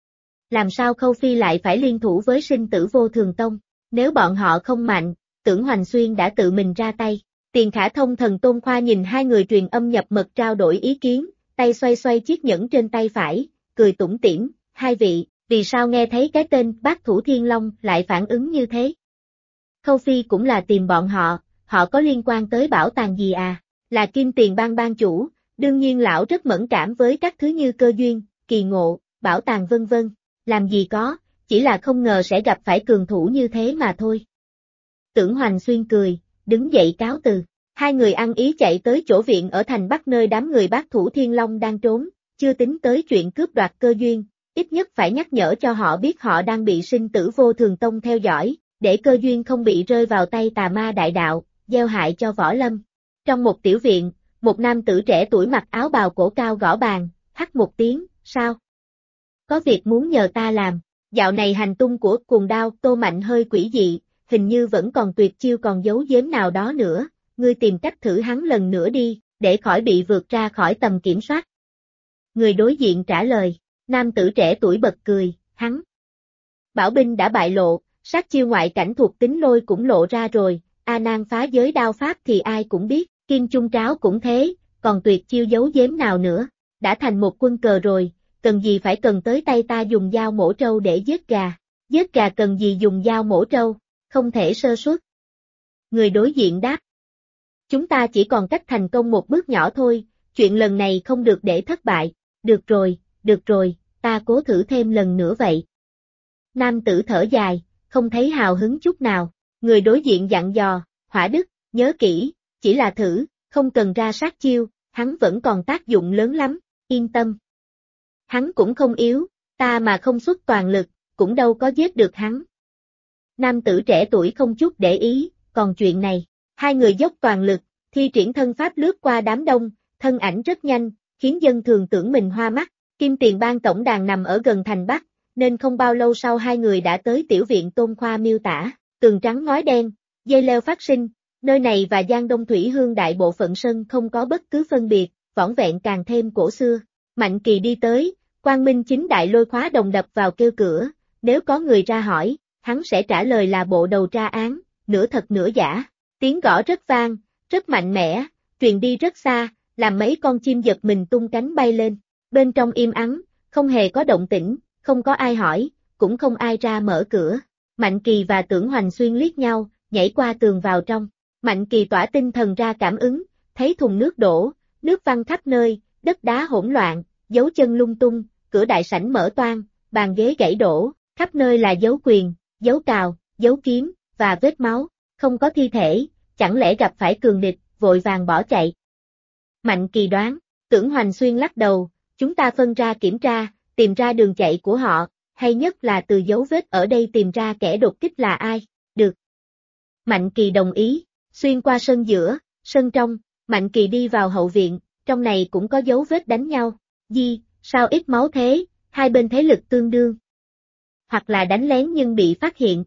Làm sao Khâu Phi lại phải liên thủ với sinh tử vô thường tông? Nếu bọn họ không mạnh, Tưởng Hoành Xuyên đã tự mình ra tay. Tiền Khả Thông thần Tôn Khoa nhìn hai người truyền âm nhập mật trao đổi ý kiến, tay xoay xoay chiếc nhẫn trên tay phải, cười tủm tỉm, hai vị, vì sao nghe thấy cái tên Bác Thủ Thiên Long lại phản ứng như thế? Khâu Phi cũng là tìm bọn họ có liên quan tới bảo tàng gì à? Là Kim Tiền Bang ban chủ, đương nhiên lão rất mẫn cảm với các thứ như cơ duyên, kỳ ngộ, bảo tàng vân vân. làm gì có, chỉ là không ngờ sẽ gặp phải cường thủ như thế mà thôi. Tưởng Hoành Xuyên cười, đứng dậy cáo từ. Hai người ăn ý chạy tới chỗ viện ở thành Bắc nơi đám người bác thủ Thiên Long đang trốn, chưa tính tới chuyện cướp đoạt cơ duyên, ít nhất phải nhắc nhở cho họ biết họ đang bị sinh tử vô thường tông theo dõi, để cơ duyên không bị rơi vào tay tà ma đại đạo, gieo hại cho Võ Lâm. Trong một tiểu viện, một nam tử trẻ tuổi mặc áo bào cổ cao gõ bàn, hắt một tiếng, sao? Có việc muốn nhờ ta làm. Dạo này hành tung của Cuồng Đao Tô Mạnh hơi quỷ dị, hình như vẫn còn tuyệt chiêu còn giấu giếm nào đó nữa, ngươi tìm cách thử hắn lần nữa đi, để khỏi bị vượt ra khỏi tầm kiểm soát. Người đối diện trả lời, nam tử trẻ tuổi bật cười, hắn. Bảo binh đã bại lộ, sát chiêu ngoại cảnh thuộc tính lôi cũng lộ ra rồi, A Nan phá giới đao pháp thì ai cũng biết, Kim Chung Tráo cũng thế, còn tuyệt chiêu giấu giếm nào nữa, đã thành một quân cờ rồi, cần gì phải cần tới tay ta dùng dao mổ trâu để giết gà cần gì dùng dao mổ trâu, không thể sơ suất. Người đối diện đáp, chúng ta chỉ còn cách thành công một bước nhỏ thôi, chuyện lần này không được để thất bại, được rồi, ta cố thử thêm lần nữa vậy. Nam tử thở dài, không thấy hào hứng chút nào, người đối diện dặn dò, Hỏa Đức, nhớ kỹ, chỉ là thử, không cần ra sát chiêu, hắn vẫn còn tác dụng lớn lắm, yên tâm. Hắn cũng không yếu, ta mà không xuất toàn lực, cũng đâu có giết được hắn. Nam tử trẻ tuổi không chút để ý, còn chuyện này, hai người dốc toàn lực, thi triển thân pháp lướt qua đám đông, thân ảnh rất nhanh, khiến dân thường tưởng mình hoa mắt. Kim Tiền Bang tổng đàn nằm ở gần thành Bắc, nên không bao lâu sau hai người đã tới tiểu viện Tôn Khoa miêu tả, tường trắng ngói đen, dây leo phát sinh, nơi này và Giang Đông Thủy Hương đại bộ phận sân không có bất cứ phân biệt, vỏn vẹn càng thêm cổ xưa. Mạnh Kỳ đi tới, Quang Minh chính đại lôi khóa đồng đập vào kêu cửa, nếu có người ra hỏi, hắn sẽ trả lời là bộ đầu tra án, nửa thật nửa giả. Tiếng gõ rất vang, rất mạnh mẽ, truyền đi rất xa, làm mấy con chim giật mình tung cánh bay lên. Bên trong im ắng, không hề có động tĩnh, không có ai hỏi, cũng không ai ra mở cửa. Mạnh Kỳ và Tưởng Hoành Xuyên liếc nhau, nhảy qua tường vào trong. Mạnh Kỳ tỏa tinh thần ra cảm ứng, thấy thùng nước đổ, nước văng khắp nơi, đất đá hỗn loạn, dấu chân lung tung, cửa đại sảnh mở toang, bàn ghế gãy đổ, khắp nơi là dấu quyền, dấu cào, dấu kiếm, và vết máu, không có thi thể, chẳng lẽ gặp phải cường địch, vội vàng bỏ chạy. Mạnh Kỳ đoán, Tưởng Hoành Xuyên lắc đầu, chúng ta phân ra kiểm tra, tìm ra đường chạy của họ, hay nhất là từ dấu vết ở đây tìm ra kẻ đột kích là ai, được. Mạnh Kỳ đồng ý, xuyên qua sân giữa, sân trong, Mạnh Kỳ đi vào hậu viện, trong này cũng có dấu vết đánh nhau, sao ít máu thế, hai bên thế lực tương đương. Hoặc là đánh lén nhưng bị phát hiện.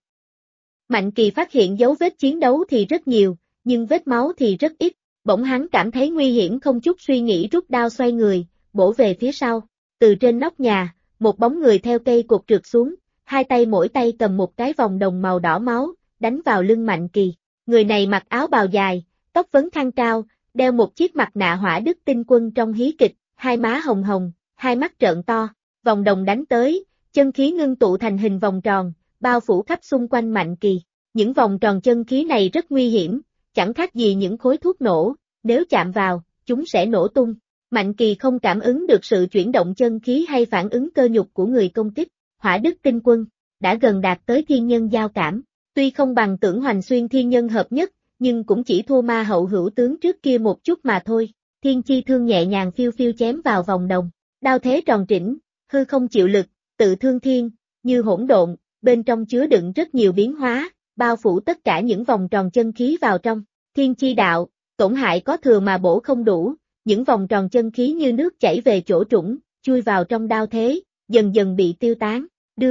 Mạnh Kỳ phát hiện dấu vết chiến đấu thì rất nhiều, nhưng vết máu thì rất ít, bỗng hắn cảm thấy nguy hiểm không chút suy nghĩ rút đao xoay người, bổ về phía sau, từ trên nóc nhà, một bóng người theo cây cột trượt xuống, hai tay mỗi tay cầm một cái vòng đồng màu đỏ máu, đánh vào lưng Mạnh Kỳ. Người này mặc áo bào dài, tóc vấn khăn cao, đeo một chiếc mặt nạ Hỏa Đức tinh quân trong hí kịch, hai má hồng hồng, hai mắt trợn to, vòng đồng đánh tới, chân khí ngưng tụ thành hình vòng tròn, bao phủ khắp xung quanh Mạnh Kỳ. Những vòng tròn chân khí này rất nguy hiểm, chẳng khác gì những khối thuốc nổ, nếu chạm vào, chúng sẽ nổ tung. Mạnh Kỳ không cảm ứng được sự chuyển động chân khí hay phản ứng cơ nhục của người công kích. Hỏa Đức tinh quân đã gần đạt tới thiên nhân giao cảm, tuy không bằng Tưởng Hoành Xuyên thiên nhân hợp nhất, nhưng cũng chỉ thua ma hậu hữu tướng trước kia một chút mà thôi. Thiên chi thương nhẹ nhàng phiêu phiêu chém vào vòng đồng, đao thế tròn trĩnh, hư không chịu lực, tự thương thiên, như hỗn độn, bên trong chứa đựng rất nhiều biến hóa, bao phủ tất cả những vòng tròn chân khí vào trong. Thiên chi đạo, tổn hại có thừa mà bổ không đủ, những vòng tròn chân khí như nước chảy về chỗ trũng, chui vào trong đao thế, dần dần bị tiêu tán.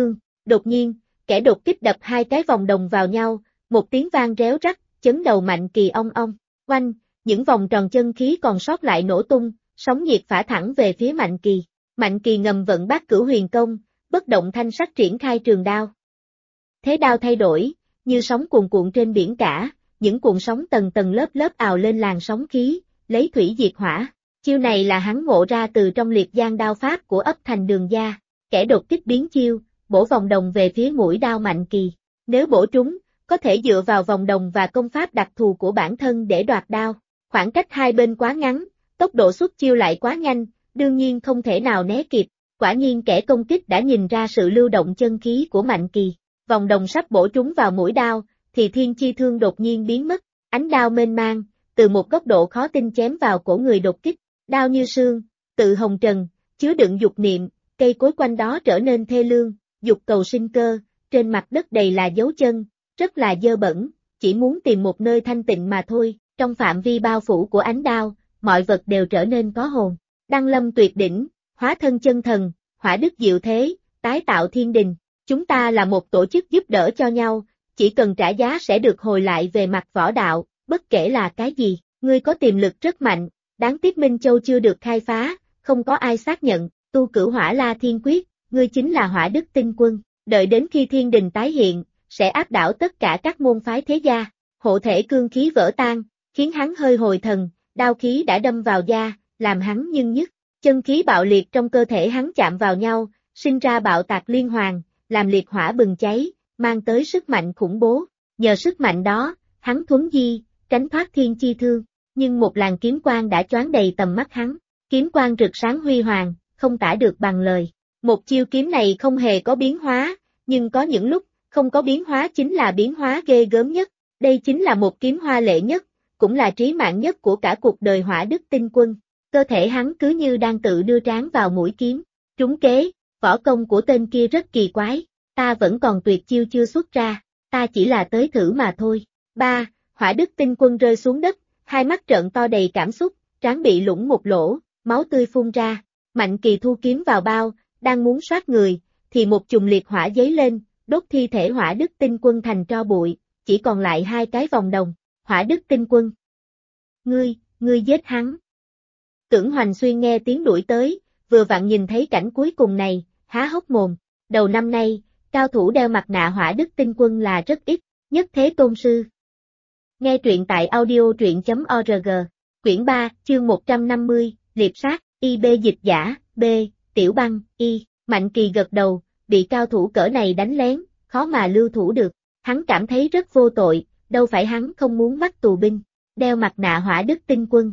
Đột nhiên, kẻ đột kích đập hai cái vòng đồng vào nhau, một tiếng vang réo rắt, chấn đầu Mạnh Kỳ ong ong. Oanh, những vòng tròn chân khí còn sót lại nổ tung, sóng nhiệt phả thẳng về phía Mạnh Kỳ. Mạnh Kỳ ngầm vận Bát Cửu Huyền Công, bất động thanh sắc triển khai trường đao. Thế đao thay đổi, như sóng cuồn cuộn trên biển cả, những cuộn sóng tầng tầng lớp lớp ào lên làn sóng khí, lấy thủy diệt hỏa. Chiêu này là hắn ngộ ra từ trong liệt giang đao pháp của ấp Thành Đường gia. Kẻ đột kích biến chiêu, bổ vòng đồng về phía mũi đao Mạnh Kỳ. Nếu bổ trúng, có thể dựa vào vòng đồng và công pháp đặc thù của bản thân để đoạt đao. Khoảng cách hai bên quá ngắn, tốc độ xuất chiêu lại quá nhanh, đương nhiên không thể nào né kịp. Quả nhiên kẻ công kích đã nhìn ra sự lưu động chân khí của Mạnh Kỳ. Vòng đồng sắp bổ trúng vào mũi đao, thì thiên chi thương đột nhiên biến mất. Ánh đao mênh mang, từ một góc độ khó tin chém vào cổ người đột kích. Đao như sương, tự hồng trần, chứa đựng dục niệm, cây cối quanh đó trở nên thê lương, dục cầu sinh cơ, trên mặt đất đầy là dấu chân, rất là dơ bẩn, chỉ muốn tìm một nơi thanh tịnh mà thôi. Trong phạm vi bao phủ của ánh đao, mọi vật đều trở nên có hồn. Đăng lâm tuyệt đỉnh, hóa thân chân thần, hỏa đức diệu thế, tái tạo thiên đình. Chúng ta là một tổ chức giúp đỡ cho nhau, chỉ cần trả giá sẽ được hồi lại về mặt võ đạo, bất kể là cái gì. Ngươi có tiềm lực rất mạnh, đáng tiếc Minh Châu chưa được khai phá, không có ai xác nhận. Tu Cửu Hỏa La Thiên Quyết, ngươi chính là Hỏa Đức Tinh Quân. Đợi đến khi thiên đình tái hiện, sẽ áp đảo tất cả các môn phái thế gia. Hộ thể cương khí vỡ tan, khiến hắn hơi hồi thần, đao khí đã đâm vào da, làm hắn nhưng nhức. Chân khí bạo liệt trong cơ thể hắn chạm vào nhau, sinh ra bạo tạc liên hoàn, làm liệt hỏa bừng cháy, mang tới sức mạnh khủng bố. Nhờ sức mạnh đó, hắn thuấn di, tránh thoát thiên chi thương, nhưng một làn kiếm quang đã choáng đầy tầm mắt hắn. Kiếm quang rực sáng huy hoàng, không tả được bằng lời. Một chiêu kiếm này không hề có biến hóa, nhưng có những lúc, không có biến hóa chính là biến hóa ghê gớm nhất. Đây chính là một kiếm hoa lệ nhất, cũng là trí mạng nhất của cả cuộc đời Hỏa Đức Tinh Quân. Cơ thể hắn cứ như đang tự đưa trán vào mũi kiếm. Trúng kế, võ công của tên kia rất kỳ quái, ta vẫn còn tuyệt chiêu chưa xuất ra, ta chỉ là tới thử mà thôi. 3. Hỏa Đức Tinh Quân rơi xuống đất, hai mắt trợn to đầy cảm xúc, trán bị lủng một lỗ, máu tươi phun ra. Mạnh Kỳ thu kiếm vào bao, đang muốn soát người, thì một chùm liệt hỏa giấy lên, đốt thi thể Hỏa Đức Tinh Quân thành tro bụi, chỉ còn lại hai cái vòng đồng. Hỏa Đức Tinh Quân, ngươi giết hắn. Tưởng Hoành Xuyên nghe tiếng đuổi tới, vừa vặn nhìn thấy cảnh cuối cùng này, há hốc mồm. Đầu năm nay, cao thủ đeo mặt nạ Hỏa Đức Tinh Quân là rất ít, nhất thế tôn sư. Nghe truyện tại audio.truyện.org, quyển 3, chương 150, liệp sát, IB dịch giả, B, Tiểu Băng, Y. Mạnh Kỳ gật đầu, bị cao thủ cỡ này đánh lén, khó mà lưu thủ được. Hắn cảm thấy rất vô tội, đâu phải hắn không muốn bắt tù binh. Đeo mặt nạ Hỏa Đức Tinh Quân,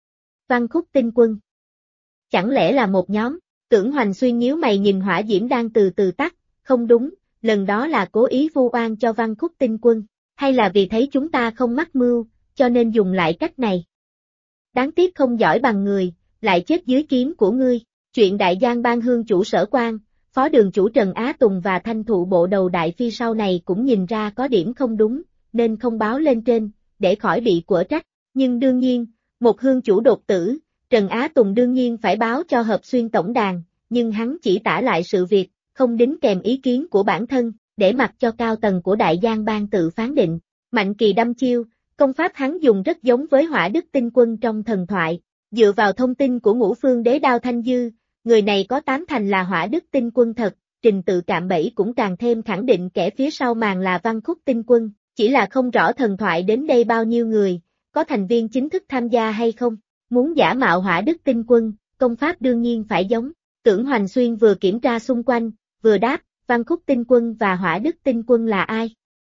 Văn Khúc Tinh Quân, chẳng lẽ là một nhóm? Tưởng Hoành Xuyên nhíu mày nhìn hỏa diễm đang từ từ tắt, không đúng, lần đó là cố ý vu oan cho Văn Khúc Tinh Quân, hay là vì thấy chúng ta không mắc mưu, cho nên dùng lại cách này. Đáng tiếc không giỏi bằng người, lại chết dưới kiếm của ngươi. Chuyện Đại Giang Bang Hương chủ Sở Quan, Phó Đường chủ Trần Á Tùng và Thanh Thụ Bộ đầu Đại Phi sau này cũng nhìn ra có điểm không đúng, nên không báo lên trên, để khỏi bị quở trách. Nhưng đương nhiên, một hương chủ đột tử, Trần Á Tùng đương nhiên phải báo cho Hợp Xuyên tổng đàn, nhưng hắn chỉ tả lại sự việc, không đính kèm ý kiến của bản thân, để mặc cho cao tầng của Đại Giang Bang tự phán định. Mạnh Kỳ đâm chiêu, công pháp hắn dùng rất giống với Hỏa Đức Tinh Quân trong thần thoại. Dựa vào thông tin của Ngũ Phương Đế Đao Thanh Dư, người này có 8 thành là Hỏa Đức Tinh Quân thật, trình tự cạm bẫy cũng càng thêm khẳng định kẻ phía sau màn là Văn Khúc Tinh Quân, chỉ là không rõ thần thoại đến đây bao nhiêu người, có thành viên chính thức tham gia hay không. Muốn giả mạo Hỏa Đức Tinh Quân, công pháp đương nhiên phải giống. Tưởng Hoành Xuyên vừa kiểm tra xung quanh, vừa đáp, Văn Khúc Tinh Quân và Hỏa Đức Tinh Quân là ai?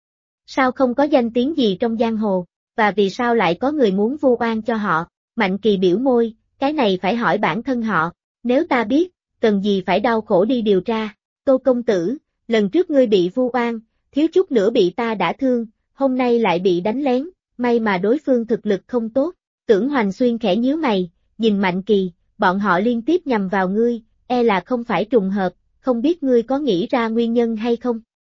Sao không có danh tiếng gì trong giang hồ, và vì sao lại có người muốn vu oan cho họ? Mạnh Kỳ biểu môi, cái này phải hỏi bản thân họ, nếu ta biết, cần gì phải đau khổ đi điều tra. Tô công tử, lần trước ngươi bị vu oan, thiếu chút nữa bị ta đả thương, hôm nay lại bị đánh lén, may mà đối phương thực lực không tốt. Tưởng Hoành Xuyên khẽ nhíu mày, nhìn Mạnh Kỳ, bọn họ liên tiếp nhằm vào ngươi, e là không phải trùng hợp, không biết ngươi có nghĩ ra nguyên nhân hay không?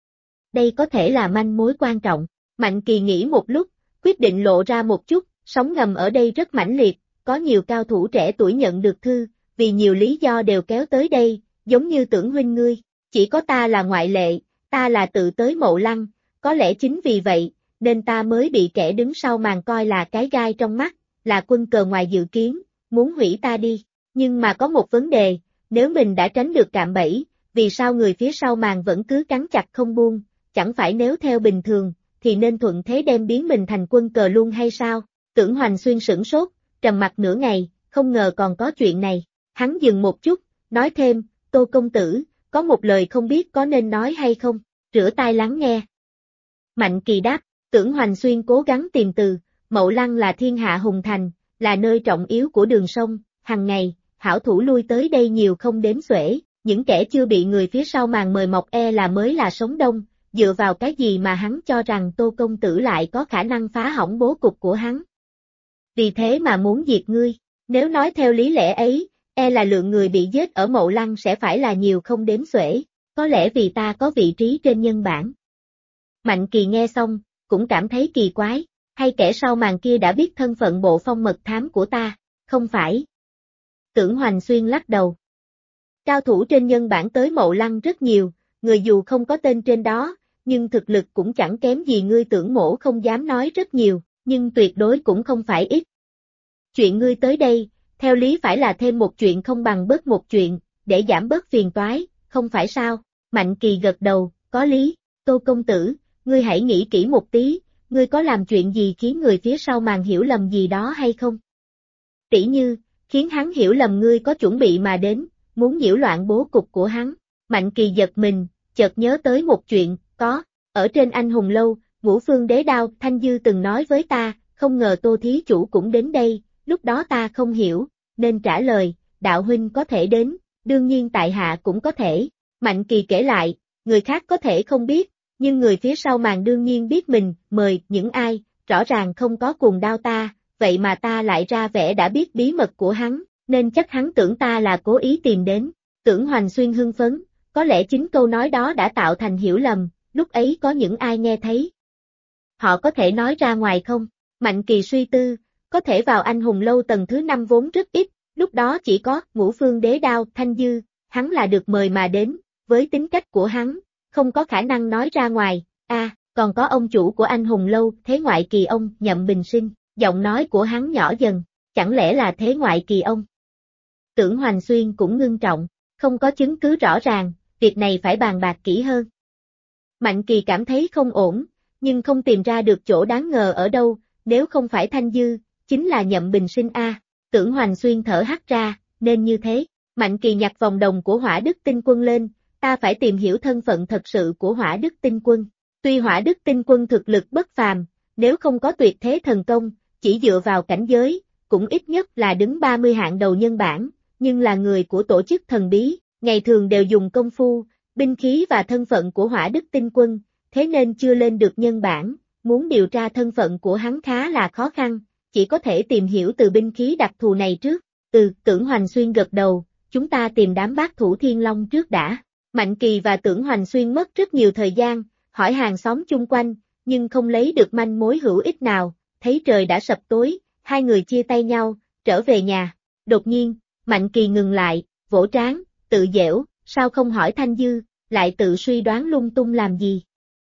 Đây có thể là manh mối quan trọng. Mạnh Kỳ nghĩ một lúc, quyết định lộ ra một chút, sóng ngầm ở đây rất mãnh liệt, có nhiều cao thủ trẻ tuổi nhận được thư, vì nhiều lý do đều kéo tới đây, giống như Tưởng huynh ngươi, chỉ có ta là ngoại lệ, ta là tự tới Mậu Lăng, có lẽ chính vì vậy, nên ta mới bị kẻ đứng sau màn coi là cái gai trong mắt, là quân cờ ngoài dự kiến, muốn hủy ta đi. Nhưng mà có một vấn đề, nếu mình đã tránh được cạm bẫy, vì sao người phía sau màn vẫn cứ cắn chặt không buông, chẳng phải nếu theo bình thường, thì nên thuận thế đem biến mình thành quân cờ luôn hay sao? Tưởng Hoành Xuyên sửng sốt, trầm mặc nửa ngày, không ngờ còn có chuyện này. Hắn dừng một chút, nói thêm, Tô công tử, có một lời không biết có nên nói hay không, rửa tai lắng nghe. Mạnh Kỳ đáp, Tưởng Hoành Xuyên cố gắng tìm từ, Mậu Lăng là thiên hạ hùng thành, là nơi trọng yếu của đường sông, hằng ngày, hảo thủ lui tới đây nhiều không đếm xuể, những kẻ chưa bị người phía sau màn mời mọc là mới là sống đông, dựa vào cái gì mà hắn cho rằng Tô công tử lại có khả năng phá hỏng bố cục của hắn. Vì thế mà muốn diệt ngươi, nếu nói theo lý lẽ ấy, là lượng người bị giết ở Mậu Lăng sẽ phải là nhiều không đếm xuể, có lẽ vì ta có vị trí trên nhân bản. Mạnh Kỳ nghe xong, cũng cảm thấy kỳ quái, hay kẻ sau màn kia đã biết thân phận bộ phong mật thám của ta, không phải. Tưởng Hoành Xuyên lắc đầu. Cao thủ trên nhân bản tới Mậu Lăng rất nhiều, người dù không có tên trên đó, nhưng thực lực cũng chẳng kém gì ngươi Tưởng mỗ không dám nói rất nhiều, nhưng tuyệt đối cũng không phải ít. Chuyện ngươi tới đây, theo lý phải là thêm một chuyện không bằng bớt một chuyện, để giảm bớt phiền toái, không phải sao? Mạnh Kỳ gật đầu, có lý, Tô công tử, ngươi hãy nghĩ kỹ một tí, ngươi có làm chuyện gì khiến người phía sau màn hiểu lầm gì đó hay không? Tỉ như, khiến hắn hiểu lầm ngươi có chuẩn bị mà đến, muốn nhiễu loạn bố cục của hắn. Mạnh Kỳ giật mình, chợt nhớ tới một chuyện, có, ở trên Anh Hùng Lâu, Ngũ Phương Đế Đao, Thanh Dư từng nói với ta, không ngờ Tô thí chủ cũng đến đây, lúc đó ta không hiểu, nên trả lời, đạo huynh có thể đến, đương nhiên tại hạ cũng có thể. Mạnh Kỳ kể lại, người khác có thể không biết, nhưng người phía sau màn đương nhiên biết mình, mời những ai, rõ ràng không có cuồng đao ta, vậy mà ta lại ra vẻ đã biết bí mật của hắn, nên chắc hắn tưởng ta là cố ý tìm đến. Tưởng Hoành Xuyên hưng phấn, có lẽ chính câu nói đó đã tạo thành hiểu lầm, lúc ấy có những ai nghe thấy. Họ có thể nói ra ngoài không? Mạnh Kỳ suy tư, có thể vào Anh Hùng Lâu tầng thứ 5 vốn rất ít, lúc đó chỉ có Ngũ Phương Đế Đao, Thanh Dư, hắn là được mời mà đến, với tính cách của hắn, không có khả năng nói ra ngoài. Còn có ông chủ của Anh Hùng Lâu, Thế Ngoại Kỳ ông, Nhậm Bình Sinh, giọng nói của hắn nhỏ dần, chẳng lẽ là Thế Ngoại Kỳ ông? Tưởng Hoành Xuyên cũng ngưng trọng, không có chứng cứ rõ ràng, việc này phải bàn bạc kỹ hơn. Mạnh Kỳ cảm thấy không ổn, nhưng không tìm ra được chỗ đáng ngờ ở đâu, nếu không phải Thanh Dư, chính là Nhậm Bình Sinh Tưởng Hoành Xuyên thở hắt ra, nên như thế. Mạnh Kỳ nhặt vòng đồng của Hỏa Đức Tinh Quân lên, ta phải tìm hiểu thân phận thật sự của Hỏa Đức Tinh Quân. Tuy Hỏa Đức Tinh Quân thực lực bất phàm, nếu không có tuyệt thế thần công, chỉ dựa vào cảnh giới, cũng ít nhất là đứng 30 hạng đầu nhân bản, nhưng là người của tổ chức thần bí, ngày thường đều dùng công phu, binh khí và thân phận của Hỏa Đức Tinh Quân, thế nên chưa lên được nhân bản, muốn điều tra thân phận của hắn khá là khó khăn, chỉ có thể tìm hiểu từ binh khí đặc thù này trước. Tưởng Hoành Xuyên gật đầu, chúng ta tìm đám bác thủ Thiên Long trước đã. Mạnh Kỳ và Tưởng Hoành Xuyên mất rất nhiều thời gian, hỏi hàng xóm chung quanh, nhưng không lấy được manh mối hữu ích nào, thấy trời đã sập tối, hai người chia tay nhau, trở về nhà. Đột nhiên, Mạnh Kỳ ngừng lại, vỗ trán, tự giễu, sao không hỏi Thanh Dư, lại tự suy đoán lung tung làm gì?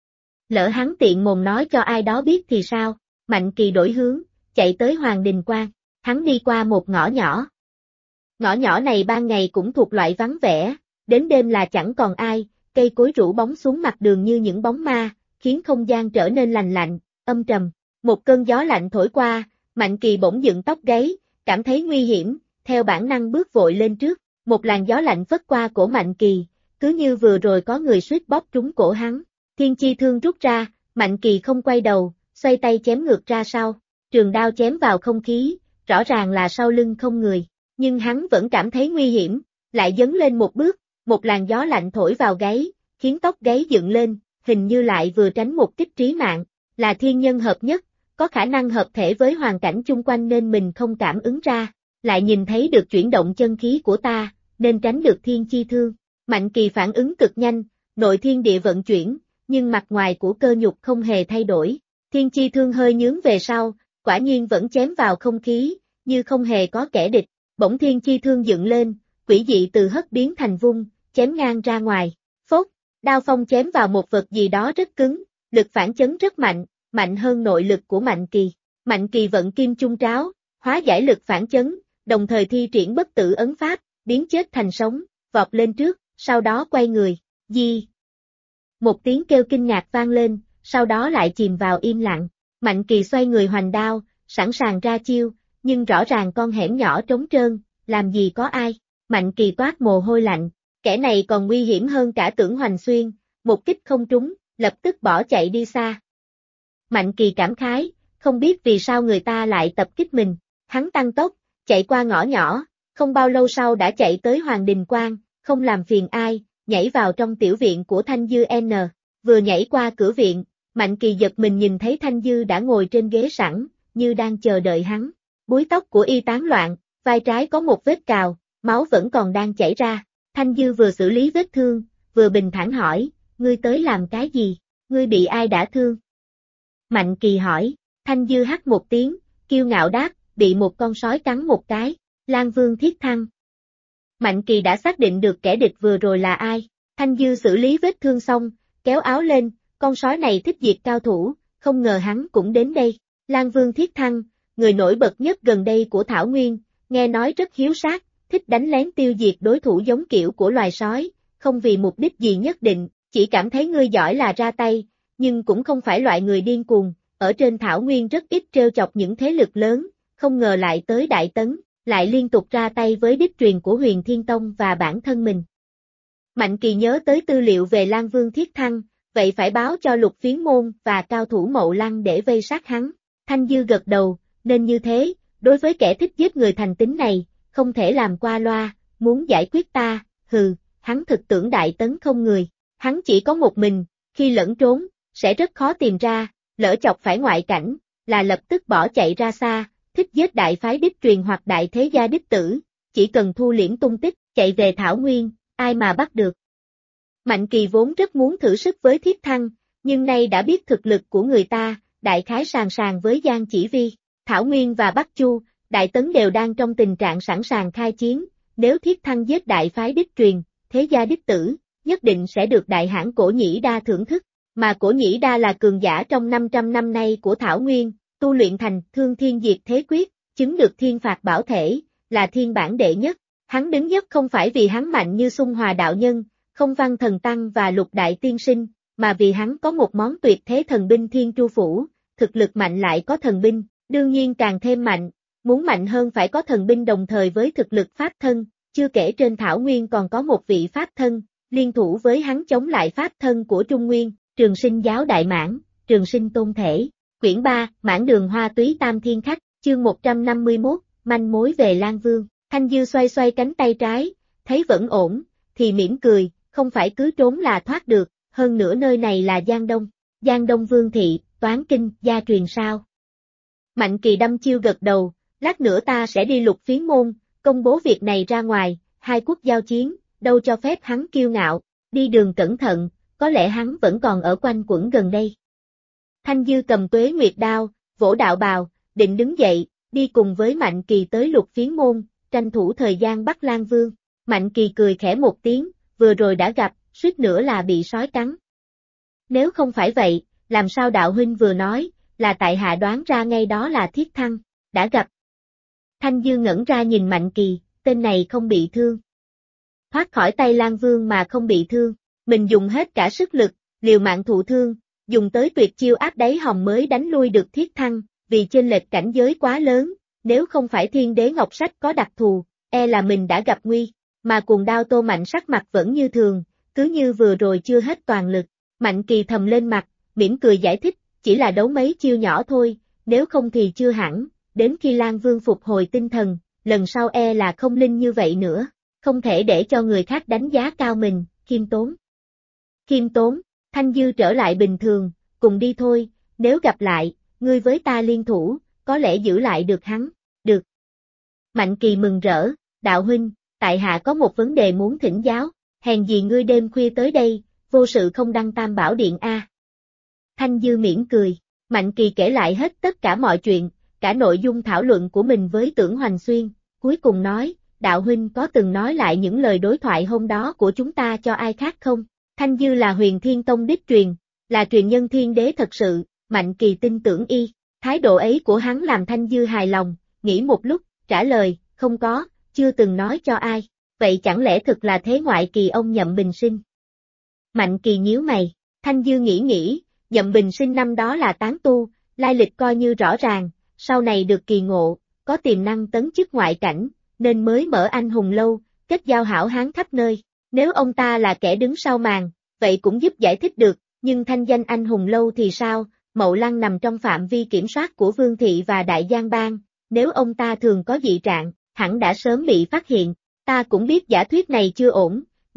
Lỡ hắn tiện mồm nói cho ai đó biết thì sao? Mạnh Kỳ đổi hướng, chạy tới Hoàng Đình Quan, hắn đi qua một ngõ nhỏ. Ngõ nhỏ này ban ngày cũng thuộc loại vắng vẻ, đến đêm là chẳng còn ai, cây cối rủ bóng xuống mặt đường như những bóng ma, khiến không gian trở nên lành lạnh, âm trầm. Một cơn gió lạnh thổi qua, Mạnh Kỳ bỗng dựng tóc gáy, cảm thấy nguy hiểm, theo bản năng bước vội lên trước, một làn gió lạnh phất qua cổ Mạnh Kỳ, cứ như vừa rồi có người suýt bóp trúng cổ hắn. Thiên chi thương rút ra, Mạnh Kỳ không quay đầu, xoay tay chém ngược ra sau, trường đao chém vào không khí, rõ ràng là sau lưng không người, nhưng hắn vẫn cảm thấy nguy hiểm, lại dấn lên một bước, một làn gió lạnh thổi vào gáy, khiến tóc gáy dựng lên, hình như lại vừa tránh một kích trí mạng, là thiên nhân hợp nhất, có khả năng hợp thể với hoàn cảnh chung quanh nên mình không cảm ứng ra, lại nhìn thấy được chuyển động chân khí của ta, nên tránh được thiên chi thương. Mạnh Kỳ phản ứng cực nhanh, nội thiên địa vận chuyển, nhưng mặt ngoài của cơ nhục không hề thay đổi. Thiên chi thương hơi nhướng về sau, quả nhiên vẫn chém vào không khí, như không hề có kẻ địch. Bỗng thiên chi thương dựng lên, quỷ dị từ hất biến thành vung, chém ngang ra ngoài. Phốt, đao phong chém vào một vật gì đó rất cứng, lực phản chấn rất mạnh, mạnh hơn nội lực của Mạnh Kỳ. Mạnh Kỳ vận kim chung tráo, hóa giải lực phản chấn, đồng thời thi triển bất tử ấn pháp, biến chết thành sống, vọt lên trước, sau đó quay người. Di. Một tiếng kêu kinh ngạc vang lên, sau đó lại chìm vào im lặng. Mạnh Kỳ xoay người hoành đao, sẵn sàng ra chiêu, nhưng rõ ràng con hẻm nhỏ trống trơn, làm gì có ai. Mạnh Kỳ toát mồ hôi lạnh, kẻ này còn nguy hiểm hơn cả Tưởng Hoành Xuyên, một kích không trúng, lập tức bỏ chạy đi xa. Mạnh Kỳ cảm khái, không biết vì sao người ta lại tập kích mình, hắn tăng tốc, chạy qua ngõ nhỏ, không bao lâu sau đã chạy tới Hoàng Đình Quan, không làm phiền ai, nhảy vào trong tiểu viện của Thanh Dư N. Vừa nhảy qua cửa viện, Mạnh Kỳ giật mình nhìn thấy Thanh Dư đã ngồi trên ghế sẵn, như đang chờ đợi hắn. Búi tóc của y tán loạn, vai trái có một vết cào, máu vẫn còn đang chảy ra. Thanh Dư vừa xử lý vết thương, vừa bình thản hỏi, ngươi tới làm cái gì? Ngươi bị ai đã thương? Mạnh Kỳ hỏi, Thanh Dư hắt một tiếng, kiêu ngạo đáp, bị một con sói cắn một cái, Lang Vương Thiết Thăng. Mạnh Kỳ đã xác định được kẻ địch vừa rồi là ai. Thanh Dư xử lý vết thương xong, kéo áo lên, con sói này thích diệt cao thủ, không ngờ hắn cũng đến đây. Lang Vương Thiết Thăng, người nổi bật nhất gần đây của Thảo Nguyên, nghe nói rất hiếu sát, thích đánh lén tiêu diệt đối thủ giống kiểu của loài sói, không vì mục đích gì nhất định, chỉ cảm thấy ngươi giỏi là ra tay, nhưng cũng không phải loại người điên cuồng, ở trên Thảo Nguyên rất ít trêu chọc những thế lực lớn, không ngờ lại tới Đại Tấn, lại liên tục ra tay với đích truyền của Huyền Thiên Tông và bản thân mình. Mạnh Kỳ nhớ tới tư liệu về Lang Vương Thiết Thăng, vậy phải báo cho Lục Phiến Môn và cao thủ Mậu Lăng để vây sát hắn. Thanh Dư gật đầu, nên như thế, đối với kẻ thích giết người thành tính này, không thể làm qua loa, muốn giải quyết ta, hừ, hắn thực tưởng Đại Tấn không người, hắn chỉ có một mình, khi lẫn trốn, sẽ rất khó tìm ra, lỡ chọc phải ngoại cảnh, là lập tức bỏ chạy ra xa, thích giết đại phái đích truyền hoặc đại thế gia đích tử, chỉ cần thu liễm tung tích, chạy về Thảo Nguyên, ai mà bắt được. Mạnh Kỳ vốn rất muốn thử sức với Thiết Thăng, nhưng nay đã biết thực lực của người ta, đại khái sàn sàn với Giang Chỉ Vi, Thảo Nguyên và Bắc Chu, Đại Tấn đều đang trong tình trạng sẵn sàng khai chiến, nếu Thiết Thăng giết đại phái đích truyền, thế gia đích tử, nhất định sẽ được đại hãn Cổ Nhĩ Đa thưởng thức, mà Cổ Nhĩ Đa là cường giả trong 500 năm nay của Thảo Nguyên, tu luyện thành Thương Thiên Diệt Thế Quyết, chứng được thiên phạt bảo thể, là thiên bản đệ nhất. Hắn đứng nhất không phải vì hắn mạnh như Xung Hòa đạo nhân, Không Văn thần tăng và Lục đại tiên sinh, mà vì hắn có một món tuyệt thế thần binh Thiên Tru Phủ, thực lực mạnh lại có thần binh, đương nhiên càng thêm mạnh, muốn mạnh hơn phải có thần binh đồng thời với thực lực pháp thân, chưa kể trên Thảo Nguyên còn có một vị pháp thân, liên thủ với hắn chống lại pháp thân của Trung Nguyên, Trường Sinh giáo đại mãn, Trường Sinh tôn thể. Quyển 3, Mãn Đường Hoa Túy Tam Thiên Khách, chương 151, manh mối về Lang Vương. Thanh Dư xoay xoay cánh tay trái, thấy vẫn ổn, thì mỉm cười, không phải cứ trốn là thoát được, hơn nữa nơi này là Giang Đông Vương thị, Toán Kinh, gia truyền sao. Mạnh Kỳ đâm chiêu gật đầu, lát nữa ta sẽ đi Lục Phiến Môn, công bố việc này ra ngoài, hai quốc giao chiến, đâu cho phép hắn kiêu ngạo, đi đường cẩn thận, có lẽ hắn vẫn còn ở quanh quẩn gần đây. Thanh Dư cầm Tuế Nguyệt đao, vỗ đạo bào, định đứng dậy, đi cùng với Mạnh Kỳ tới Lục Phiến Môn, tranh thủ thời gian bắt Lang Vương. Mạnh Kỳ cười khẽ một tiếng, vừa rồi đã gặp, suýt nữa là bị sói cắn. Nếu không phải vậy, làm sao đạo huynh vừa nói, là tại hạ đoán ra ngay đó là Thiết Thăng, đã gặp. Thanh Dư ngẩn ra nhìn Mạnh Kỳ, tên này không bị thương. Thoát khỏi tay Lang Vương mà không bị thương, mình dùng hết cả sức lực, liều mạng thụ thương, dùng tới tuyệt chiêu áp đáy hòm mới đánh lui được Thiết Thăng, vì chênh lệch cảnh giới quá lớn, nếu không phải Thiên Đế Ngọc Sách có đặc thù, e là mình đã gặp nguy, mà cuồng đao Tô Mạnh sắc mặt vẫn như thường, cứ như vừa rồi chưa hết toàn lực. Mạnh Kỳ thầm lên mặt, mỉm cười giải thích, chỉ là đấu mấy chiêu nhỏ thôi, nếu không thì chưa hẳn, đến khi Lang Vương phục hồi tinh thần, lần sau e là không linh như vậy nữa, không thể để cho người khác đánh giá cao mình, khiêm tốn. Khiêm tốn, Thanh Dư trở lại bình thường, cùng đi thôi, nếu gặp lại, ngươi với ta liên thủ, có lẽ giữ lại được hắn, được. Mạnh Kỳ mừng rỡ, đạo huynh, tại hạ có một vấn đề muốn thỉnh giáo, hèn gì ngươi đêm khuya tới đây, vô sự không đăng Tam Bảo Điện a. Thanh Dư mỉm cười, Mạnh Kỳ kể lại hết tất cả mọi chuyện, cả nội dung thảo luận của mình với Tưởng Hoành Xuyên, cuối cùng nói, đạo huynh có từng nói lại những lời đối thoại hôm đó của chúng ta cho ai khác không? Thanh Dư là Huyền Thiên Tông đích truyền, là truyền nhân Thiên Đế thật sự, Mạnh Kỳ tin tưởng y, thái độ ấy của hắn làm Thanh Dư hài lòng, nghĩ một lúc, trả lời, không có, chưa từng nói cho ai, vậy chẳng lẽ thực là thế ngoại kỳ ông Nhậm Bình Sinh? Mạnh Kỳ nhíu mày, Thanh Dư nghĩ, Nhậm Bình Sinh năm đó là tán tu, lai lịch coi như rõ ràng, sau này được kỳ ngộ, có tiềm năng tấn chức ngoại cảnh, nên mới mở Anh Hùng Lâu, kết giao hảo hán khắp nơi. Nếu ông ta là kẻ đứng sau màn, vậy cũng giúp giải thích được, nhưng thanh danh Anh Hùng Lâu thì sao, Mậu Lăng nằm trong phạm vi kiểm soát của Vương Thị và Đại Giang Bang, nếu ông ta thường có dị trạng, hẳn đã sớm bị phát hiện, ta cũng biết giả thuyết này chưa ổn,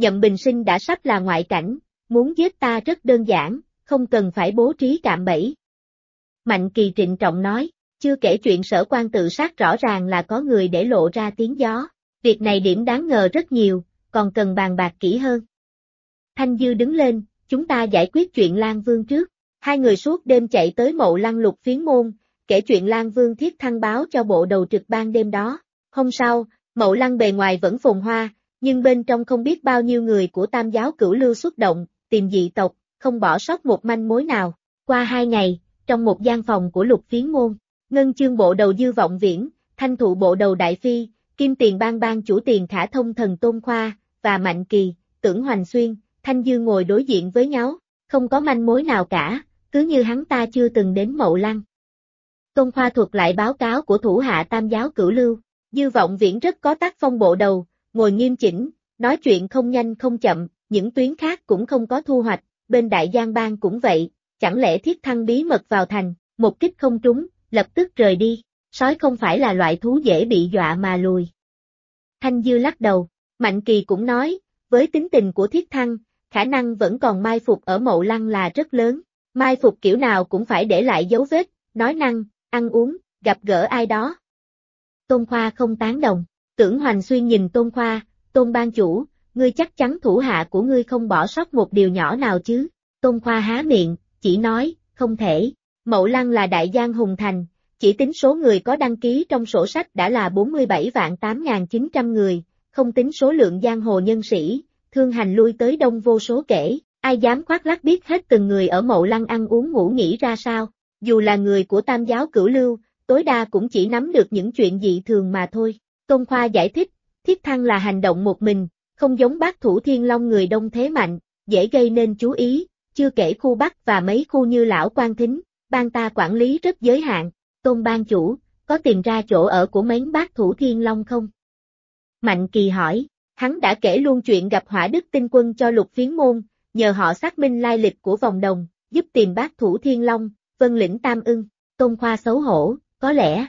Nhậm Bình Sinh đã sắp là ngoại cảnh, muốn giết ta rất đơn giản, không cần phải bố trí cạm bẫy. Mạnh Kỳ trịnh trọng nói, chưa kể chuyện Sở Quan tự sát rõ ràng là có người để lộ ra tiếng gió. Việc này điểm đáng ngờ rất nhiều, còn cần bàn bạc kỹ hơn. Thanh Dư đứng lên, chúng ta giải quyết chuyện Lan Vương trước. Hai người suốt đêm chạy tới Mậu Lăng Lục Phiến Môn, kể chuyện Lan Vương Thiết Thăng báo cho bộ đầu trực ban đêm đó. Hôm sau, Mậu Lăng bề ngoài vẫn phồn hoa, nhưng bên trong không biết bao nhiêu người của Tam giáo Cửu Lưu xuất động, tìm dị tộc, không bỏ sót một manh mối nào. Qua 2 ngày, trong một gian phòng của Lục Phiến Môn, Ngân Chương bộ đầu Dư Vọng Viễn, Thanh Thụ bộ đầu Đại Phi, Kim Tiền ban chủ Tiền Khả Thông thần Tôn Khoa, và Mạnh Kỳ, Tưởng Hoành Xuyên, Thanh Dư ngồi đối diện với nhau, không có manh mối nào cả, cứ như hắn ta chưa từng đến Mậu Lăng. Tôn Khoa thuật lại báo cáo của thủ hạ Tam giáo Cửu Lưu, Dư Vọng Viễn rất có tác phong bộ đầu, ngồi nghiêm chỉnh, nói chuyện không nhanh không chậm, những tuyến khác cũng không có thu hoạch, bên Đại Giang Bang cũng vậy, chẳng lẽ Thiết Thăng bí mật vào thành, một kích không trúng, lập tức rời đi, sói không phải là loại thú dễ bị dọa mà lùi. Thanh Dư lắc đầu, Mạnh Kỳ cũng nói, với tính tình của Thiết Thăng, khả năng vẫn còn mai phục ở Mậu Lăng là rất lớn, mai phục kiểu nào cũng phải để lại dấu vết, nói năng, ăn uống, gặp gỡ ai đó. Tôn Khoa không tán đồng, Tưởng Hoành Xuyên nhìn Tôn Khoa, Tôn ban chủ, ngươi chắc chắn thủ hạ của ngươi không bỏ sót một điều nhỏ nào chứ? Tôn Khoa há miệng, chỉ nói, không thể, Mậu Lăng là đại giang hùng thành, chỉ tính số người có đăng ký trong sổ sách đã là 47.8.900 người, không tính số lượng giang hồ nhân sĩ, thương hành lui tới đông vô số kể, ai dám khoác lác biết hết từng người ở Mậu Lăng ăn uống ngủ nghỉ ra sao, dù là người của Tam giáo Cửu Lưu, tối đa cũng chỉ nắm được những chuyện dị thường mà thôi. Tôn Khoa giải thích, Thiết Thăng là hành động một mình, không giống Bác Thủ Thiên Long người đông thế mạnh, dễ gây nên chú ý, chưa kể khu Bắc và mấy khu như Lão Quan Thính, ban ta quản lý rất giới hạn. Tôn ban chủ, có tìm ra chỗ ở của mấy Bác Thủ Thiên Long không? Mạnh Kỳ hỏi, hắn đã kể luôn chuyện gặp Hỏa Đức Tinh Quân cho Lục Phiến Môn, nhờ họ xác minh lai lịch của vòng đồng, giúp tìm Bác Thủ Thiên Long, Vân Lĩnh Tam Ưng. Tôn Khoa xấu hổ, có lẽ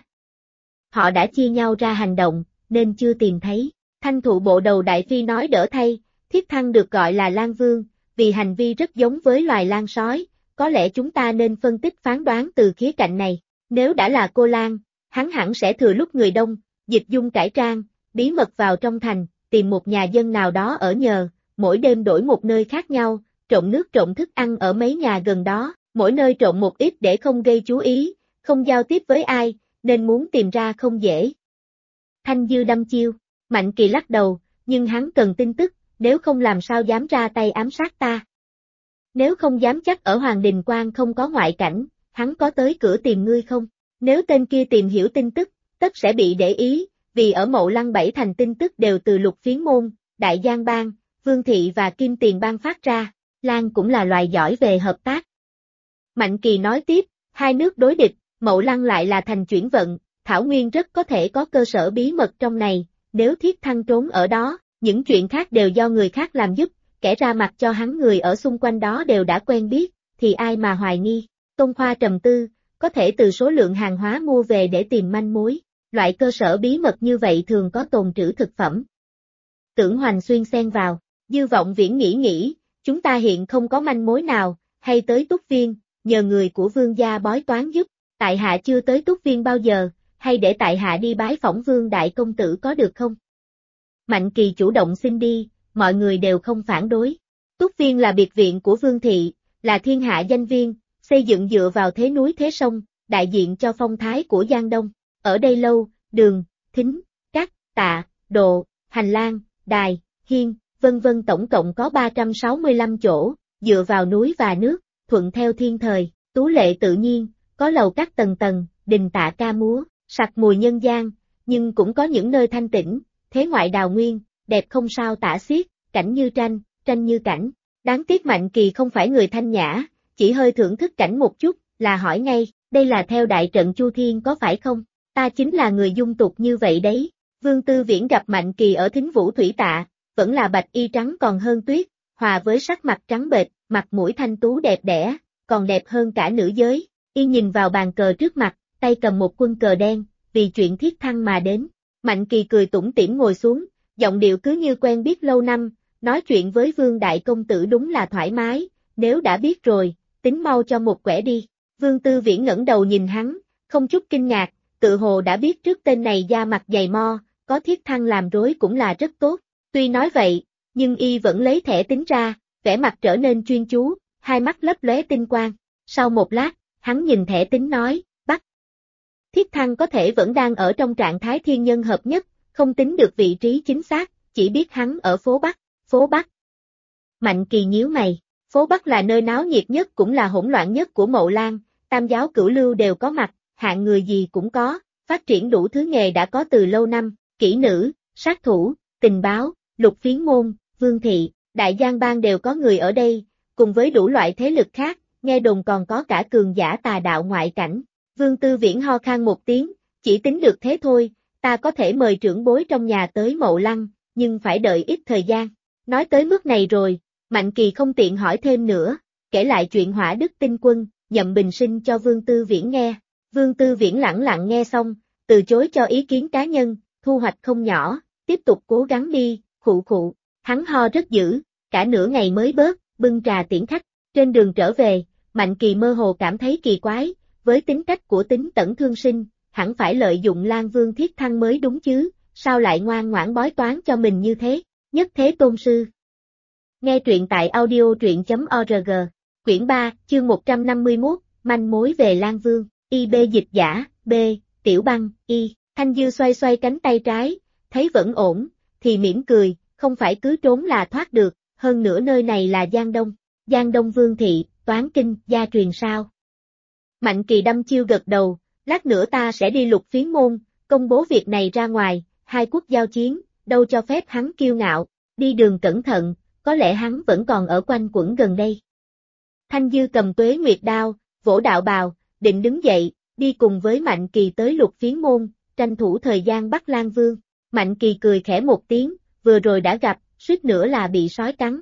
họ đã chia nhau ra hành động, nên chưa tìm thấy. Thanh Thụ bộ đầu Đại Phi nói đỡ thay, Thiết Thăng được gọi là Lan Vương, vì hành vi rất giống với loài lan sói, có lẽ chúng ta nên phân tích phán đoán từ khía cạnh này. Nếu đã là cô Lan, hắn hẳn sẽ thừa lúc người đông, dịch dung cải trang, bí mật vào trong thành, tìm một nhà dân nào đó ở nhờ, mỗi đêm đổi một nơi khác nhau, trộn nước trộn thức ăn ở mấy nhà gần đó, mỗi nơi trộn một ít để không gây chú ý, không giao tiếp với ai, nên muốn tìm ra không dễ. Thanh Dư đâm chiêu, Mạnh Kỳ lắc đầu, nhưng hắn cần tin tức, nếu không làm sao dám ra tay ám sát ta. Nếu không dám chắc ở Hoàng Đình Quan không có ngoại cảnh, hắn có tới cửa tìm ngươi không? Nếu tên kia tìm hiểu tin tức, tất sẽ bị để ý, vì ở Mậu Lăng 7 thành tin tức đều từ Lục Phiến Môn, Đại Giang Bang, Vương Thị và Kim Tiền Bang phát ra, Lan cũng là loài giỏi về hợp tác. Mạnh Kỳ nói tiếp, hai nước đối địch, Mậu Lăng lại là thành chuyển vận, Thảo Nguyên rất có thể có cơ sở bí mật trong này, nếu Thiết Thăng trốn ở đó, những chuyện khác đều do người khác làm giúp, kẻ ra mặt cho hắn người ở xung quanh đó đều đã quen biết, thì ai mà hoài nghi. Tôn Khoa trầm tư, có thể từ số lượng hàng hóa mua về để tìm manh mối, loại cơ sở bí mật như vậy thường có tồn trữ thực phẩm. Tưởng Hoành Xuyên xen vào, Dư Vọng Viễn nghĩ, chúng ta hiện không có manh mối nào, hay tới Túc Viên, nhờ người của Vương gia bói toán giúp, tại hạ chưa tới Túc Viên bao giờ, hay để tại hạ đi bái phỏng Vương đại công tử có được không? Mạnh Kỳ chủ động xin đi, mọi người đều không phản đối. Túc Viên là biệt viện của Vương Thị, là thiên hạ danh viên, xây dựng dựa vào thế núi thế sông, đại diện cho phong thái của Giang Đông. Ở đây lâu, đường, thính, các, tạ, độ, hành lang, đài, hiên, vân vân tổng cộng có 365 chỗ, dựa vào núi và nước, thuận theo thiên thời, tú lệ tự nhiên, có lầu các tầng tầng, đình tạ ca múa, sặc mùi nhân gian, nhưng cũng có những nơi thanh tĩnh, thế ngoại đào nguyên, đẹp không sao tả xiết, cảnh như tranh, tranh như cảnh. Đáng tiếc Mạnh Kỳ không phải người thanh nhã, chỉ hơi thưởng thức cảnh một chút, là hỏi ngay, đây là theo đại trận Chu Thiên có phải không? Ta chính là người dung tục như vậy đấy. Vương Tư Viễn gặp Mạnh Kỳ ở Thính Vũ Thủy Tạ, vẫn là bạch y trắng còn hơn tuyết, hòa với sắc mặt trắng bệch, mặt mũi thanh tú đẹp đẽ, còn đẹp hơn cả nữ giới. Y nhìn vào bàn cờ trước mặt, tay cầm một quân cờ đen, vì chuyện Thiết Thăng mà đến. Mạnh Kỳ cười tủm tỉm ngồi xuống, giọng điệu cứ như quen biết lâu năm, nói chuyện với Vương Đại Công Tử đúng là thoải mái, nếu đã biết rồi, tính mau cho một quẻ đi. Vương Tư Viễn ngẩng đầu nhìn hắn, không chút kinh ngạc, tự hồ đã biết trước tên này da mặt dày mo, có Thiết Thăng làm rối cũng là rất tốt. Tuy nói vậy, nhưng y vẫn lấy thẻ tính ra, vẻ mặt trở nên chuyên chú, hai mắt lấp lóe tinh quang. Sau một lát, hắn nhìn thẻ tính nói, bắt. Thiết Thăng có thể vẫn đang ở trong trạng thái thiên nhân hợp nhất, không tính được vị trí chính xác, chỉ biết hắn ở phố Bắc. Phố Bắc. Mạnh Kỳ nhíu mày, phố Bắc là nơi náo nhiệt nhất cũng là hỗn loạn nhất của Mậu Lan, tam giáo cửu lưu đều có mặt, hạng người gì cũng có, phát triển đủ thứ nghề đã có từ lâu năm, kỹ nữ, sát thủ, tình báo, lục phiến môn, vương thị, đại giang bang đều có người ở đây, cùng với đủ loại thế lực khác, nghe đồn còn có cả cường giả tà đạo ngoại cảnh. Vương Tư Viễn ho khan một tiếng, chỉ tính được thế thôi, ta có thể mời trưởng bối trong nhà tới Mậu Lăng, nhưng phải đợi ít thời gian. Nói tới mức này rồi, Mạnh Kỳ không tiện hỏi thêm nữa, kể lại chuyện Hỏa Đức Tinh Quân, Nhậm Bình Sinh cho Vương Tư Viễn nghe. Vương Tư Viễn lẳng lặng nghe xong, từ chối cho ý kiến cá nhân, thu hoạch không nhỏ, tiếp tục cố gắng đi, khụ khụ. Hắn ho rất dữ, cả nửa ngày mới bớt, bưng trà tiễn khách. Trên đường trở về, Mạnh Kỳ mơ hồ cảm thấy kỳ quái, với tính cách của Tính Tẩn Thương Sinh, hẳn phải lợi dụng Lan Vương Thiết Thăng mới đúng chứ, sao lại ngoan ngoãn bói toán cho mình như thế? Nhất Thế Tôn Sư. Nghe truyện tại audio.org, quyển 3, chương 151, manh mối về Lan Vương, IB dịch giả, B, Tiểu Băng, Y. Thanh Dư xoay xoay cánh tay trái, thấy vẫn ổn, thì mỉm cười, không phải cứ trốn là thoát được, hơn nữa nơi này là Giang Đông Vương Thị, Toán Kinh, gia truyền sao. Mạnh Kỳ đăm chiêu gật đầu, lát nữa ta sẽ đi Lục Phiến Môn, công bố việc này ra ngoài, hai quốc giao chiến, đâu cho phép hắn kiêu ngạo, đi đường cẩn thận, có lẽ hắn vẫn còn ở quanh quẩn gần đây. Thanh Dư cầm Tuế Nguyệt đao, vỗ đạo bào, định đứng dậy, đi cùng với Mạnh Kỳ tới Lục Phiến Môn, tranh thủ thời gian bắt Lan Vương. Mạnh Kỳ cười khẽ một tiếng, vừa rồi đã gặp, suýt nữa là bị sói cắn.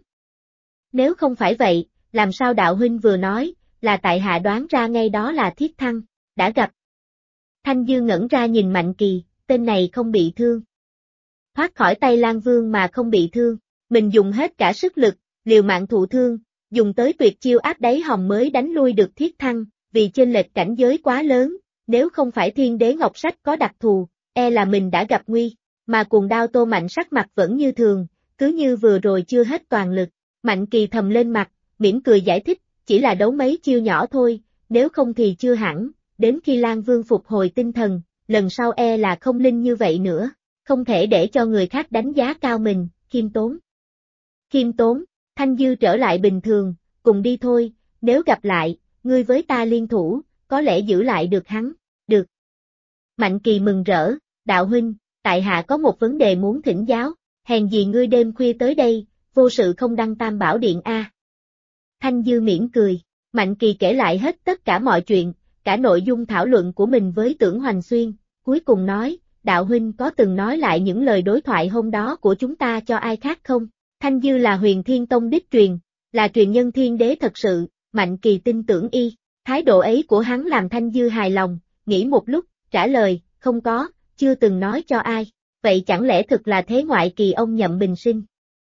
Nếu không phải vậy, làm sao đạo huynh vừa nói, là tại hạ đoán ra ngay đó là Thiết Thăng, đã gặp. Thanh Dư ngẩn ra nhìn Mạnh Kỳ, tên này không bị thương. Thoát khỏi tay Lan Vương mà không bị thương, mình dùng hết cả sức lực, liều mạng thụ thương, dùng tới tuyệt chiêu áp đáy hòm mới đánh lui được Thiết Thăng, vì chênh lệch cảnh giới quá lớn, nếu không phải Thiên Đế Ngọc Sách có đặc thù, e là mình đã gặp nguy, mà cuồng đao Tô Mạnh sắc mặt vẫn như thường, cứ như vừa rồi chưa hết toàn lực. Mạnh Kỳ thầm lên mặt, mỉm cười giải thích, chỉ là đấu mấy chiêu nhỏ thôi, nếu không thì chưa hẳn, đến khi Lan Vương phục hồi tinh thần, lần sau e là không linh như vậy nữa, không thể để cho người khác đánh giá cao mình, khiêm tốn. Khiêm tốn, Thanh Dư trở lại bình thường, cùng đi thôi, nếu gặp lại, ngươi với ta liên thủ, có lẽ giữ lại được hắn, được. Mạnh Kỳ mừng rỡ, đạo huynh, tại hạ có một vấn đề muốn thỉnh giáo, hèn gì ngươi đêm khuya tới đây, vô sự không đăng Tam Bảo Điện a. Thanh Dư mỉm cười, Mạnh Kỳ kể lại hết tất cả mọi chuyện, cả nội dung thảo luận của mình với Tưởng Hoành Xuyên, cuối cùng nói, đạo huynh có từng nói lại những lời đối thoại hôm đó của chúng ta cho ai khác không? Thanh Dư là Huyền Thiên Tông đích truyền, là truyền nhân Thiên Đế thật sự, Mạnh Kỳ tin tưởng y, thái độ ấy của hắn làm Thanh Dư hài lòng, nghĩ một lúc, trả lời, không có, chưa từng nói cho ai, vậy chẳng lẽ thực là thế ngoại kỳ ông Nhậm Bình Sinh?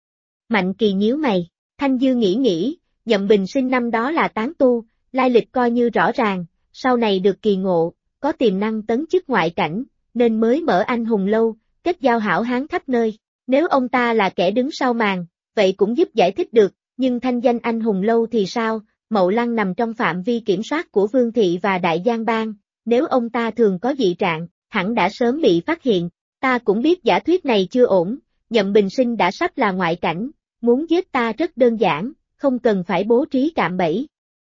Mạnh Kỳ nhíu mày, Thanh Dư nghĩ, Nhậm Bình Sinh năm đó là tán tu, lai lịch coi như rõ ràng, sau này được kỳ ngộ, có tiềm năng tấn chức ngoại cảnh, nên mới mở Anh Hùng Lâu, kết giao hảo hán khắp nơi. Nếu ông ta là kẻ đứng sau màn, vậy cũng giúp giải thích được, nhưng thanh danh Anh Hùng Lâu thì sao? Mậu Lăng nằm trong phạm vi kiểm soát của Vương Thị và Đại Giang Bang, nếu ông ta thường có dị trạng, hẳn đã sớm bị phát hiện. Ta cũng biết giả thuyết này chưa ổn, Nhậm Bình Sinh đã sắp là ngoại cảnh, muốn giết ta rất đơn giản, không cần phải bố trí cạm bẫy.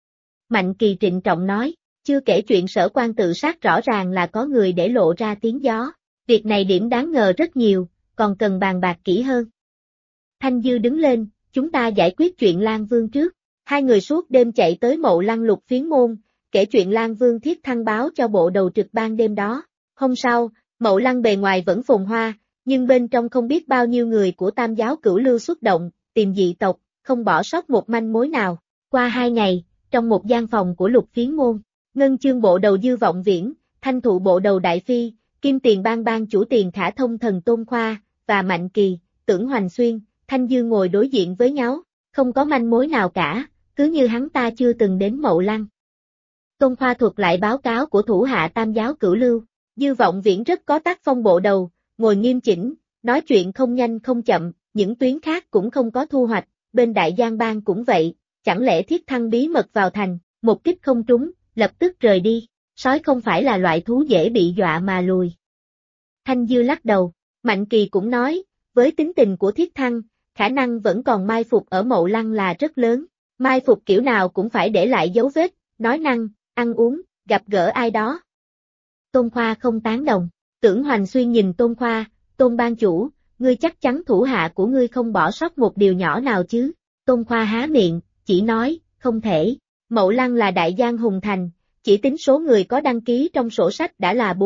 Mạnh Kỳ trịnh trọng nói, chưa kể chuyện Sở Quan tự sát rõ ràng là có người để lộ ra tiếng gió, việc này điểm đáng ngờ rất nhiều, còn cần bàn bạc kỹ hơn. Thanh Dư đứng lên, chúng ta giải quyết chuyện Lan Vương trước. Hai người suốt đêm chạy tới Mậu Lăng Lục Phiến Môn, kể chuyện Lan Vương Thiết Thăng báo cho bộ đầu trực ban đêm đó. Hôm sau, Mậu Lăng bề ngoài vẫn phồn hoa, nhưng bên trong không biết bao nhiêu người của Tam giáo cửu lưu xuất động, tìm dị tộc, không bỏ sót một manh mối nào. Qua 2 ngày, trong một gian phòng của Lục Phiến Môn, Ngân Chương bộ đầu Dư Vọng Viễn, Thanh Thụ bộ đầu Đại Phi, Kim Tiền Bang chủ tiền Khả Thông Thần Tôn Khoa, và Mạnh Kỳ, Tưởng Hoành Xuyên, Thanh Dư ngồi đối diện với Nháo, không có manh mối nào cả, cứ như hắn ta chưa từng đến Mậu Lăng. Tôn Khoa thuật lại báo cáo của thủ hạ Tam giáo Cửu Lưu, Dư Vọng Viễn rất có tác phong bộ đầu, ngồi nghiêm chỉnh, nói chuyện không nhanh không chậm, những tuyến khác cũng không có thu hoạch, bên Đại Giang Bang cũng vậy, chẳng lẽ Thiết Thăng bí mật vào thành, một kích không trúng, lập tức rời đi, sói không phải là loại thú dễ bị dọa mà lùi. Thanh Dư lắc đầu, Mạnh Kỳ cũng nói, với tính tình của Thiết Thăng, khả năng vẫn còn mai phục ở Mậu Lăng là rất lớn, mai phục kiểu nào cũng phải để lại dấu vết, nói năng, ăn uống, gặp gỡ ai đó. Tôn Khoa không tán đồng, Tưởng Hoành Xuyên nhìn Tôn Khoa, Tôn ban chủ, ngươi chắc chắn thủ hạ của ngươi không bỏ sót một điều nhỏ nào chứ? Tôn Khoa há miệng, chỉ nói, không thể, Mậu Lăng là đại giang hùng thành, chỉ tính số người có đăng ký trong sổ sách đã là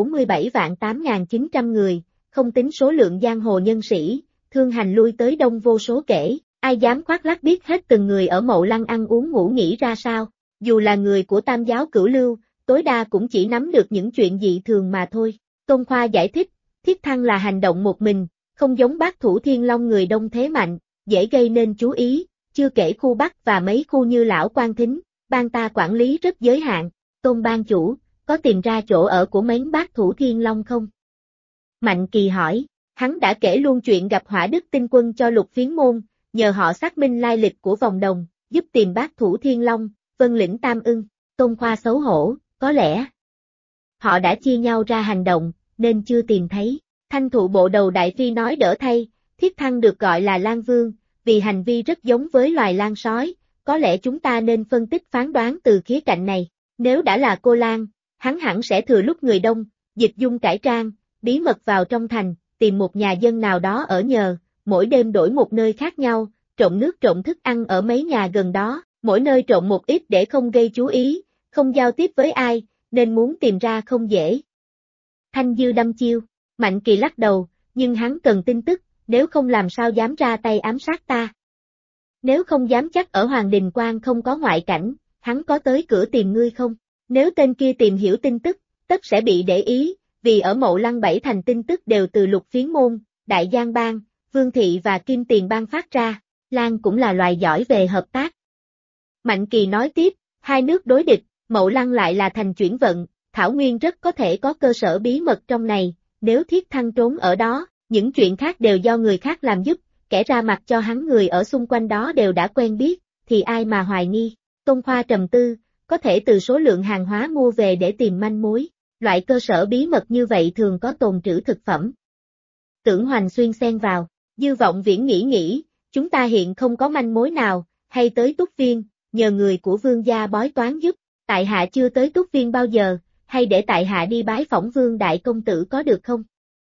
47.8.900 người, không tính số lượng giang hồ nhân sĩ, thương hành lui tới đông vô số kể, ai dám khoác lác biết hết từng người ở Mậu Lăng ăn uống ngủ nghỉ ra sao, dù là người của Tam giáo Cửu Lưu, tối đa cũng chỉ nắm được những chuyện dị thường mà thôi. Tôn Khoa giải thích, Thiết Thăng là hành động một mình, không giống Bác Thủ Thiên Long người đông thế mạnh, dễ gây nên chú ý, chưa kể khu Bắc và mấy khu như Lão Quan Thính, bang ta quản lý rất giới hạn. Tôn ban chủ, có tìm ra chỗ ở của mấy Bác Thủ Thiên Long không? Mạnh Kỳ hỏi, hắn đã kể luôn chuyện gặp Hỏa Đức Tinh Quân cho Lục Phiến Môn, nhờ họ xác minh lai lịch của vòng đồng, giúp tìm Bác Thủ Thiên Long, Vân Lĩnh Tam Ưng. Tôn Khoa xấu hổ, có lẽ họ đã chia nhau ra hành động, nên chưa tìm thấy. Thanh thụ bộ đầu đại phi nói đỡ thay, Thiết Thăng được gọi là Lang Vương, vì hành vi rất giống với loài lang sói, có lẽ chúng ta nên phân tích phán đoán từ khía cạnh này. Nếu đã là cô lang, hắn hẳn sẽ thừa lúc người đông, dịch dung cải trang, bí mật vào trong thành, tìm một nhà dân nào đó ở nhờ, mỗi đêm đổi một nơi khác nhau, trộn nước trộn thức ăn ở mấy nhà gần đó, mỗi nơi trộn một ít để không gây chú ý, không giao tiếp với ai, nên muốn tìm ra không dễ. Thanh Dư đâm chiêu, Mạnh Kỳ lắc đầu, nhưng hắn cần tin tức, nếu không làm sao dám ra tay ám sát ta. Nếu không dám chắc ở Hoàng Đình Quan không có ngoại cảnh, hắn có tới cửa tìm ngươi không? Nếu tên kia tìm hiểu tin tức, tất sẽ bị để ý, vì ở Mậu Lăng 7 thành tin tức đều từ Lục Phiến Môn, Đại Giang Bang, Vương Thị và Kim Tiền Bang phát ra, Lan cũng là loài giỏi về hợp tác. Mạnh Kỳ nói tiếp, hai nước đối địch, Mậu Lăng lại là thành chuyển vận, Thảo Nguyên rất có thể có cơ sở bí mật trong này, nếu Thiết Thăng trốn ở đó, những chuyện khác đều do người khác làm giúp, kẻ ra mặt cho hắn người ở xung quanh đó đều đã quen biết, thì ai mà hoài nghi. Tôn Khoa trầm tư, có thể từ số lượng hàng hóa mua về để tìm manh mối, loại cơ sở bí mật như vậy thường có tồn trữ thực phẩm. Tưởng Hoành Xuyên xen vào, Dư Vọng Viễn nghĩ, chúng ta hiện không có manh mối nào, hay tới Túc Viên, nhờ người của Vương gia bói toán giúp, tại hạ chưa tới Túc Viên bao giờ, hay để tại hạ đi bái phỏng Vương đại công tử có được không?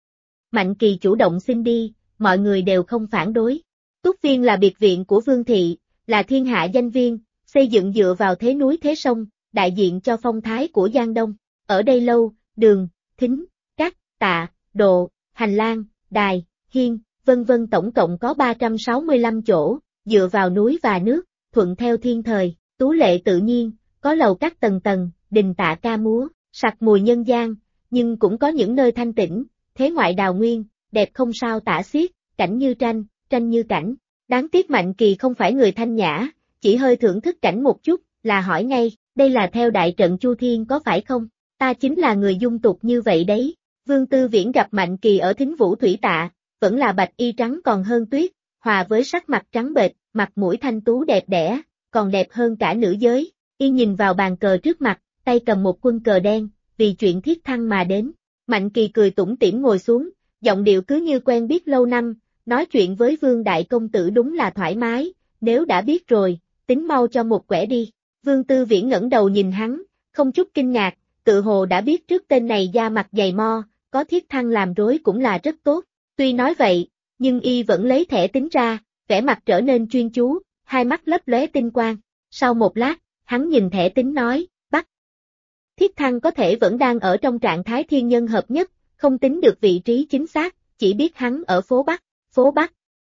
Mạnh Kỳ chủ động xin đi, mọi người đều không phản đối. Túc Viên là biệt viện của Vương Thị, là thiên hạ danh viên, xây dựng dựa vào thế núi thế sông, đại diện cho phong thái của Giang Đông. Ở đây lâu, đường, thính, các, tạ, độ, hành lang, đài, hiên, vân vân tổng cộng có 365 chỗ, dựa vào núi và nước, thuận theo thiên thời, tú lệ tự nhiên, có lầu các tầng tầng, đình tạ ca múa, sặc mùi nhân gian, nhưng cũng có những nơi thanh tĩnh, thế ngoại đào nguyên, đẹp không sao tả xiết, cảnh như tranh, tranh như cảnh. Đáng tiếc Mạnh Kỳ không phải người thanh nhã, chỉ hơi thưởng thức cảnh một chút, là hỏi ngay, đây là theo đại trận Chu Thiên có phải không? Ta chính là người dung tục như vậy đấy. Vương Tư Viễn gặp Mạnh Kỳ ở Thính Vũ Thủy Tạ, vẫn là bạch y trắng còn hơn tuyết, hòa với sắc mặt trắng bệch, mặt mũi thanh tú đẹp đẽ, còn đẹp hơn cả nữ giới. Y nhìn vào bàn cờ trước mặt, tay cầm một quân cờ đen, vì chuyện Thiết Thăng mà đến. Mạnh Kỳ cười tủm tỉm ngồi xuống, giọng điệu cứ như quen biết lâu năm, nói chuyện với Vương đại công tử đúng là thoải mái, nếu đã biết rồi, tính mau cho một quẻ đi. Vương Tư Viễn ngẩng đầu nhìn hắn, không chút kinh ngạc, tự hồ đã biết trước tên này da mặt dày mo, có Thiết Thăng làm rối cũng là rất tốt. Tuy nói vậy, nhưng y vẫn lấy thẻ tính ra, vẻ mặt trở nên chuyên chú, hai mắt lấp lóe tinh quang. Sau một lát, hắn nhìn thẻ tính nói, bắt. Thiết Thăng có thể vẫn đang ở trong trạng thái thiên nhân hợp nhất, không tính được vị trí chính xác, chỉ biết hắn ở phố Bắc. Phố Bắc.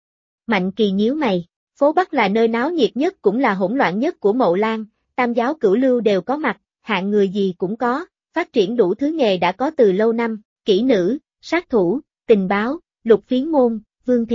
Mạnh Kỳ nhíu mày, phố Bắc là nơi náo nhiệt nhất cũng là hỗn loạn nhất của Mậu Lăng, Tam giáo Cửu Lưu đều có mặt, hạng người gì cũng có, phát triển đủ thứ nghề đã có từ lâu năm, kỹ nữ, sát thủ, tình báo, Lục Phiến Môn, Vương Thị,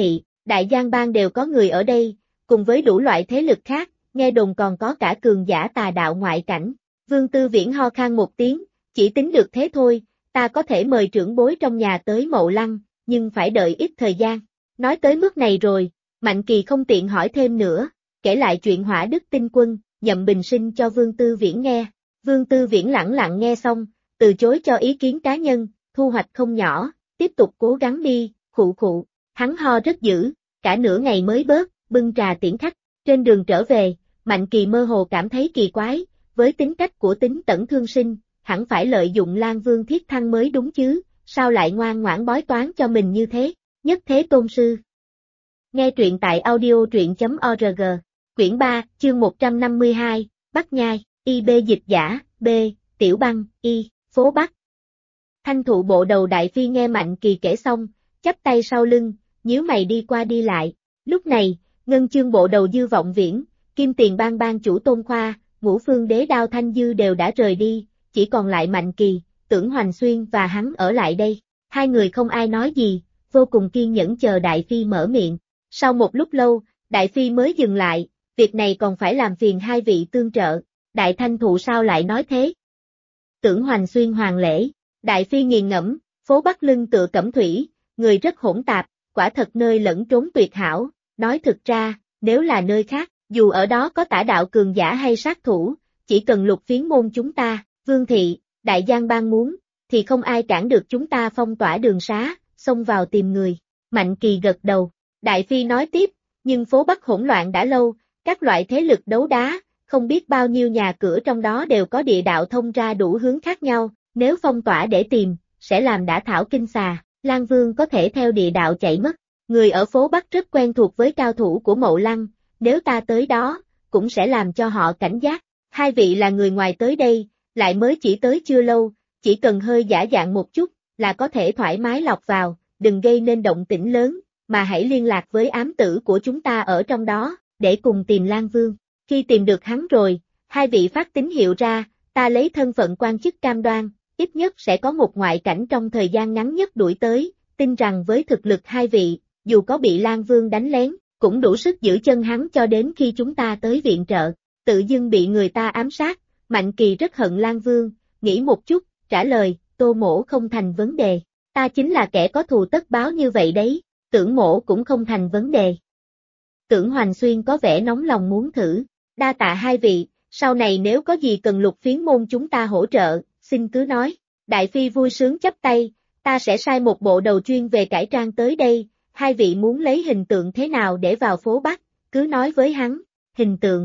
Đại Giang Bang đều có người ở đây, cùng với đủ loại thế lực khác, nghe đồn còn có cả cường giả tà đạo ngoại cảnh. Vương Tư Viễn ho khan một tiếng, chỉ tính được thế thôi, ta có thể mời trưởng bối trong nhà tới Mậu Lăng, nhưng phải đợi ít thời gian. Nói tới mức này rồi, Mạnh Kỳ không tiện hỏi thêm nữa, kể lại chuyện Hỏa Đức Tinh Quân, Nhậm Bình Sinh cho Vương Tư Viễn nghe. Vương Tư Viễn lẳng lặng nghe xong, từ chối cho ý kiến cá nhân, thu hoạch không nhỏ, tiếp tục cố gắng đi, khụ khụ. Hắn ho rất dữ, cả nửa ngày mới bớt, bưng trà tiễn khách. Trên đường trở về, Mạnh Kỳ mơ hồ cảm thấy kỳ quái, với tính cách của Tính Tẩn Thương Sinh, hẳn phải lợi dụng Lan Vương Thiết Thăng mới đúng chứ, sao lại ngoan ngoãn bói toán cho mình như thế, Nhất Thế Tôn Sư. Nghe truyện tại audio.org, quyển 3, chương 152, Bắc Nhai, IB dịch giả, B, Tiểu Băng, Y, phố Bắc. Thanh thụ bộ đầu đại phi nghe Mạnh Kỳ kể xong, chắp tay sau lưng, nhíu mày đi qua đi lại. Lúc này, Ngân Chương bộ đầu Dư Vọng Viễn, Kim Tiền Bang bang chủ Tôn Khoa, Ngũ Phương Đế Đao Thanh Dư đều đã rời đi, chỉ còn lại Mạnh Kỳ, Tưởng Hoành Xuyên và hắn ở lại đây. Hai người không ai nói gì, vô cùng kiên nhẫn chờ Đại Phi mở miệng. Sau một lúc lâu, Đại Phi mới dừng lại, việc này còn phải làm phiền hai vị tương trợ. Đại Thanh Thụ sao lại nói thế? Tưởng Hoành Xuyên hoàng lễ. Đại Phi nghiền ngẫm, phố Bắc lưng tựa Cẩm Thủy, người rất hỗn tạp, quả thật nơi lẫn trốn tuyệt hảo. Nói thực ra, nếu là nơi khác, dù ở đó có tả đạo cường giả hay sát thủ, chỉ cần Lục Phiến môn chúng ta, Vương Thị, Đại Giang Bang muốn, thì không ai cản được chúng ta phong tỏa đường xá, xông vào tìm người. Mạnh Kỳ gật đầu. Đại Phi nói tiếp, nhưng phố Bắc hỗn loạn đã lâu, các loại thế lực đấu đá, không biết bao nhiêu nhà cửa trong đó đều có địa đạo thông ra đủ hướng khác nhau, nếu phong tỏa để tìm, sẽ làm đả thảo kinh xà, Lan Vương có thể theo địa đạo chạy mất. Người ở phố Bắc rất quen thuộc với cao thủ của Mậu Lăng, nếu ta tới đó, cũng sẽ làm cho họ cảnh giác. Hai vị là người ngoài tới đây, lại mới chỉ tới chưa lâu, chỉ cần hơi giả dạng một chút, là có thể thoải mái lọc vào, đừng gây nên động tĩnh lớn, mà hãy liên lạc với ám tử của chúng ta ở trong đó, để cùng tìm Lan Vương. Khi tìm được hắn rồi, hai vị phát tín hiệu ra, ta lấy thân phận quan chức cam đoan, ít nhất sẽ có một ngoại cảnh trong thời gian ngắn nhất đuổi tới, tin rằng với thực lực hai vị, dù có bị Lan Vương đánh lén, cũng đủ sức giữ chân hắn cho đến khi chúng ta tới viện trợ. Tự dưng bị người ta ám sát, Mạnh Kỳ rất hận Lan Vương, nghĩ một chút, trả lời, Tô Mỗ không thành vấn đề, ta chính là kẻ có thù tất báo như vậy đấy, Tưởng Mỗ cũng không thành vấn đề. Tưởng Hoành Xuyên có vẻ nóng lòng muốn thử, đa tạ hai vị, sau này nếu có gì cần Lục Phiến môn chúng ta hỗ trợ, xin cứ nói. Đại Phi vui sướng chắp tay, ta sẽ sai một bộ đầu chuyên về cải trang tới đây, hai vị muốn lấy hình tượng thế nào để vào phố Bắc, cứ nói với hắn, hình tượng.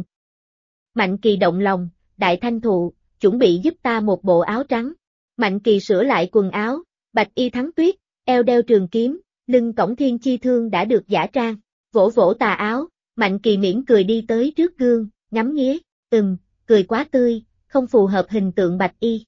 Mạnh Kỳ động lòng, Đại Thanh Thụ, chuẩn bị giúp ta một bộ áo trắng. Mạnh Kỳ sửa lại quần áo, bạch y thắng tuyết, eo đeo trường kiếm, lưng cổng thiên chi thương đã được giả trang, vỗ vỗ tà áo, Mạnh Kỳ mỉm cười đi tới trước gương, ngắm nghía, cười quá tươi, không phù hợp hình tượng bạch y.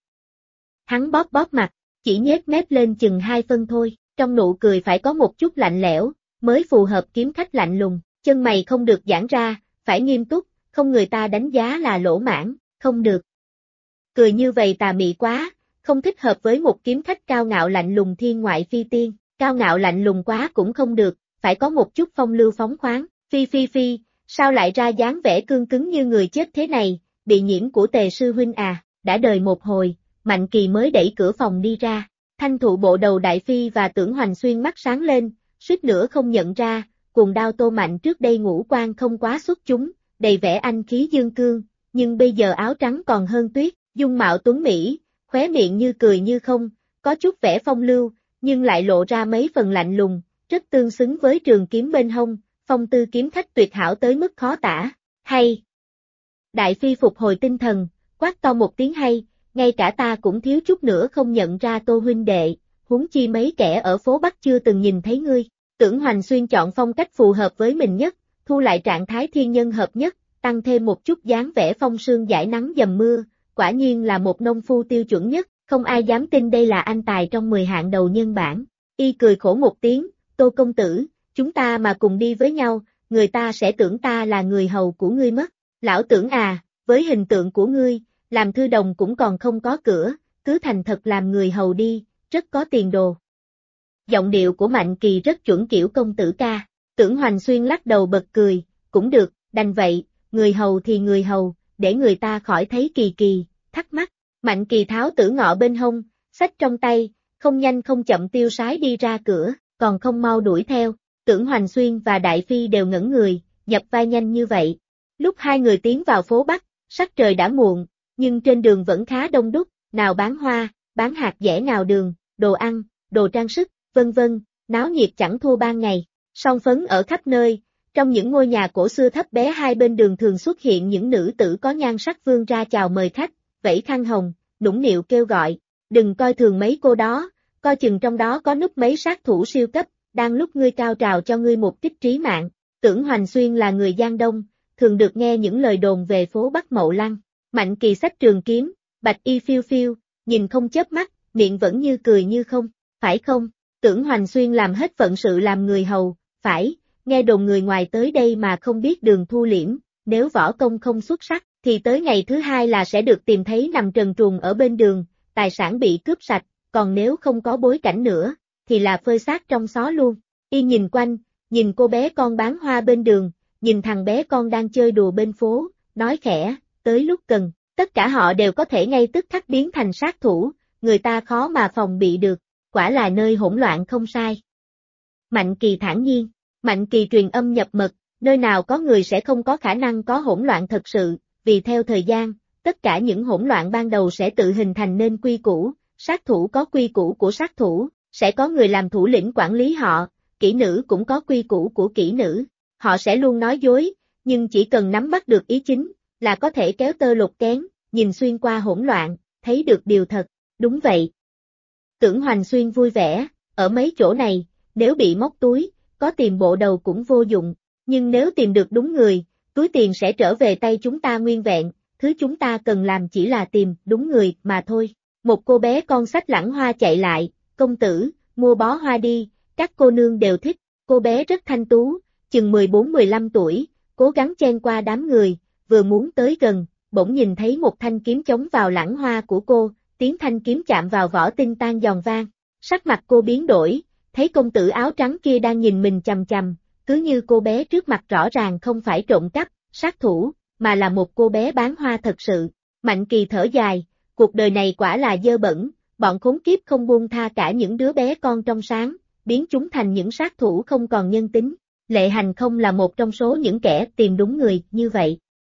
Hắn bóp bóp mặt, chỉ nhếch mép lên chừng 2 phân thôi, trong nụ cười phải có một chút lạnh lẽo, mới phù hợp kiếm khách lạnh lùng, chân mày không được giãn ra, phải nghiêm túc, không người ta đánh giá là lỗ mãn, không được. Cười như vậy tà mị quá, không thích hợp với một kiếm khách cao ngạo lạnh lùng thiên ngoại phi tiên, cao ngạo lạnh lùng quá cũng không được, phải có một chút phong lưu phóng khoáng, phi, sao lại ra dáng vẻ cương cứng như người chết thế này, bị nhiễm của Tề sư huynh à, đã đời một hồi, Mạnh Kỳ mới đẩy cửa phòng đi ra, Thanh thụ bộ đầu Đại Phi và Tưởng Hoành Xuyên mắt sáng lên, suýt nữa không nhận ra, cuồng đao Tô Mạnh trước đây ngũ quan không quá xuất chúng, đầy vẻ anh khí dương cương, nhưng bây giờ áo trắng còn hơn tuyết, dung mạo tuấn mỹ, khóe miệng như cười như không, có chút vẻ phong lưu, nhưng lại lộ ra mấy phần lạnh lùng, rất tương xứng với trường kiếm bên hông, phong tư kiếm khách tuyệt hảo tới mức khó tả, hay. Đại Phi phục hồi tinh thần, quát to một tiếng hay, ngay cả ta cũng thiếu chút nữa không nhận ra Tô huynh đệ, huống chi mấy kẻ ở phố Bắc chưa từng nhìn thấy ngươi. Tưởng Hoành Xuyên chọn phong cách phù hợp với mình nhất, thu lại trạng thái thiên nhân hợp nhất, tăng thêm một chút dáng vẻ phong sương dải nắng dầm mưa, quả nhiên là một nông phu tiêu chuẩn nhất, không ai dám tin đây là anh tài trong 10 hạng đầu nhân bảng. Y cười khổ một tiếng, Tô công tử, chúng ta mà cùng đi với nhau, người ta sẽ tưởng ta là người hầu của ngươi mất. Lão Tưởng à, với hình tượng của ngươi, làm thư đồng cũng còn không có cửa, cứ thành thật làm người hầu đi, rất có tiền đồ. Giọng điệu của Mạnh Kỳ rất chuẩn kiểu công tử ca, Tưởng Hoành Xuyên lắc đầu bật cười, cũng được, đành vậy, người hầu thì người hầu, để người ta khỏi thấy kỳ kỳ, thắc mắc. Mạnh Kỳ tháo tử ngọ bên hông, xách trong tay, không nhanh không chậm tiêu sái đi ra cửa, còn không mau đuổi theo. Tưởng Hoành Xuyên và Đại Phi đều ngẩn người, nhập vai nhanh như vậy. Lúc hai người tiến vào phố Bắc, sắc trời đã muộn, nhưng trên đường vẫn khá đông đúc, nào bán hoa, bán hạt dẻ nào đường, đồ ăn, đồ trang sức, vân vân, náo nhiệt chẳng thua ban ngày. Son phấn ở khắp nơi, trong những ngôi nhà cổ xưa thấp bé hai bên đường thường xuất hiện những nữ tử có nhan sắc vươn ra chào mời khách, vẫy khăn hồng, nũng nịu kêu gọi, đừng coi thường mấy cô đó, coi chừng trong đó có núp mấy sát thủ siêu cấp, đang lúc ngươi cao trào cho ngươi một kích trí mạng. Tưởng Hoành Xuyên là người Giang Đông, thường được nghe những lời đồn về phố Bắc Mậu Lăng. Mạnh Kỳ xách trường kiếm, bạch y phiêu phiêu, nhìn không chớp mắt, miệng vẫn như cười như không, phải không? Tưởng Hoành Xuyên làm hết phận sự làm người hầu, phải, nghe đồn người ngoài tới đây mà không biết đường thu liễm, nếu võ công không xuất sắc, thì tới ngày thứ hai là sẽ được tìm thấy nằm trần truồng ở bên đường, tài sản bị cướp sạch, còn nếu không có bối cảnh nữa, thì là phơi xác trong xó luôn. Y nhìn quanh, nhìn cô bé con bán hoa bên đường, nhìn thằng bé con đang chơi đùa bên phố, nói khẽ, tới lúc cần, tất cả họ đều có thể ngay tức khắc biến thành sát thủ, người ta khó mà phòng bị được, quả là nơi hỗn loạn không sai. Mạnh Kỳ thản nhiên, Mạnh Kỳ truyền âm nhập mật, nơi nào có người sẽ không có khả năng có hỗn loạn thật sự, vì theo thời gian, tất cả những hỗn loạn ban đầu sẽ tự hình thành nên quy củ, sát thủ có quy củ của sát thủ, sẽ có người làm thủ lĩnh quản lý họ, kỹ nữ cũng có quy củ của kỹ nữ, họ sẽ luôn nói dối, nhưng chỉ cần nắm bắt được ý chính, là có thể kéo tơ lột kén, nhìn xuyên qua hỗn loạn, thấy được điều thật, đúng vậy. Tưởng Hoành Xuyên vui vẻ, ở mấy chỗ này, nếu bị móc túi, có tìm bộ đầu cũng vô dụng, nhưng nếu tìm được đúng người, túi tiền sẽ trở về tay chúng ta nguyên vẹn, thứ chúng ta cần làm chỉ là tìm đúng người mà thôi. Một cô bé con xách lẵng hoa chạy lại, công tử, mua bó hoa đi, các cô nương đều thích, cô bé rất thanh tú, chừng 14-15 tuổi, cố gắng chen qua đám người, vừa muốn tới gần, bỗng nhìn thấy một thanh kiếm chống vào lẵng hoa của cô, tiếng thanh kiếm chạm vào vỏ tinh tan giòn vang, sắc mặt cô biến đổi, thấy công tử áo trắng kia đang nhìn mình chằm chằm, cứ như cô bé trước mặt rõ ràng không phải trộm cắp, sát thủ, mà là một cô bé bán hoa thật sự. Mạnh Kỳ thở dài, cuộc đời này quả là dơ bẩn, bọn khốn kiếp không buông tha cả những đứa bé con trong sáng, biến chúng thành những sát thủ không còn nhân tính. Lệ Hành không là một trong số những kẻ tìm đúng người như vậy.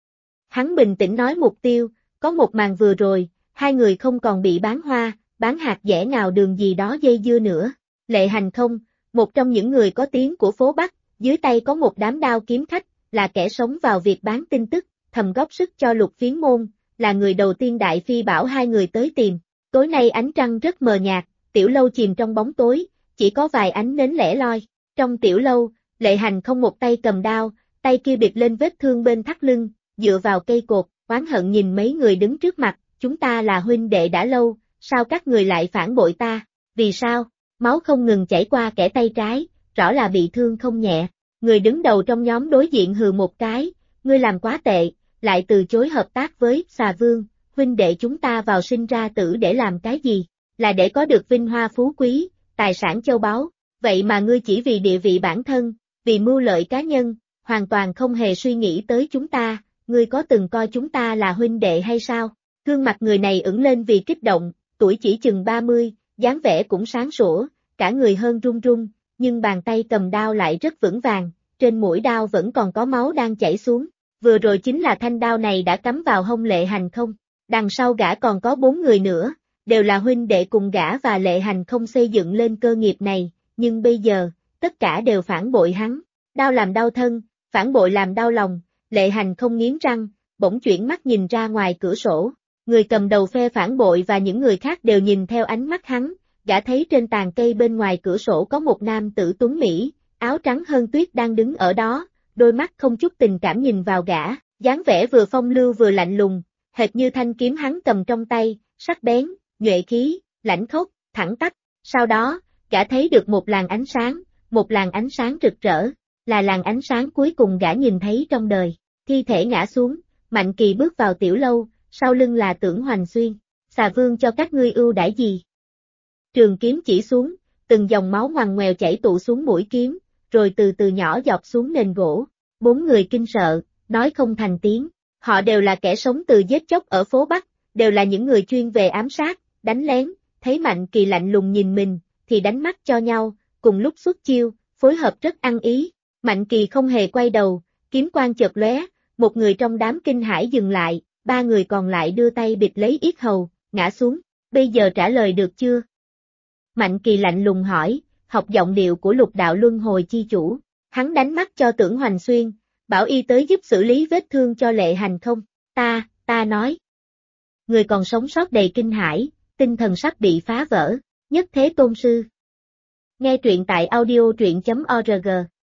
Hắn bình tĩnh nói mục tiêu, có một màn vừa rồi, hai người không còn bị bán hoa, bán hạt dẻ nào đường gì đó dây dưa nữa. Lệ Hành không, một trong những người có tiếng của phố Bắc, dưới tay có một đám đao kiếm khách, là kẻ sống vào việc bán tin tức, thầm góp sức cho Lục Phiến Môn, là người đầu tiên Đại Phi bảo hai người tới tìm. Tối nay ánh trăng rất mờ nhạt, tiểu lâu chìm trong bóng tối, chỉ có vài ánh nến lẻ loi. Trong tiểu lâu, Lệ Hành không một tay cầm đao, tay kia bịt lên vết thương bên thắt lưng, dựa vào cây cột, oán hận nhìn mấy người đứng trước mặt, chúng ta là huynh đệ đã lâu, sao các người lại phản bội ta, vì sao? Máu không ngừng chảy qua kẻ tay trái, rõ là bị thương không nhẹ. Người đứng đầu trong nhóm đối diện hừ một cái, ngươi làm quá tệ, lại từ chối hợp tác với Xà Vương, huynh đệ chúng ta vào sinh ra tử để làm cái gì? Là để có được vinh hoa phú quý, tài sản châu báu, vậy mà ngươi chỉ vì địa vị bản thân, vì mưu lợi cá nhân, hoàn toàn không hề suy nghĩ tới chúng ta, ngươi có từng coi chúng ta là huynh đệ hay sao? Gương mặt người này ửng lên vì kích động, tuổi chỉ chừng 30, dáng vẻ cũng sáng sủa, cả người hơn run run, nhưng bàn tay cầm đao lại rất vững vàng, trên mũi đao vẫn còn có máu đang chảy xuống, vừa rồi chính là thanh đao này đã cắm vào hông Lệ Hành không, đằng sau gã còn có 4 người nữa, đều là huynh đệ cùng gã và Lệ Hành không xây dựng lên cơ nghiệp này, nhưng bây giờ, tất cả đều phản bội hắn, đau làm đau thân, phản bội làm đau lòng, Lệ Hành không nghiến răng, bỗng chuyển mắt nhìn ra ngoài cửa sổ, người cầm đầu phe phản bội và những người khác đều nhìn theo ánh mắt hắn, gã thấy trên tàn cây bên ngoài cửa sổ có một nam tử tuấn Mỹ, áo trắng hơn tuyết đang đứng ở đó, đôi mắt không chút tình cảm nhìn vào gã, dáng vẻ vừa phong lưu vừa lạnh lùng, hệt như thanh kiếm hắn cầm trong tay, sắc bén, nhuệ khí, lãnh khốc, thẳng tắp. Sau đó, gã thấy được một làn ánh sáng rực rỡ, là làn ánh sáng cuối cùng gã nhìn thấy trong đời. Thi thể ngã xuống, Mạnh Kỳ bước vào tiểu lâu, sau lưng là Tưởng Hoành Xuyên. Xà Vương cho các ngươi ưu đãi gì? Trường kiếm chỉ xuống, từng dòng máu ngoằn ngoèo chảy tụ xuống mũi kiếm, rồi từ từ nhỏ giọt xuống nền gỗ. 4 người kinh sợ, nói không thành tiếng. Họ đều là kẻ sống từ giết chóc ở phố Bắc, đều là những người chuyên về ám sát, đánh lén, thấy Mạnh Kỳ lạnh lùng nhìn mình, thì đánh mắt cho nhau, cùng lúc xuất chiêu, phối hợp rất ăn ý. Mạnh Kỳ không hề quay đầu, kiếm quang chợt lóe, một người trong đám kinh hãi dừng lại, 3 người còn lại đưa tay bịt lấy yết hầu, ngã xuống. Bây giờ trả lời được chưa? Mạnh Kỳ lạnh lùng hỏi, học giọng điệu của Lục Đạo Luân Hồi chi chủ. Hắn đánh mắt cho Tưởng Hoành Xuyên, bảo y tới giúp xử lý vết thương cho Lệ Hành không? Ta nói. Người còn sống sót đầy kinh hãi, tinh thần sắp bị phá vỡ. Nhất Thế Tôn Sư. Nghe truyện tại audio truyện.org.